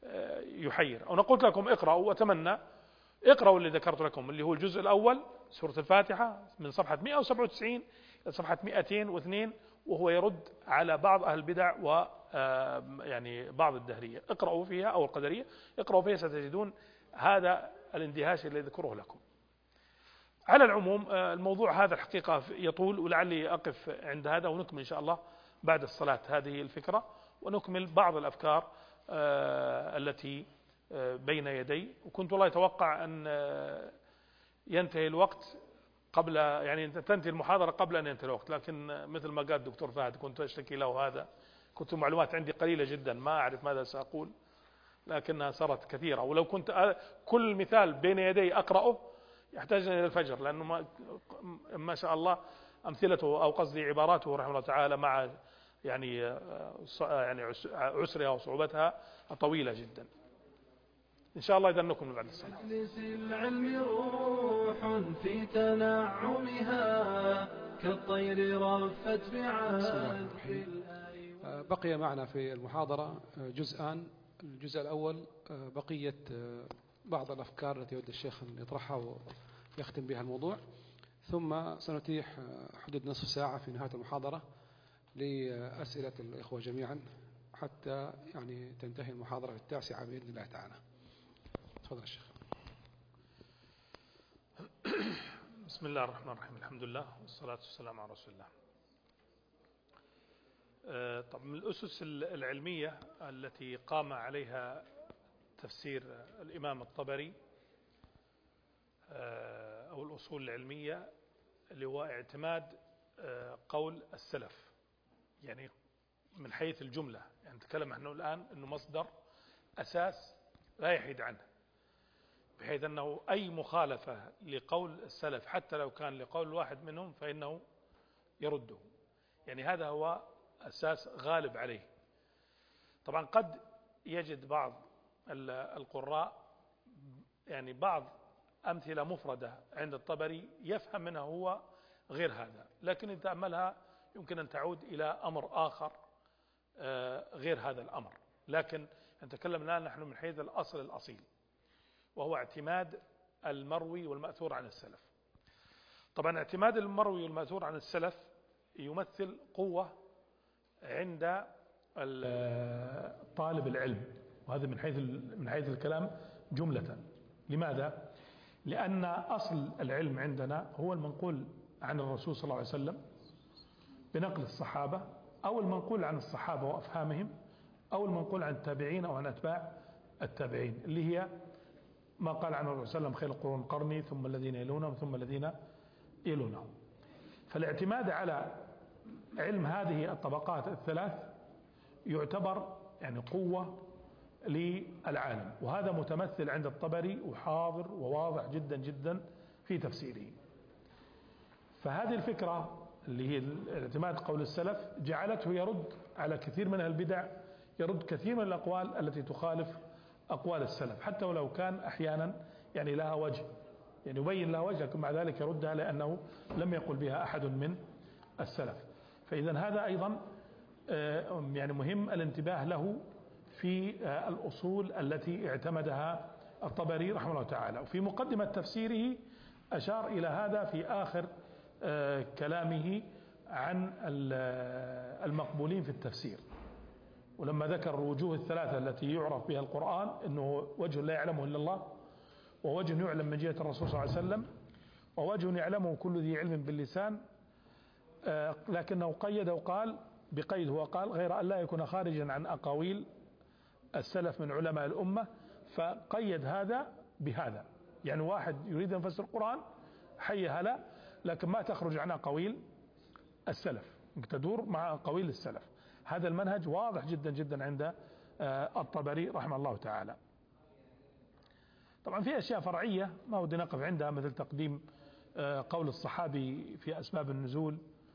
يحير. أنا قلت لكم اقرأوا، وأتمنى اقرأوا اللي ذكرت لكم اللي هو الجزء الأول سورة الفاتحة من صفحة مئة وسبعة وتسعين إلى صفحة مئتين واثنين، وهو يرد على بعض أهل البدع و يعني بعض الدهرية. اقرأوا فيها أو القدرية، اقرأوا فيها ستجدون هذا الاندهاش الذي ذكره لكم. على العموم الموضوع هذا الحقيقة يطول، ولعلي أقف عند هذا ونكمل إن شاء الله بعد الصلاة هذه الفكرة، ونكمل بعض الأفكار التي بين يدي. وكنت والله أتوقع أن ينتهي الوقت قبل، يعني تنتهي المحاضرة قبل أن ينتهي الوقت، لكن مثل ما قال الدكتور فهد كنت أشتكي له هذا، كنت معلومات عندي قليلة جدا ما أعرف ماذا سأقول، لكنها صارت كثيرة. ولو كنت كل مثال بين يدي أقرأه يحتاج إلى الفجر، لأنه ما, ما شاء الله أمثلته أو قصدي عباراته رحمه الله تعالى مع يعني يعني عسرها وصعوبتها طويلة جدا. إن شاء الله إذا نكمل بعد الصلاة. مجلس العلم روح في تنعمها كالطير رفت بعذب الآي. بقي معنا في المحاضرة جزءان. الجزء الأول بقية بعض الأفكار التي يود الشيخ أن يطرحها ويختم بها الموضوع، ثم سنتيح حدود نصف ساعة في نهاية المحاضرة لأسئلة الإخوة جميعا حتى يعني تنتهي المحاضرة التاسعة بإذن الله تعالى. تفضل الشيخ. بسم الله الرحمن الرحيم، الحمد لله والصلاة والسلام على رسول الله. طب من الأسس العلمية التي قام عليها تفسير الإمام الطبري أو الأصول العلمية اللي هو اعتماد قول السلف، يعني من حيث الجملة، يعني نتكلم نحن الآن أنه مصدر أساس لا يحيد عنه، بحيث أنه أي مخالفة لقول السلف حتى لو كان لقول واحد منهم فإنه يرده، يعني هذا هو أساس غالب عليه. طبعا قد يجد بعض القراء يعني بعض أمثلة مفردة عند الطبري يفهم منها هو غير هذا، لكن إن تأملها يمكن أن تعود إلى أمر آخر غير هذا الأمر. لكن نتكلم الآن نحن من حيث الأصل الأصيل، وهو اعتماد المروي والمأثور عن السلف. طبعا اعتماد المروي والمأثور عن السلف يمثل قوة عند طالب العلم، وهذا من حيث من حيث الكلام جملة. لماذا؟ لأن أصل العلم عندنا هو المنقول عن الرسول صلى الله عليه وسلم بنقل الصحابة، أو المنقول عن الصحابة وأفهامهم، أو المنقول عن التابعين أو عن أتباع التابعين، اللي هي ما قال عنه الرسول صلى الله عليه وسلم خير القرون قرني ثم الذين يلونهم ثم الذين يلونهم. فالاعتماد على علم هذه الطبقات الثلاث يعتبر يعني قوة للعالم، وهذا متمثل عند الطبري وحاضر وواضح جدا جدا في تفسيره. فهذه الفكرة اللي هي الاعتماد قول السلف جعلته يرد على كثير من البدع، يرد كثير من الأقوال التي تخالف أقوال السلف، حتى ولو كان أحيانا يعني لها وجه، يعني يبين لها وجه، لكن مع ذلك يردها لأنه لم يقل بها أحد من السلف. فإذا هذا أيضا يعني مهم الانتباه له في الأصول التي اعتمدها الطبري رحمه الله تعالى. وفي مقدمة تفسيره أشار إلى هذا في آخر كلامه عن المقبولين في التفسير، ولما ذكر الوجوه الثلاثة التي يعرف بها القرآن أنه وجه لا يعلمه إلا الله، ووجه يعلم من جهة الرسول صلى الله عليه وسلم، ووجه يعلمه كل ذي علم باللسان، لكنه قيد وقال بقيد، هو قال غير أن لا يكون خارجا عن أقاويل السلف من علماء الأمة، فقيد هذا بهذا. يعني واحد يريد أن يفسر القرآن حي هلا، لكن ما تخرج عن أقاويل السلف، تدور مع أقاويل السلف. هذا المنهج واضح جدا جدا عند الطبري رحمه الله تعالى. طبعا في أشياء فرعية ما ودي نقف عندها، مثل تقديم قول الصحابي في أسباب النزول.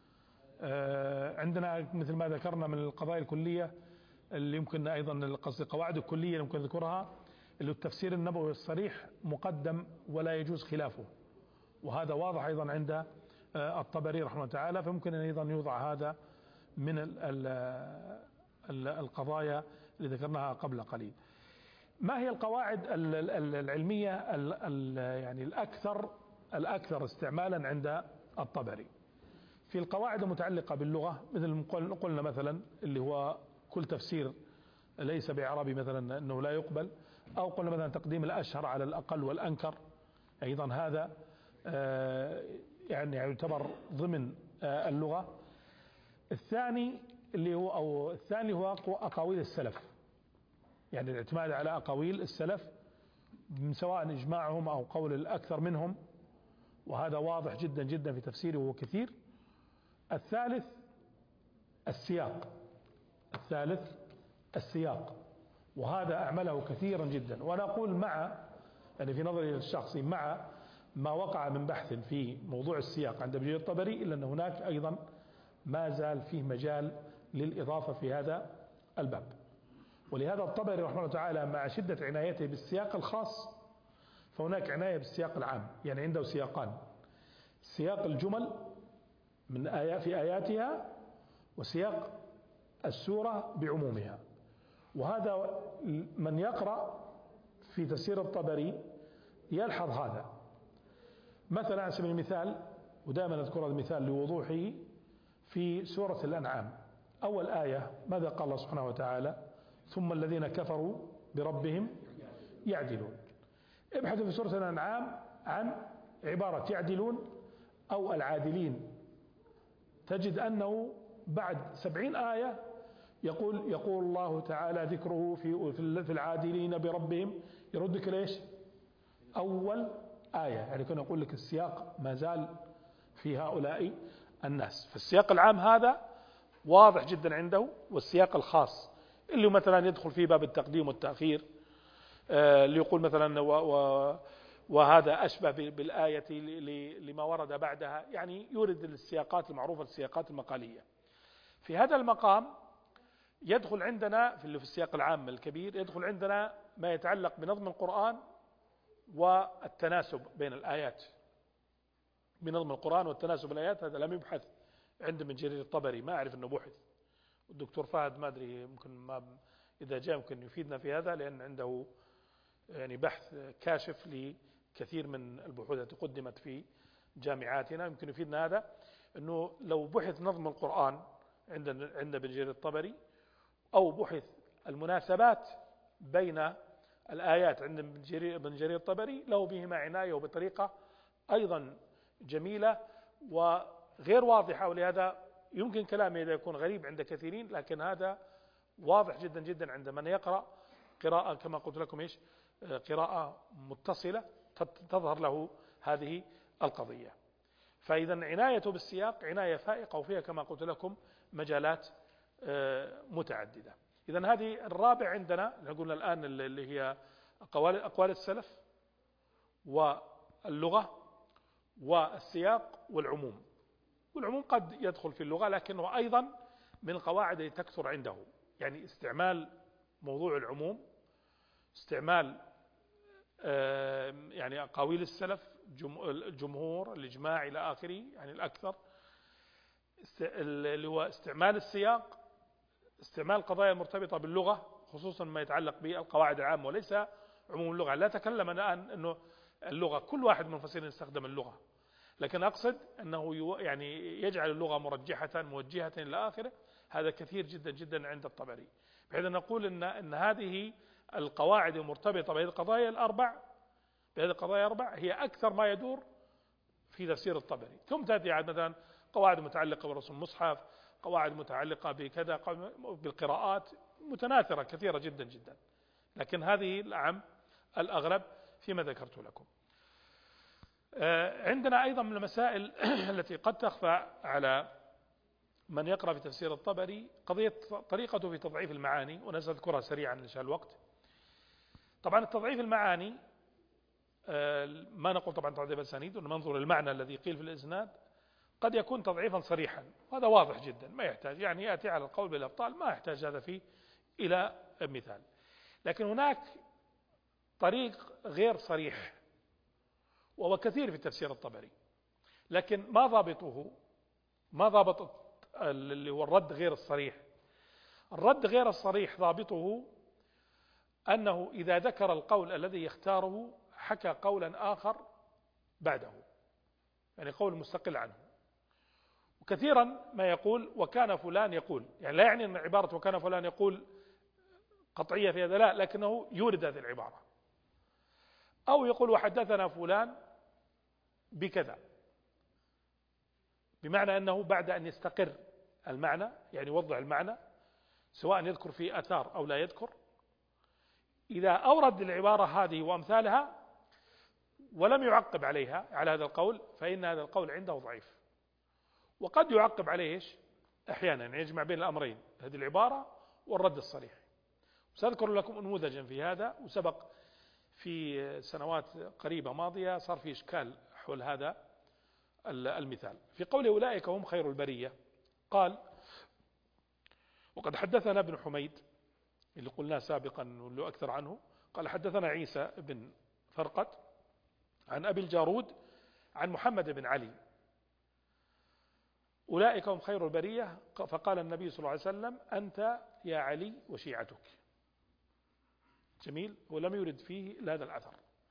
عندنا مثل ما ذكرنا من القضايا الكلية اللي يمكن أيضا القصد القواعد الكلية اللي يمكن ذكرها، اللي التفسير النبوي الصريح مقدم ولا يجوز خلافه، وهذا واضح أيضا عند الطبري رحمه الله تعالى. فممكن أن أيضا يوضع هذا من القضايا اللي ذكرناها قبل قليل. ما هي القواعد العلمية يعني الأكثر الأكثر استعمالا عند الطبري؟ في القواعد المتعلقة باللغة مثل قلنا مثلا اللي هو كل تفسير ليس بإعرابي مثلا أنه لا يقبل، أو قلنا مثلا تقديم الأشهر على الأقل والأنكر، أيضا هذا يعني يعتبر ضمن اللغة. الثاني اللي هو أو الثاني هو أقاويل السلف، يعني الاعتماد على أقاويل السلف سواء إجماعهم أو قول الأكثر منهم، وهذا واضح جدا جدا في تفسيره وكثير. الثالث السياق الثالث السياق وهذا أعمله كثيرا جدا، وأنا أقول مع يعني في نظري الشخصي مع ما وقع من بحث في موضوع السياق عند ابن جرير الطبري، إلا أن هناك أيضا ما زال فيه مجال للإضافة في هذا الباب. ولهذا الطبري رحمه الله تعالى مع شدة عنايته بالسياق الخاص فهناك عناية بالسياق العام، يعني عنده سياقان: سياق الجمل من آيات في آياتها، وسياق السورة بعمومها. وهذا من يقرأ في تفسير الطبري يلحظ هذا. مثلا على سبيل المثال، ودائما أذكر المثال لوضوحه، في سورة الأنعام أول آية ماذا قال الله سبحانه وتعالى؟ ثم الذين كفروا بربهم يعدلون. ابحثوا في سورة الأنعام عن عبارة يعدلون أو العادلين، تجد أنه بعد سبعين آية يقول يقول الله تعالى ذكره في في العادلين بربهم، يردك ليش؟ أول آية. يعني كنا نقول لك السياق ما زال في هؤلاء الناس. فالسياق العام هذا واضح جدا عنده، والسياق الخاص اللي مثلا يدخل في باب التقديم والتأخير، اللي يقول مثلا وهذا أشبه بالآية لما ورد بعدها، يعني يورد السياقات المعروفة السياقات المقالية. في هذا المقام يدخل عندنا في اللي في السياق العام الكبير يدخل عندنا ما يتعلق بنظم القرآن والتناسب بين الآيات، بنظم القرآن والتناسب بين الآيات. هذا لم يبحث عند ابن جرير الطبري، ما أعرف أنه بحث. الدكتور فهد ما أدري ممكن ما إذا جاء ممكن يفيدنا في هذا، لأن عنده يعني بحث كاشف لكثير من البحوث التي قدمت في جامعاتنا، يمكن يفيدنا هذا، أنه لو بحث نظم القرآن عند عند ابن جرير الطبري، أو بحث المناسبات بين الآيات عند ابن جرير ابن جرير الطبري، له بهما عناية وبطريقة أيضا جميلة وغير واضحة. ولهذا يمكن كلامه إذا يكون غريب عند كثيرين، لكن هذا واضح جدا جدا عند من يقرأ قراءة كما قلت لكم إيش قراءة متصلة تظهر له هذه القضية. فإذا عنايته بالسياق عناية فائقة، وفيها كما قلت لكم مجالات متعددة. إذا هذه الرابع عندنا قلنا الآن اللي هي أقوال أقوال السلف واللغة والسياق والعموم. والعموم قد يدخل في اللغة، لكنه أيضا من القواعد التي تكثر عنده، يعني استعمال موضوع العموم، استعمال يعني أقاويل السلف، الجمهور، الإجماع إلى آخره، يعني الأكثر، اللي هو استعمال السياق، استعمال القضايا المرتبطة باللغة خصوصا ما يتعلق بالقواعد العامة وليس عموم اللغة. لا أتكلم الآن أنه اللغة كل واحد من المفسرين يستخدم اللغة، لكن أقصد أنه يعني يجعل اللغة مرجحة موجهة إلى آخره. هذا كثير جدا جدا عند الطبري، بحيث أن نقول إن, إن هذه القواعد المرتبطة بهذه القضايا الأربع بهذه القضايا الأربع هي أكثر ما يدور في تفسير الطبري. ثم تأتي مثلا قواعد متعلقة برسم المصحف، قواعد متعلقة بكذا بالقراءات، متناثرة كثيرة جدا جدا، لكن هذه الأعم الأغلب فيما ذكرت لكم. عندنا أيضا من المسائل التي قد تخفى على من يقرأ في تفسير الطبري قضية طريقته في تضعيف المعاني، ونسأذكرها سريعا إن شاء الوقت. طبعا التضعيف المعاني ما نقول طبعا تضعيف الأسانيد، وننظر للمعنى الذي قيل في الإسناد، قد يكون تضعيفا صريحا، هذا واضح جدا ما يحتاج يعني يأتي على القول بالأبطال، ما يحتاج هذا فيه إلى مثال. لكن هناك طريق غير صريح وهو كثير في تفسير الطبري، لكن ما ضابطه ما ضابط اللي هو الرد غير الصريح. الرد غير الصريح ضابطه أنه إذا ذكر القول الذي يختاره حكى قولا آخر بعده، يعني قول مستقل عنه. وكثيرا ما يقول وكان فلان يقول، يعني لا يعني أن عبارة وكان فلان يقول قطعية في هذا، لا، لكنه يورد هذه العبارة. أو يقول وحدثنا فلان بكذا، بمعنى أنه بعد أن يستقر المعنى، يعني يوضع المعنى، سواء يذكر فيه آثار أو لا يذكر، إذا أورد العبارة هذه وأمثالها ولم يعقب عليها على هذا القول، فإن هذا القول عنده ضعيف. وقد يعقب عليه إيش؟ أحيانا، يعني يجمع بين الأمرين، هذه العبارة والرد الصريح. سأذكر لكم نموذجا في هذا، وسبق في سنوات قريبة ماضية صار في إشكال حول هذا المثال. في قول أولئك هم خير البرية، قال وقد حدثنا ابن حميد اللي قلنا سابقا واللي أكثر عنه، قال حدثنا عيسى بن فرقد عن أبي الجارود عن محمد بن علي، أولئك هم خير البرية، فقال النبي صلى الله عليه وسلم أنت يا علي وشيعتك. جميل، ولم يرد فيه هذا الأثر.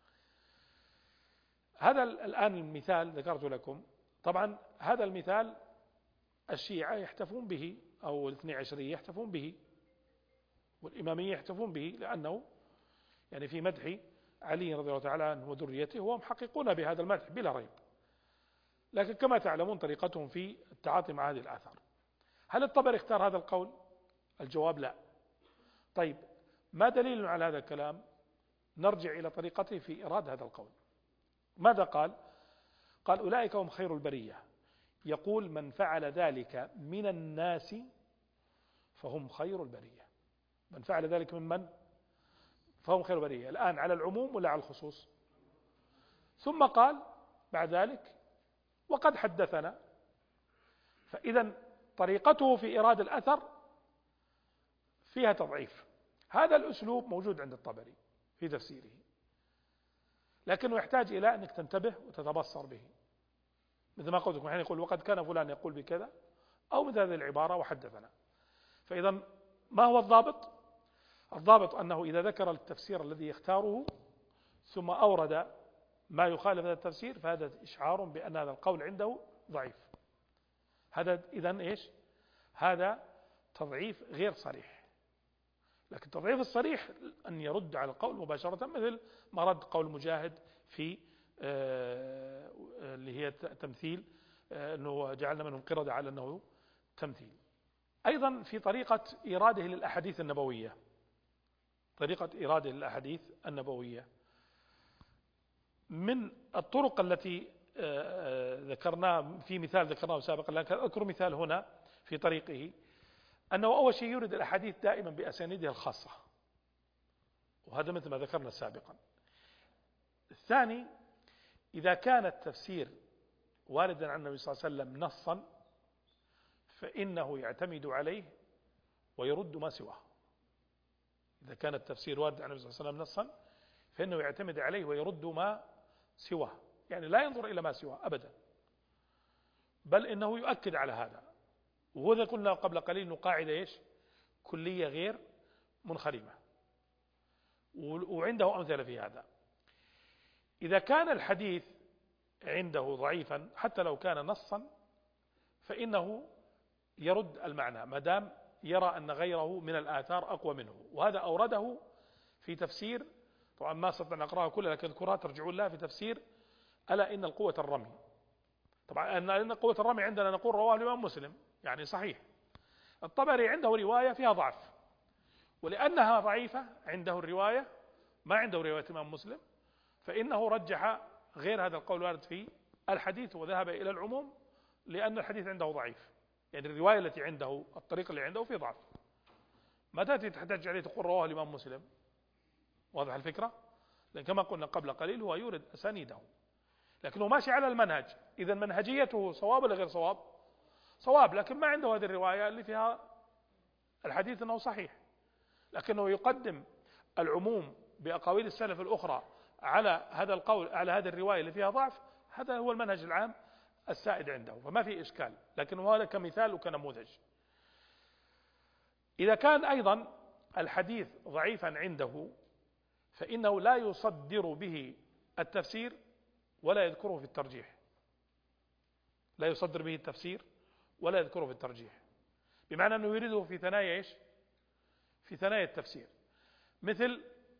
هذا الآن المثال ذكرت لكم، طبعا هذا المثال الشيعة يحتفون به، أو الاثني عشرية يحتفون به، والإمامية يحتفون به، لأنه يعني في مدح علي رضي الله تعالى عنه وذريته وهم محققون بهذا المدح بلا ريب. لكن كما تعلمون طريقتهم في التعاطي مع هذه الآثار. هل الطبري اختار هذا القول؟ الجواب لا. طيب ما دليل على هذا الكلام؟ نرجع إلى طريقته في إيراد هذا القول. ماذا قال؟ قال أولئك هم خير البرية، يقول من فعل ذلك من الناس فهم خير البرية. من فعل ذلك من من؟ فهم خير البرية. الآن على العموم ولا على الخصوص؟ ثم قال بعد ذلك وقد حدثنا. فإذا طريقته في إيراد الأثر فيها تضعيف. هذا الأسلوب موجود عند الطبري في تفسيره، لكنه يحتاج إلى أنك تنتبه وتتبصر به، مثل ما قلت لكم حين يقول وقد كان فلان يقول بكذا، أو مثل هذه العبارة وحدثنا. فإذا ما هو الضابط؟ الضابط أنه إذا ذكر التفسير الذي يختاره ثم أورد ما يخالف هذا التفسير، فهذا إشعار بأن هذا القول عنده ضعيف. هذا إذن إيش؟ هذا تضعيف غير صريح. لكن التضعيف الصريح أن يرد على القول مباشرة، مثل ما رد قول مجاهد في آه اللي هي تمثيل، آه أنه جعلنا منهم قردة على أنه تمثيل. أيضا في طريقة إيراده للأحاديث النبوية، طريقة إيراده للأحاديث النبوية من الطرق التي ذكرناه في مثال ذكرناه سابقا، لكن أذكر مثال هنا في طريقه، أنه أول شيء يورد الأحاديث دائما بأسانيدها الخاصة، وهذا مثل ما ذكرنا سابقا. الثاني، إذا كان التفسير واردا عن النبي صلى الله عليه وسلم نصا فإنه يعتمد عليه ويرد ما سواه. إذا كان التفسير وارد عن النبي صلى الله عليه وسلم نصا فإنه يعتمد عليه ويرد ما سواه، يعني لا ينظر إلى ما سواه أبدا، بل إنه يؤكد على هذا. وهذا قلنا قبل قليل إنه قاعدة إيش؟ كلية غير منخرمة، وعنده أمثلة في هذا. إذا كان الحديث عنده ضعيفا حتى لو كان نصا فإنه يرد المعنى ما دام يرى أن غيره من الآثار أقوى منه. وهذا أورده في تفسير، طبعا ما استطعنا نقرأها كلها لكن ذكرها ترجعون لها، في تفسير ألا إن القوة الرمي. طبعا أن قوة الرمي عندنا نقول رواه الإمام مسلم، يعني صحيح. الطبري عنده رواية فيها ضعف، ولأنها ضعيفة عنده الرواية ما عنده رواية الإمام مسلم، فإنه رجح غير هذا القول وارد في الحديث وذهب إلى العموم، لأن الحديث عنده ضعيف، يعني الرواية التي عنده الطريق اللي عنده فيه ضعف. ما تأتي تحتاج عليه تقول رواه الإمام مسلم، واضح الفكرة؟ لأن كما قلنا قبل قليل هو يورد أسانيده، لكنه ماشي على المنهج. إذا منهجيته صواب ولا غير صواب؟ صواب، لكن ما عنده هذه الرواية اللي فيها الحديث أنه صحيح، لكنه يقدم العموم بأقاويل السلف الأخرى على هذا القول، على هذه الرواية اللي فيها ضعف. هذا هو المنهج العام السائد عنده، فما في إشكال، لكن هذا كمثال وكنموذج. إذا كان أيضا الحديث ضعيفا عنده فإنه لا يصدر به التفسير ولا يذكره في الترجيح، لا يصدر به التفسير ولا يذكره في الترجيح، بمعنى أنه يريده في ثنايا إيش؟ في ثنايا التفسير. مثل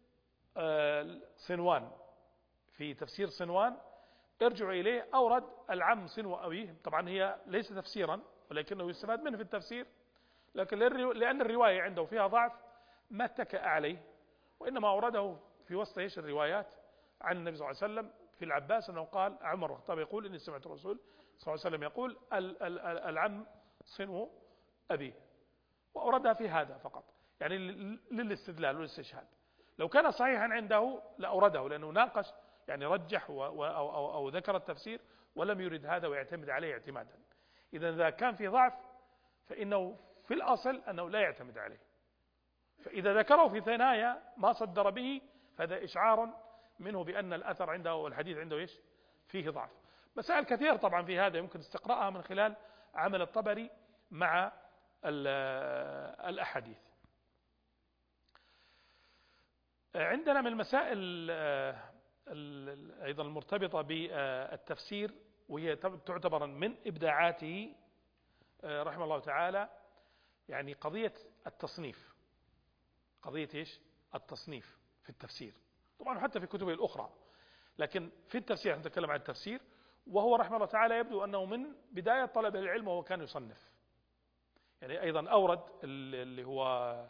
صنوان، في تفسير صنوان ارجعوا إليه أورد العم صنو أبيه، طبعا هي ليس تفسيرا ولكنه يستفاد منه في التفسير، لكن لأن الرواية عنده فيها ضعف ما اتكأ عليه، وإنما أورده في وسط إيش الروايات عن النبي صلى الله عليه وسلم في العباس أنه قال، عمر الخطاب يقول إني سمعت الرسول صلى الله عليه وسلم يقول العم صنو أبيه، وأوردها في هذا فقط يعني للاستدلال والاستشهاد. لو كان صحيحا عنده لأورده، لأنه ناقش يعني رجح و أو, أو, أو ذكر التفسير ولم يرد هذا ويعتمد عليه اعتمادا. إذا إذا كان في ضعف فإنه في الأصل أنه لا يعتمد عليه، فإذا ذكره في ثنايا ما صدر به فهذا إشعار منه بأن الأثر عنده والحديث عنده إيش؟ فيه ضعف. مسائل كثير طبعا في هذا يمكن استقراءها من خلال عمل الطبري مع الأحاديث. عندنا من المسائل أيضا المرتبطة بالتفسير وهي تعتبر من إبداعاته رحمه الله تعالى، يعني قضية التصنيف، قضية إيش؟ التصنيف في التفسير، طبعا حتى في كتبه الأخرى، لكن في التفسير نتكلم عن التفسير، وهو رحمه الله تعالى يبدو أنه من بداية طلب العلم وهو كان يصنف. يعني أيضا أورد اللي هو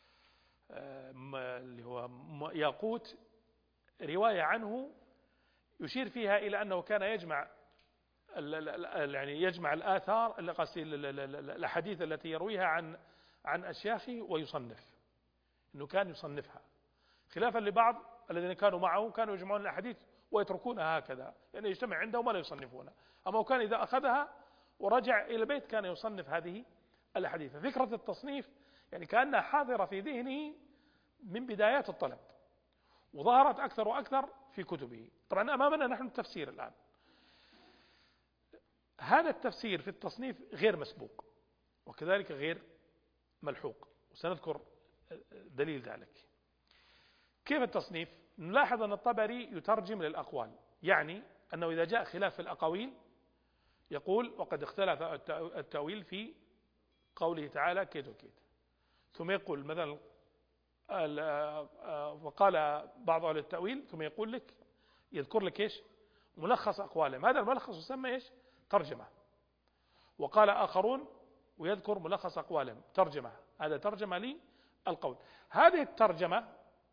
اللي هو ياقوت رواية عنه يشير فيها إلى أنه كان يجمع يعني يجمع الآثار الأحاديث التي يرويها عن عن أشياخه ويصنف، أنه كان يصنفها، خلافا لبعض الذين كانوا معه كانوا يجمعون الأحاديث ويتركونها هكذا، يعني يجتمع عندهم ولا يصنفونها، أما كان إذا أخذها ورجع إلى البيت كان يصنف هذه الأحاديث. ففكرة التصنيف يعني كأنها حاضرة في ذهنه من بدايات الطلب، وظهرت أكثر وأكثر في كتبه. طبعا أمامنا نحن التفسير الآن، هذا التفسير في التصنيف غير مسبوق وكذلك غير ملحوق، وسنذكر دليل ذلك. كيف التصنيف؟ نلاحظ أن الطبري يترجم للأقوال، يعني أنه إذا جاء خلاف في الأقاويل يقول وقد اختلف التأويل في قوله تعالى كيت وكيت، ثم يقول مثلا وقال بعض أهل التأويل، ثم يقول لك يذكر لك إيش؟ ملخص أقوالهم، هذا الملخص يسمى إيش؟ ترجمة. وقال آخرون ويذكر ملخص أقوالهم ترجمة، هذا ترجمة لي القول. هذه الترجمة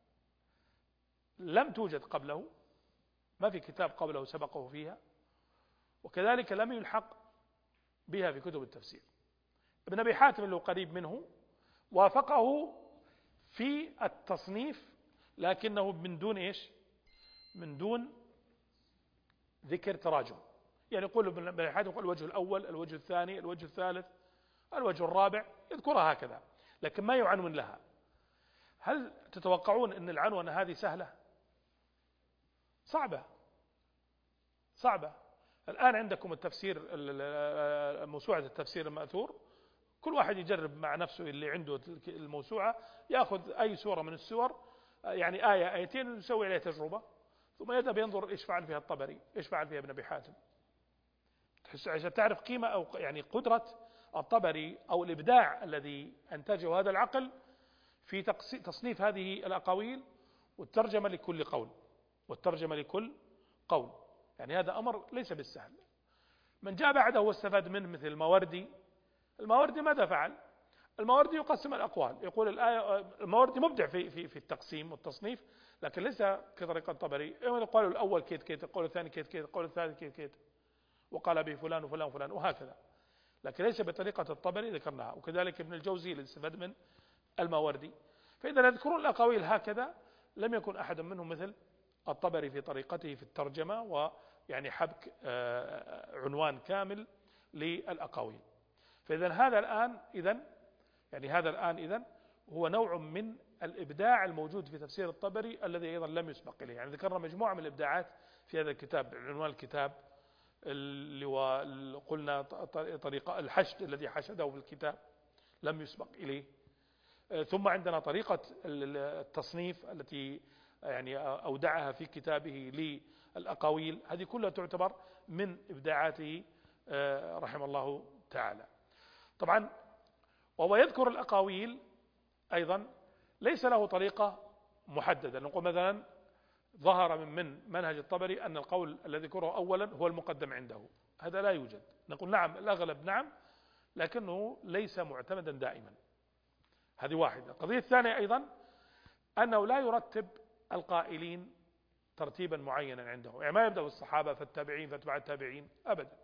لم توجد قبله، ما في كتاب قبله سبقه فيها، وكذلك لم يلحق بها في كتب التفسير. ابن أبي حاتم اللي قريب منه وافقه في التصنيف، لكنه من دون إيش؟ من دون ذكر تراجم، يعني يقول ابن أبي حاتم يقول الوجه الأول، الوجه الثاني، الوجه الثالث، الوجه الرابع، يذكرها هكذا لكن ما يعنون لها. هل تتوقعون أن العنونة هذه سهلة؟ صعبة صعبة. الآن عندكم التفسير، موسوعة التفسير المأثور، كل واحد يجرب مع نفسه اللي عنده الموسوعة، يأخذ أي سورة من السور، يعني آية آيتين، يسوي عليها تجربة، ثم يذهب ينظر إيش فعل فيها الطبري، إيش فعل فيها ابن أبي حاتم، تحس عشان تعرف قيمة أو يعني قدرة الطبري أو الإبداع الذي أنتجه هذا العقل في تصنيف هذه الأقاويل والترجمة لكل قول والترجمة لكل قول. يعني هذا أمر ليس بالسهل. من جاء بعده واستفاد منه مثل الماوردي. الماوردي ماذا فعل؟ الماوردي يقسم الأقوال، يقول الآية، الماوردي مبدع في في في التقسيم والتصنيف، لكن ليس كطريقة الطبري. يقول الأول كيت كيت، يقول الثاني كيت كيت، يقول الثالث كيت كيت، وقال به فلان وفلان وفلان وهكذا، لكن ليس بطريقة الطبري ذكرناها. وكذلك ابن الجوزي اللي استفاد من الماوردي. فإذا يذكرون الأقاويل هكذا لم يكن أحد منهم مثل الطبري في طريقته في الترجمة، ويعني حبك عنوان كامل للأقاويل. فإذا هذا الآن إذن يعني هذا الآن إذن هو نوع من الإبداع الموجود في تفسير الطبري الذي أيضا لم يسبق إليه. يعني ذكرنا مجموعة من الإبداعات في هذا الكتاب، عنوان الكتاب اللي هو قلنا طريقة الحشد الذي حشده في الكتاب لم يسبق إليه. ثم عندنا طريقة التصنيف التي يعني أودعها في كتابه للأقاويل، هذه كلها تعتبر من إبداعاته رحمه الله تعالى. طبعا وهو يذكر الأقاويل أيضا ليس له طريقة محددة. نقول مثلا ظهر من من منهج الطبري أن القول الذي ذكره أولا هو المقدم عنده، هذا لا يوجد. نقول نعم الأغلب نعم، لكنه ليس معتمدا دائما. هذه واحدة. القضية الثانية أيضا أنه لا يرتب القائلين ترتيبا معينا عنده، يعني ما يبدأ بالصحابة فالتابعين فاتباع التابعين أبدا،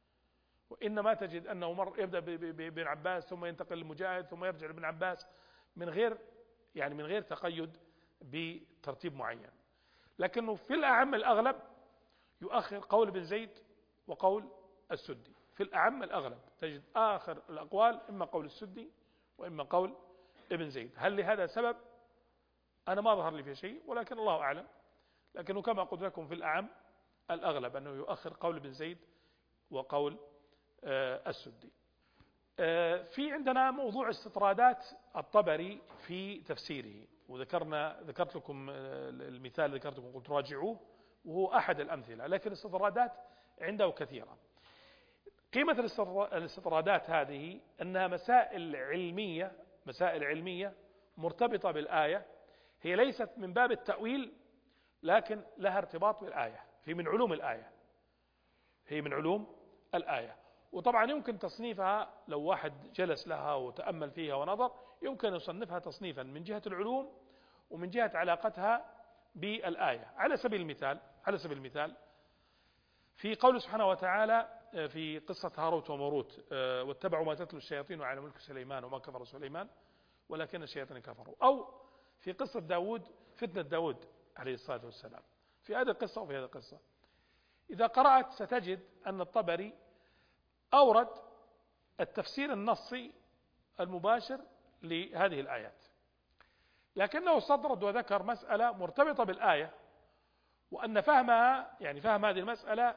وإنما تجد أنه مر يبدأ بابن عباس ثم ينتقل لمجاهد ثم يرجع لابن عباس من غير يعني من غير تقيد بترتيب معين. لكنه في الأعم الأغلب يؤخر قول ابن زيد وقول السدي. في الأعم الأغلب تجد آخر الأقوال إما قول السدي وإما قول ابن زيد. هل لهذا سبب؟ أنا ما ظهر لي في شيء، ولكن الله أعلم. لكنه كما قلت لكم في الأعم الأغلب أنه يؤخر قول ابن زيد وقول آه السدي. آه في عندنا موضوع استطرادات الطبري في تفسيره، وذكرنا ذكرت لكم آه المثال اللي ذكرت لكم قلت راجعوه، وهو أحد الأمثلة، لكن الاستطرادات عنده كثيرة. قيمة الاستطرادات هذه أنها مسائل علمية مسائل علمية مرتبطة بالآية، هي ليست من باب التأويل لكن لها ارتباط بالآية، هي من علوم الآية هي من علوم الآية. وطبعا يمكن تصنيفها لو واحد جلس لها وتأمل فيها ونظر، يمكن يصنفها تصنيفا من جهة العلوم ومن جهة علاقتها بالآية. على سبيل المثال على سبيل المثال في قول سبحانه وتعالى في قصة هاروت وماروت، واتبعوا ما تتلو الشياطين على ملك سليمان وما كفر سليمان ولكن الشياطين كفروا. أو في قصة داود، فتنة داود عليه الصلاة والسلام، في هذه القصة وفي هذه القصة إذا قرأت ستجد أن الطبري أورد التفسير النصي المباشر لهذه الآيات، لكنه استطرد وذكر مسألة مرتبطة بالآية، وأن فهمها يعني فهم هذه المسألة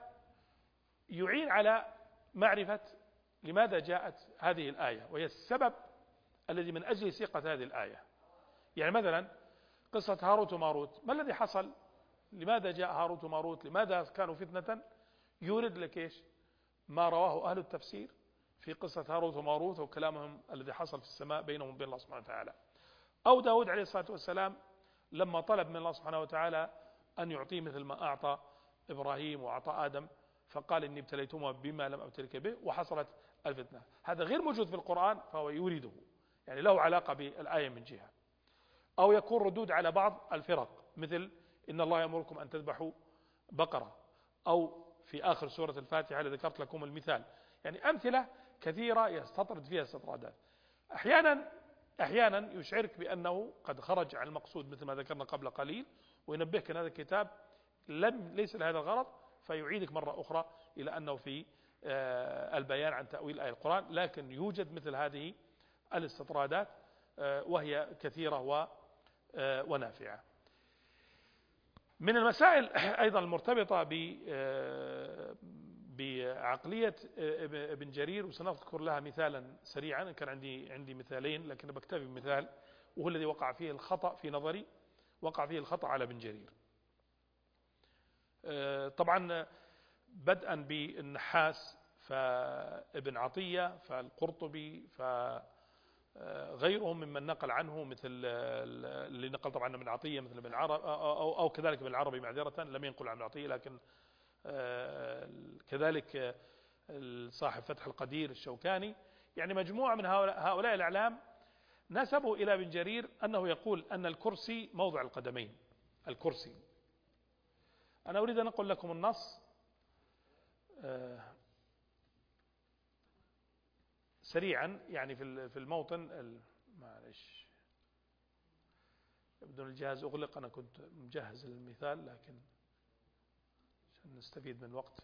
يعين على معرفة لماذا جاءت هذه الآية، وهي السبب الذي من أجل سياقة هذه الآية. يعني مثلا قصة هاروت وماروت، ما الذي حصل؟ لماذا جاء هاروت وماروت؟ لماذا كانوا فتنة؟ يورد لك إيش؟ ما رواه أهل التفسير في قصة هاروت وماروت وكلامهم الذي حصل في السماء بينهم وبين الله سبحانه وتعالى. أو داود عليه الصلاة والسلام لما طلب من الله سبحانه وتعالى أن يعطيه مثل ما أعطى إبراهيم وأعطى آدم، فقال إني ابتليتهما بما لم أبتلك به وحصلت الفتنة. هذا غير موجود في القرآن فهو يريده، يعني له علاقة بالآية من جهة. أو يكون ردود على بعض الفرق مثل إن الله يأمركم أن تذبحوا بقرة، أو في آخر سورة الفاتحة اللي ذكرت لكم المثال. يعني أمثلة كثيرة يستطرد فيها استطرادات. أحيانا أحيانا يشعرك بأنه قد خرج عن المقصود مثل ما ذكرنا قبل قليل، وينبهك أن هذا الكتاب لم ليس لهذا الغرض، فيعيدك مرة أخرى إلى أنه في البيان عن تأويل آية القرآن. لكن يوجد مثل هذه الاستطرادات وهي كثيرة ونافعة. من المسائل أيضا المرتبطة بعقلية ابن جرير، وسنذكر لها مثالا سريعا، كان عندي عندي مثالين لكن بكتفي بمثال، وهو الذي وقع فيه الخطأ في نظري، وقع فيه الخطأ على ابن جرير. طبعا بدءا بالنحاس فابن عطية فالقرطبي فغيرهم ممن نقل عنه، مثل اللي نقل طبعا ابن عطية مثل ابن عرب أو, أو كذلك ابن العربي معذرة لم ينقل عن ابن عطية، لكن كذلك صاحب فتح القدير الشوكاني، يعني مجموعة من هؤلاء الأعلام نسبوا إلى ابن جرير أنه يقول أن الكرسي موضع القدمين. الكرسي، أنا أريد أن أقول لكم النص سريعا، يعني في الموطن. معلش يبدو الجهاز أغلق، أنا كنت مجهز المثال لكن عشان نستفيد من الوقت.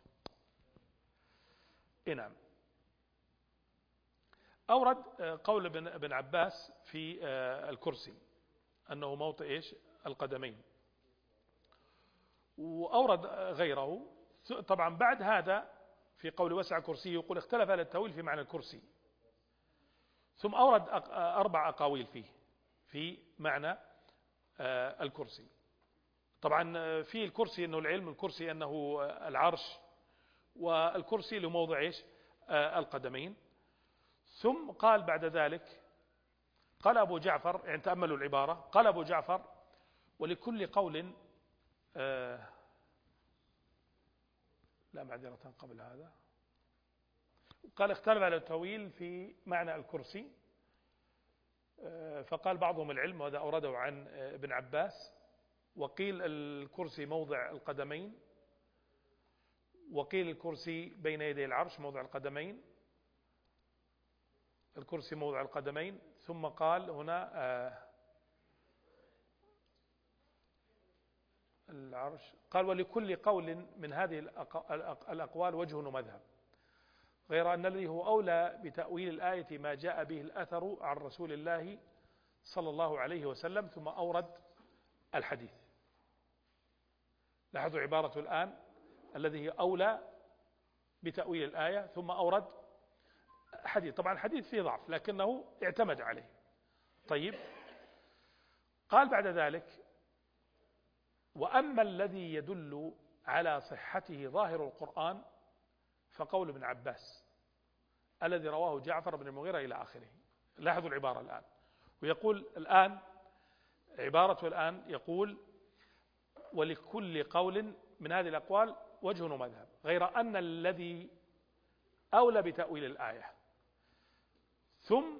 إيه نعم. أورد قول ابن عباس في الكرسي أنه موطئ إيش؟ القدمين. وأورد غيره. طبعا بعد هذا في قول وسع كرسي يقول اختلف أهل التأويل في معنى الكرسي. ثم أورد أربع أقاويل فيه في معنى الكرسي. طبعا في الكرسي أنه العلم، الكرسي أنه العرش، والكرسي لموضع إيش؟ القدمين. ثم قال بعد ذلك، قال أبو جعفر، يعني تأملوا العبارة، قال أبو جعفر: ولكل قول آه لا معذرة قبل هذا، قال: اختلف على التأويل في معنى الكرسي، آه فقال بعضهم العلم، وهذا أورده عن ابن عباس، وقيل الكرسي موضع القدمين، وقيل الكرسي بين يدي العرش موضع القدمين، الكرسي موضع القدمين. ثم قال هنا آه العرش، قال: ولكل قول من هذه الأقوال وجه ومذهب، غير أن الذي هو أولى بتأويل الآية ما جاء به الأثر عن رسول الله صلى الله عليه وسلم. ثم أورد الحديث. لاحظوا عبارة الآن: الذي هي أولى بتأويل الآية، ثم أورد حديث. طبعا الحديث فيه ضعف لكنه اعتمد عليه. طيب، قال بعد ذلك: وأما الذي يدل على صحته ظاهر القرآن فقول ابن عباس الذي رواه جعفر بن المغيرة إلى آخره. لاحظوا العبارة الآن، ويقول الآن عبارته الآن يقول: ولكل قول من هذه الأقوال وجه ومذهب، غير أن الذي أولى بتأويل الآية. ثم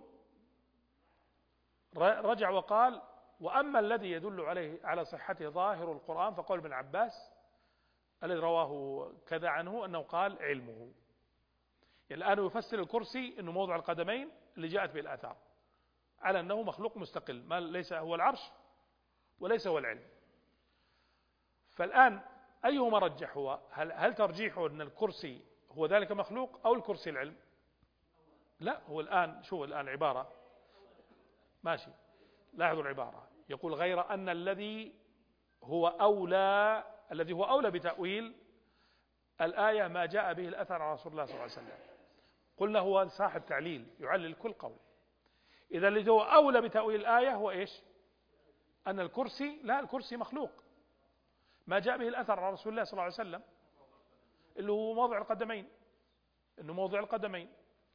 رجع وقال: وأما الذي يدل عليه على صحته ظاهر القرآن فقول ابن عباس الذي رواه كذا عنه أنه قال علمه. يعني الآن يفسر الكرسي أنه موضع القدمين اللي جاءت به الآثار، على أنه مخلوق مستقل، ما ليس هو العرش وليس هو العلم. فالآن أيهما رجح هو؟ هل, هل ترجيحه أن الكرسي هو ذلك مخلوق أو الكرسي العلم؟ لا، هو الآن شو الآن عبارة ماشي. لاحظوا العبارة، يقول: غير أن الذي هو أولى الذي هو أولى بتأويل الآية ما جاء به الأثر عن رسول الله صلى الله عليه وسلم. قلنا هو صاحب تعليل يعلل كل قول. إذا الذي هو أولى بتأويل الآية هو إيش؟ أن الكرسي، لا، الكرسي مخلوق، ما جاء به الأثر عن رسول الله صلى الله عليه وسلم اللي هو موضع القدمين، إنه موضع القدمين.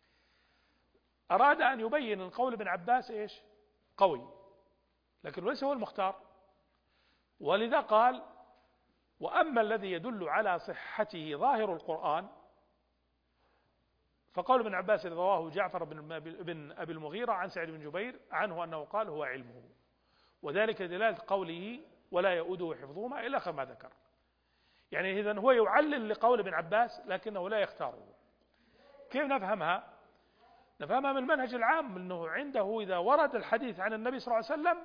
أراد أن يبين أن قول ابن عباس إيش؟ قوي، لكن ليس هو المختار. ولذا قال: وأما الذي يدل على صحته ظاهر القرآن فقول ابن عباس الذي رواه جعفر بن أبي المغيرة عن سعيد بن جبير عنه أنه قال: هو علمه، وذلك دلالة قوله: ولا يؤوده حفظهما إلى آخر ما ذكر. يعني إذن هو يعلل لقول ابن عباس لكنه لا يختاره. كيف نفهمها؟ نفهمها من المنهج العام، أنه عنده إذا ورد الحديث عن النبي صلى الله عليه وسلم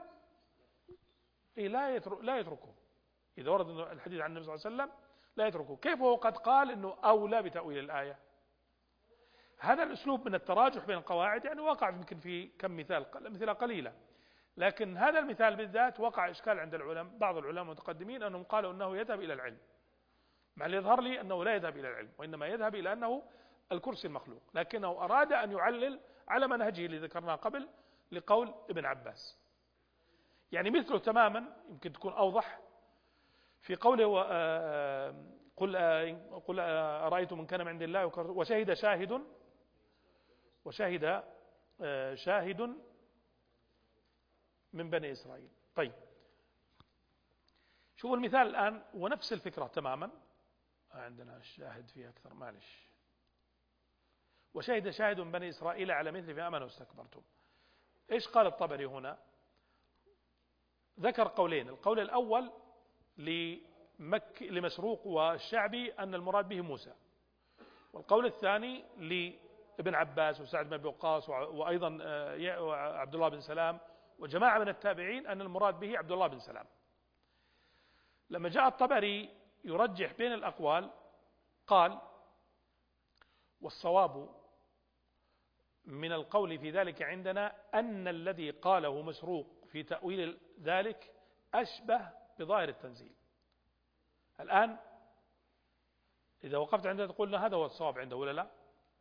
لا يترك لا يتركه. إذا ورد الحديث عن النبي صلى الله عليه وسلم لا يتركه. كيف هو قد قال أنه أولى بتأويل الآية؟ هذا الأسلوب من التراجح بين القواعد يعني وقع يمكن في كم مثال، مثال قليلة، لكن هذا المثال بالذات وقع إشكال عند العلماء، بعض العلماء المتقدمين أنهم قالوا أنه يذهب إلى العلم، مع اللي يظهر لي أنه لا يذهب إلى العلم، وإنما يذهب إلى أنه الكرسي المخلوق، لكنه أراد أن يعلل على منهجه اللي ذكرناه قبل لقول ابن عباس. يعني مثله تماما يمكن تكون أوضح في قوله: قل قل أرأيتم من كان من عند الله وشهد شاهد وشهد شاهد من بني إسرائيل. طيب، شوفوا المثال الآن ونفس الفكرة تماما. عندنا الشاهد فيه أكثر، معلش. وشهد شاهد من بني إسرائيل على مثل فآمنوا واستكبرتم. إيش قال الطبري هنا؟ ذكر قولين. القول الأول لمك لمسروق والشعبي أن المراد به موسى، والقول الثاني لابن عباس وسعد بن أبي وقاص وأيضا عبد الله بن سلام وجماعة من التابعين أن المراد به عبد الله بن سلام. لما جاء الطبري يرجح بين الأقوال قال: والصواب من القول في ذلك عندنا أن الذي قاله مسروق في تأويل ذلك أشبه بظاهر التنزيل. الآن إذا وقفت عندنا تقول هذا هو الصواب عنده ولا لا؟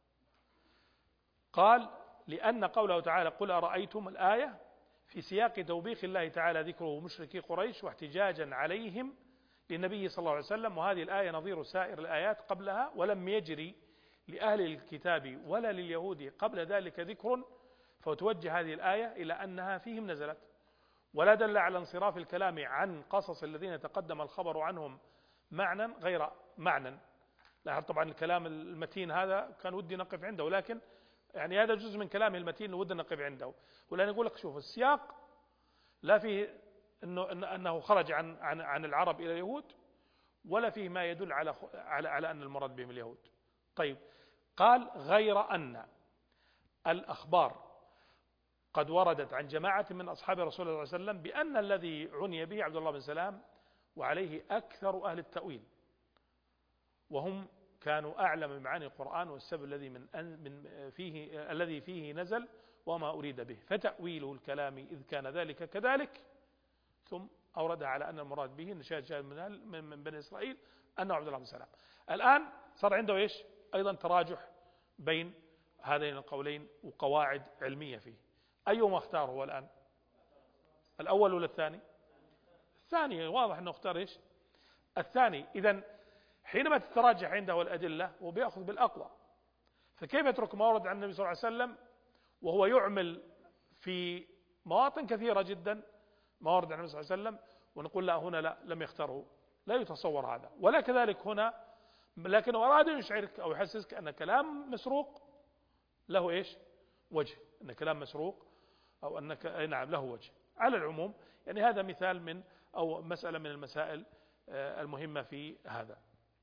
قال: لأن قوله تعالى: قل أرأيتم الآية في سياق توبيخ الله تعالى ذكره مشركي قريش واحتجاجا عليهم للنبي صلى الله عليه وسلم، وهذه الآية نظير سائر الآيات قبلها، ولم يجري لأهل الكتاب ولا لليهود قبل ذلك ذكر، فتوجه هذه الآية إلى أنها فيهم نزلت، ولا دل على انصراف الكلام عن قصص الذين تقدم الخبر عنهم معنى غير معنى. لاحظ طبعا الكلام المتين هذا كان ودي نقف عنده، ولكن يعني هذا جزء من كلامه المتين ودي نقف عنده. ولأن يقول لك شوف السياق لا فيه إنه أنه خرج عن عن عن العرب إلى اليهود، ولا فيه ما يدل على على على أن المراد بهم اليهود. طيب قال غير أن الأخبار قد وردت عن جماعة من أصحاب رسول الله صلى الله عليه وسلم بأن الذي عني به عبد الله بن سلام، وعليه أكثر أهل التأويل، وهم كانوا أعلم بمعاني القرآن والسبب الذي من من فيه الذي فيه نزل وما أريد به، فتأويله الكلام إذ كان ذلك كذلك. ثم أوردها على أن المراد به نشاهد شاهد من من بني إسرائيل أنه عبد الله بن سلام. الآن صار عنده إيش أيضا تراجح بين هذين القولين وقواعد علمية فيه. أيهما اختار هو الآن؟ الأول ولا الثاني؟ الثاني، واضح أنه اختار إيش؟ الثاني. إذن حينما تتراجح عنده الأدلة هو بيأخذ بالأقوى، فكيف يترك ما ورد عن النبي صلى الله عليه وسلم وهو يعمل في مواطن كثيرة جدا ما ورد عن النبي صلى الله عليه وسلم، ونقول لا هنا لا لم يختاره؟ لا يتصور هذا. ولا كذلك هنا، لكنه أراد أن يشعرك أو يحسسك أن كلام مسروق له إيش وجه، أن كلام مسروق أو أنك نعم له وجه. على العموم يعني هذا مثال من أو مسألة من المسائل المهمة في هذا.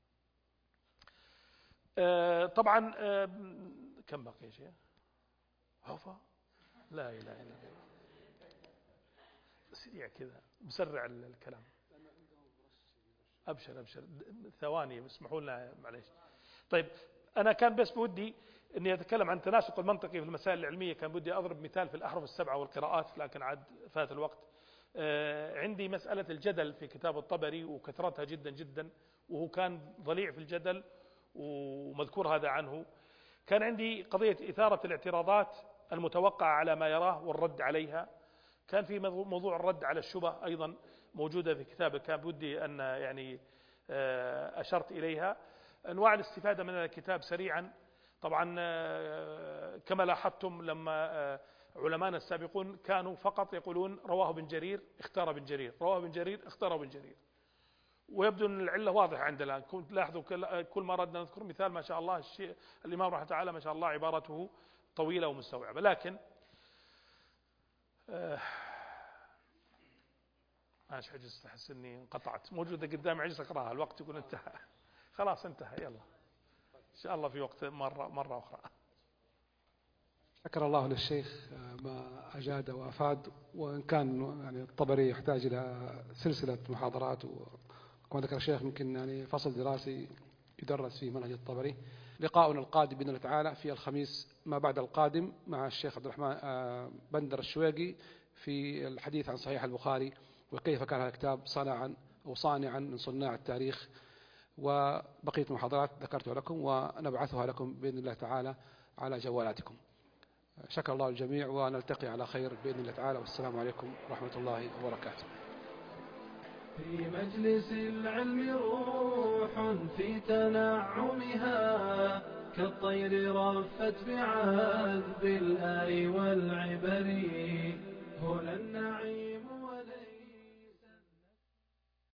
طبعا كم بقي شيء؟ عفا لا إله إلا الله، سريع كذا مسرع الكلام. أبشر أبشر ثواني اسمحوا لنا معليش. طيب أنا كان بس بودي أني أتكلم عن تناسق المنطقي في المسائل العلمية، كان بدي أضرب مثال في الأحرف السبعة والقراءات، لكن عاد فات الوقت. عندي مسألة الجدل في كتاب الطبري وكثرتها جدا جدا، وهو كان ضليع في الجدل ومذكور هذا عنه. كان عندي قضية إثارة الاعتراضات المتوقعة على ما يراه والرد عليها. كان في موضوع الرد على الشبه أيضا موجودة في كتابه، كان بدي أن يعني أشرت إليها. أنواع الاستفادة من الكتاب سريعا. طبعا كما لاحظتم لما علمانا السابقون كانوا فقط يقولون رواه بن جرير اختار بن جرير، رواه بن جرير اختار بن جرير، ويبدو أن العلة واضحة عندنا. كنت لاحظوا كل ما ردنا نذكر مثال ما شاء الله الشيء الإمام رحمه الله تعالى ما شاء الله عبارته طويلة ومستوعبة. لكن آه ماشي عجزت، أحس إني انقطعت، موجودة قدامي عجز أقراها، الوقت يكون انتهى. خلاص انتهى، يلا إن شاء الله في وقت مرة مرة أخرى. شكر الله للشيخ ما أجاد وأفاد، وإن كان يعني الطبري يحتاج إلى سلسلة محاضرات، وكما ذكر الشيخ يمكن يعني فصل دراسي يدرس فيه منهج الطبري. لقاؤنا القادم بإذن الله تعالى في الخميس ما بعد القادم مع الشيخ عبد الرحمن بندر الشويقي في الحديث عن صحيح البخاري وكيف كان هذا الكتاب صنعا أو صانعا من صناع التاريخ، وبقية المحاضرات ذكرتها لكم ونبعثها لكم بإذن الله تعالى على جوالاتكم. شكر الله الجميع ونلتقي على خير بإذن الله تعالى، والسلام عليكم ورحمة الله وبركاته. في مجلس العلم روح في تنعمها كالطير رفت بعذب الآي والعبر، هنا النعيم ولي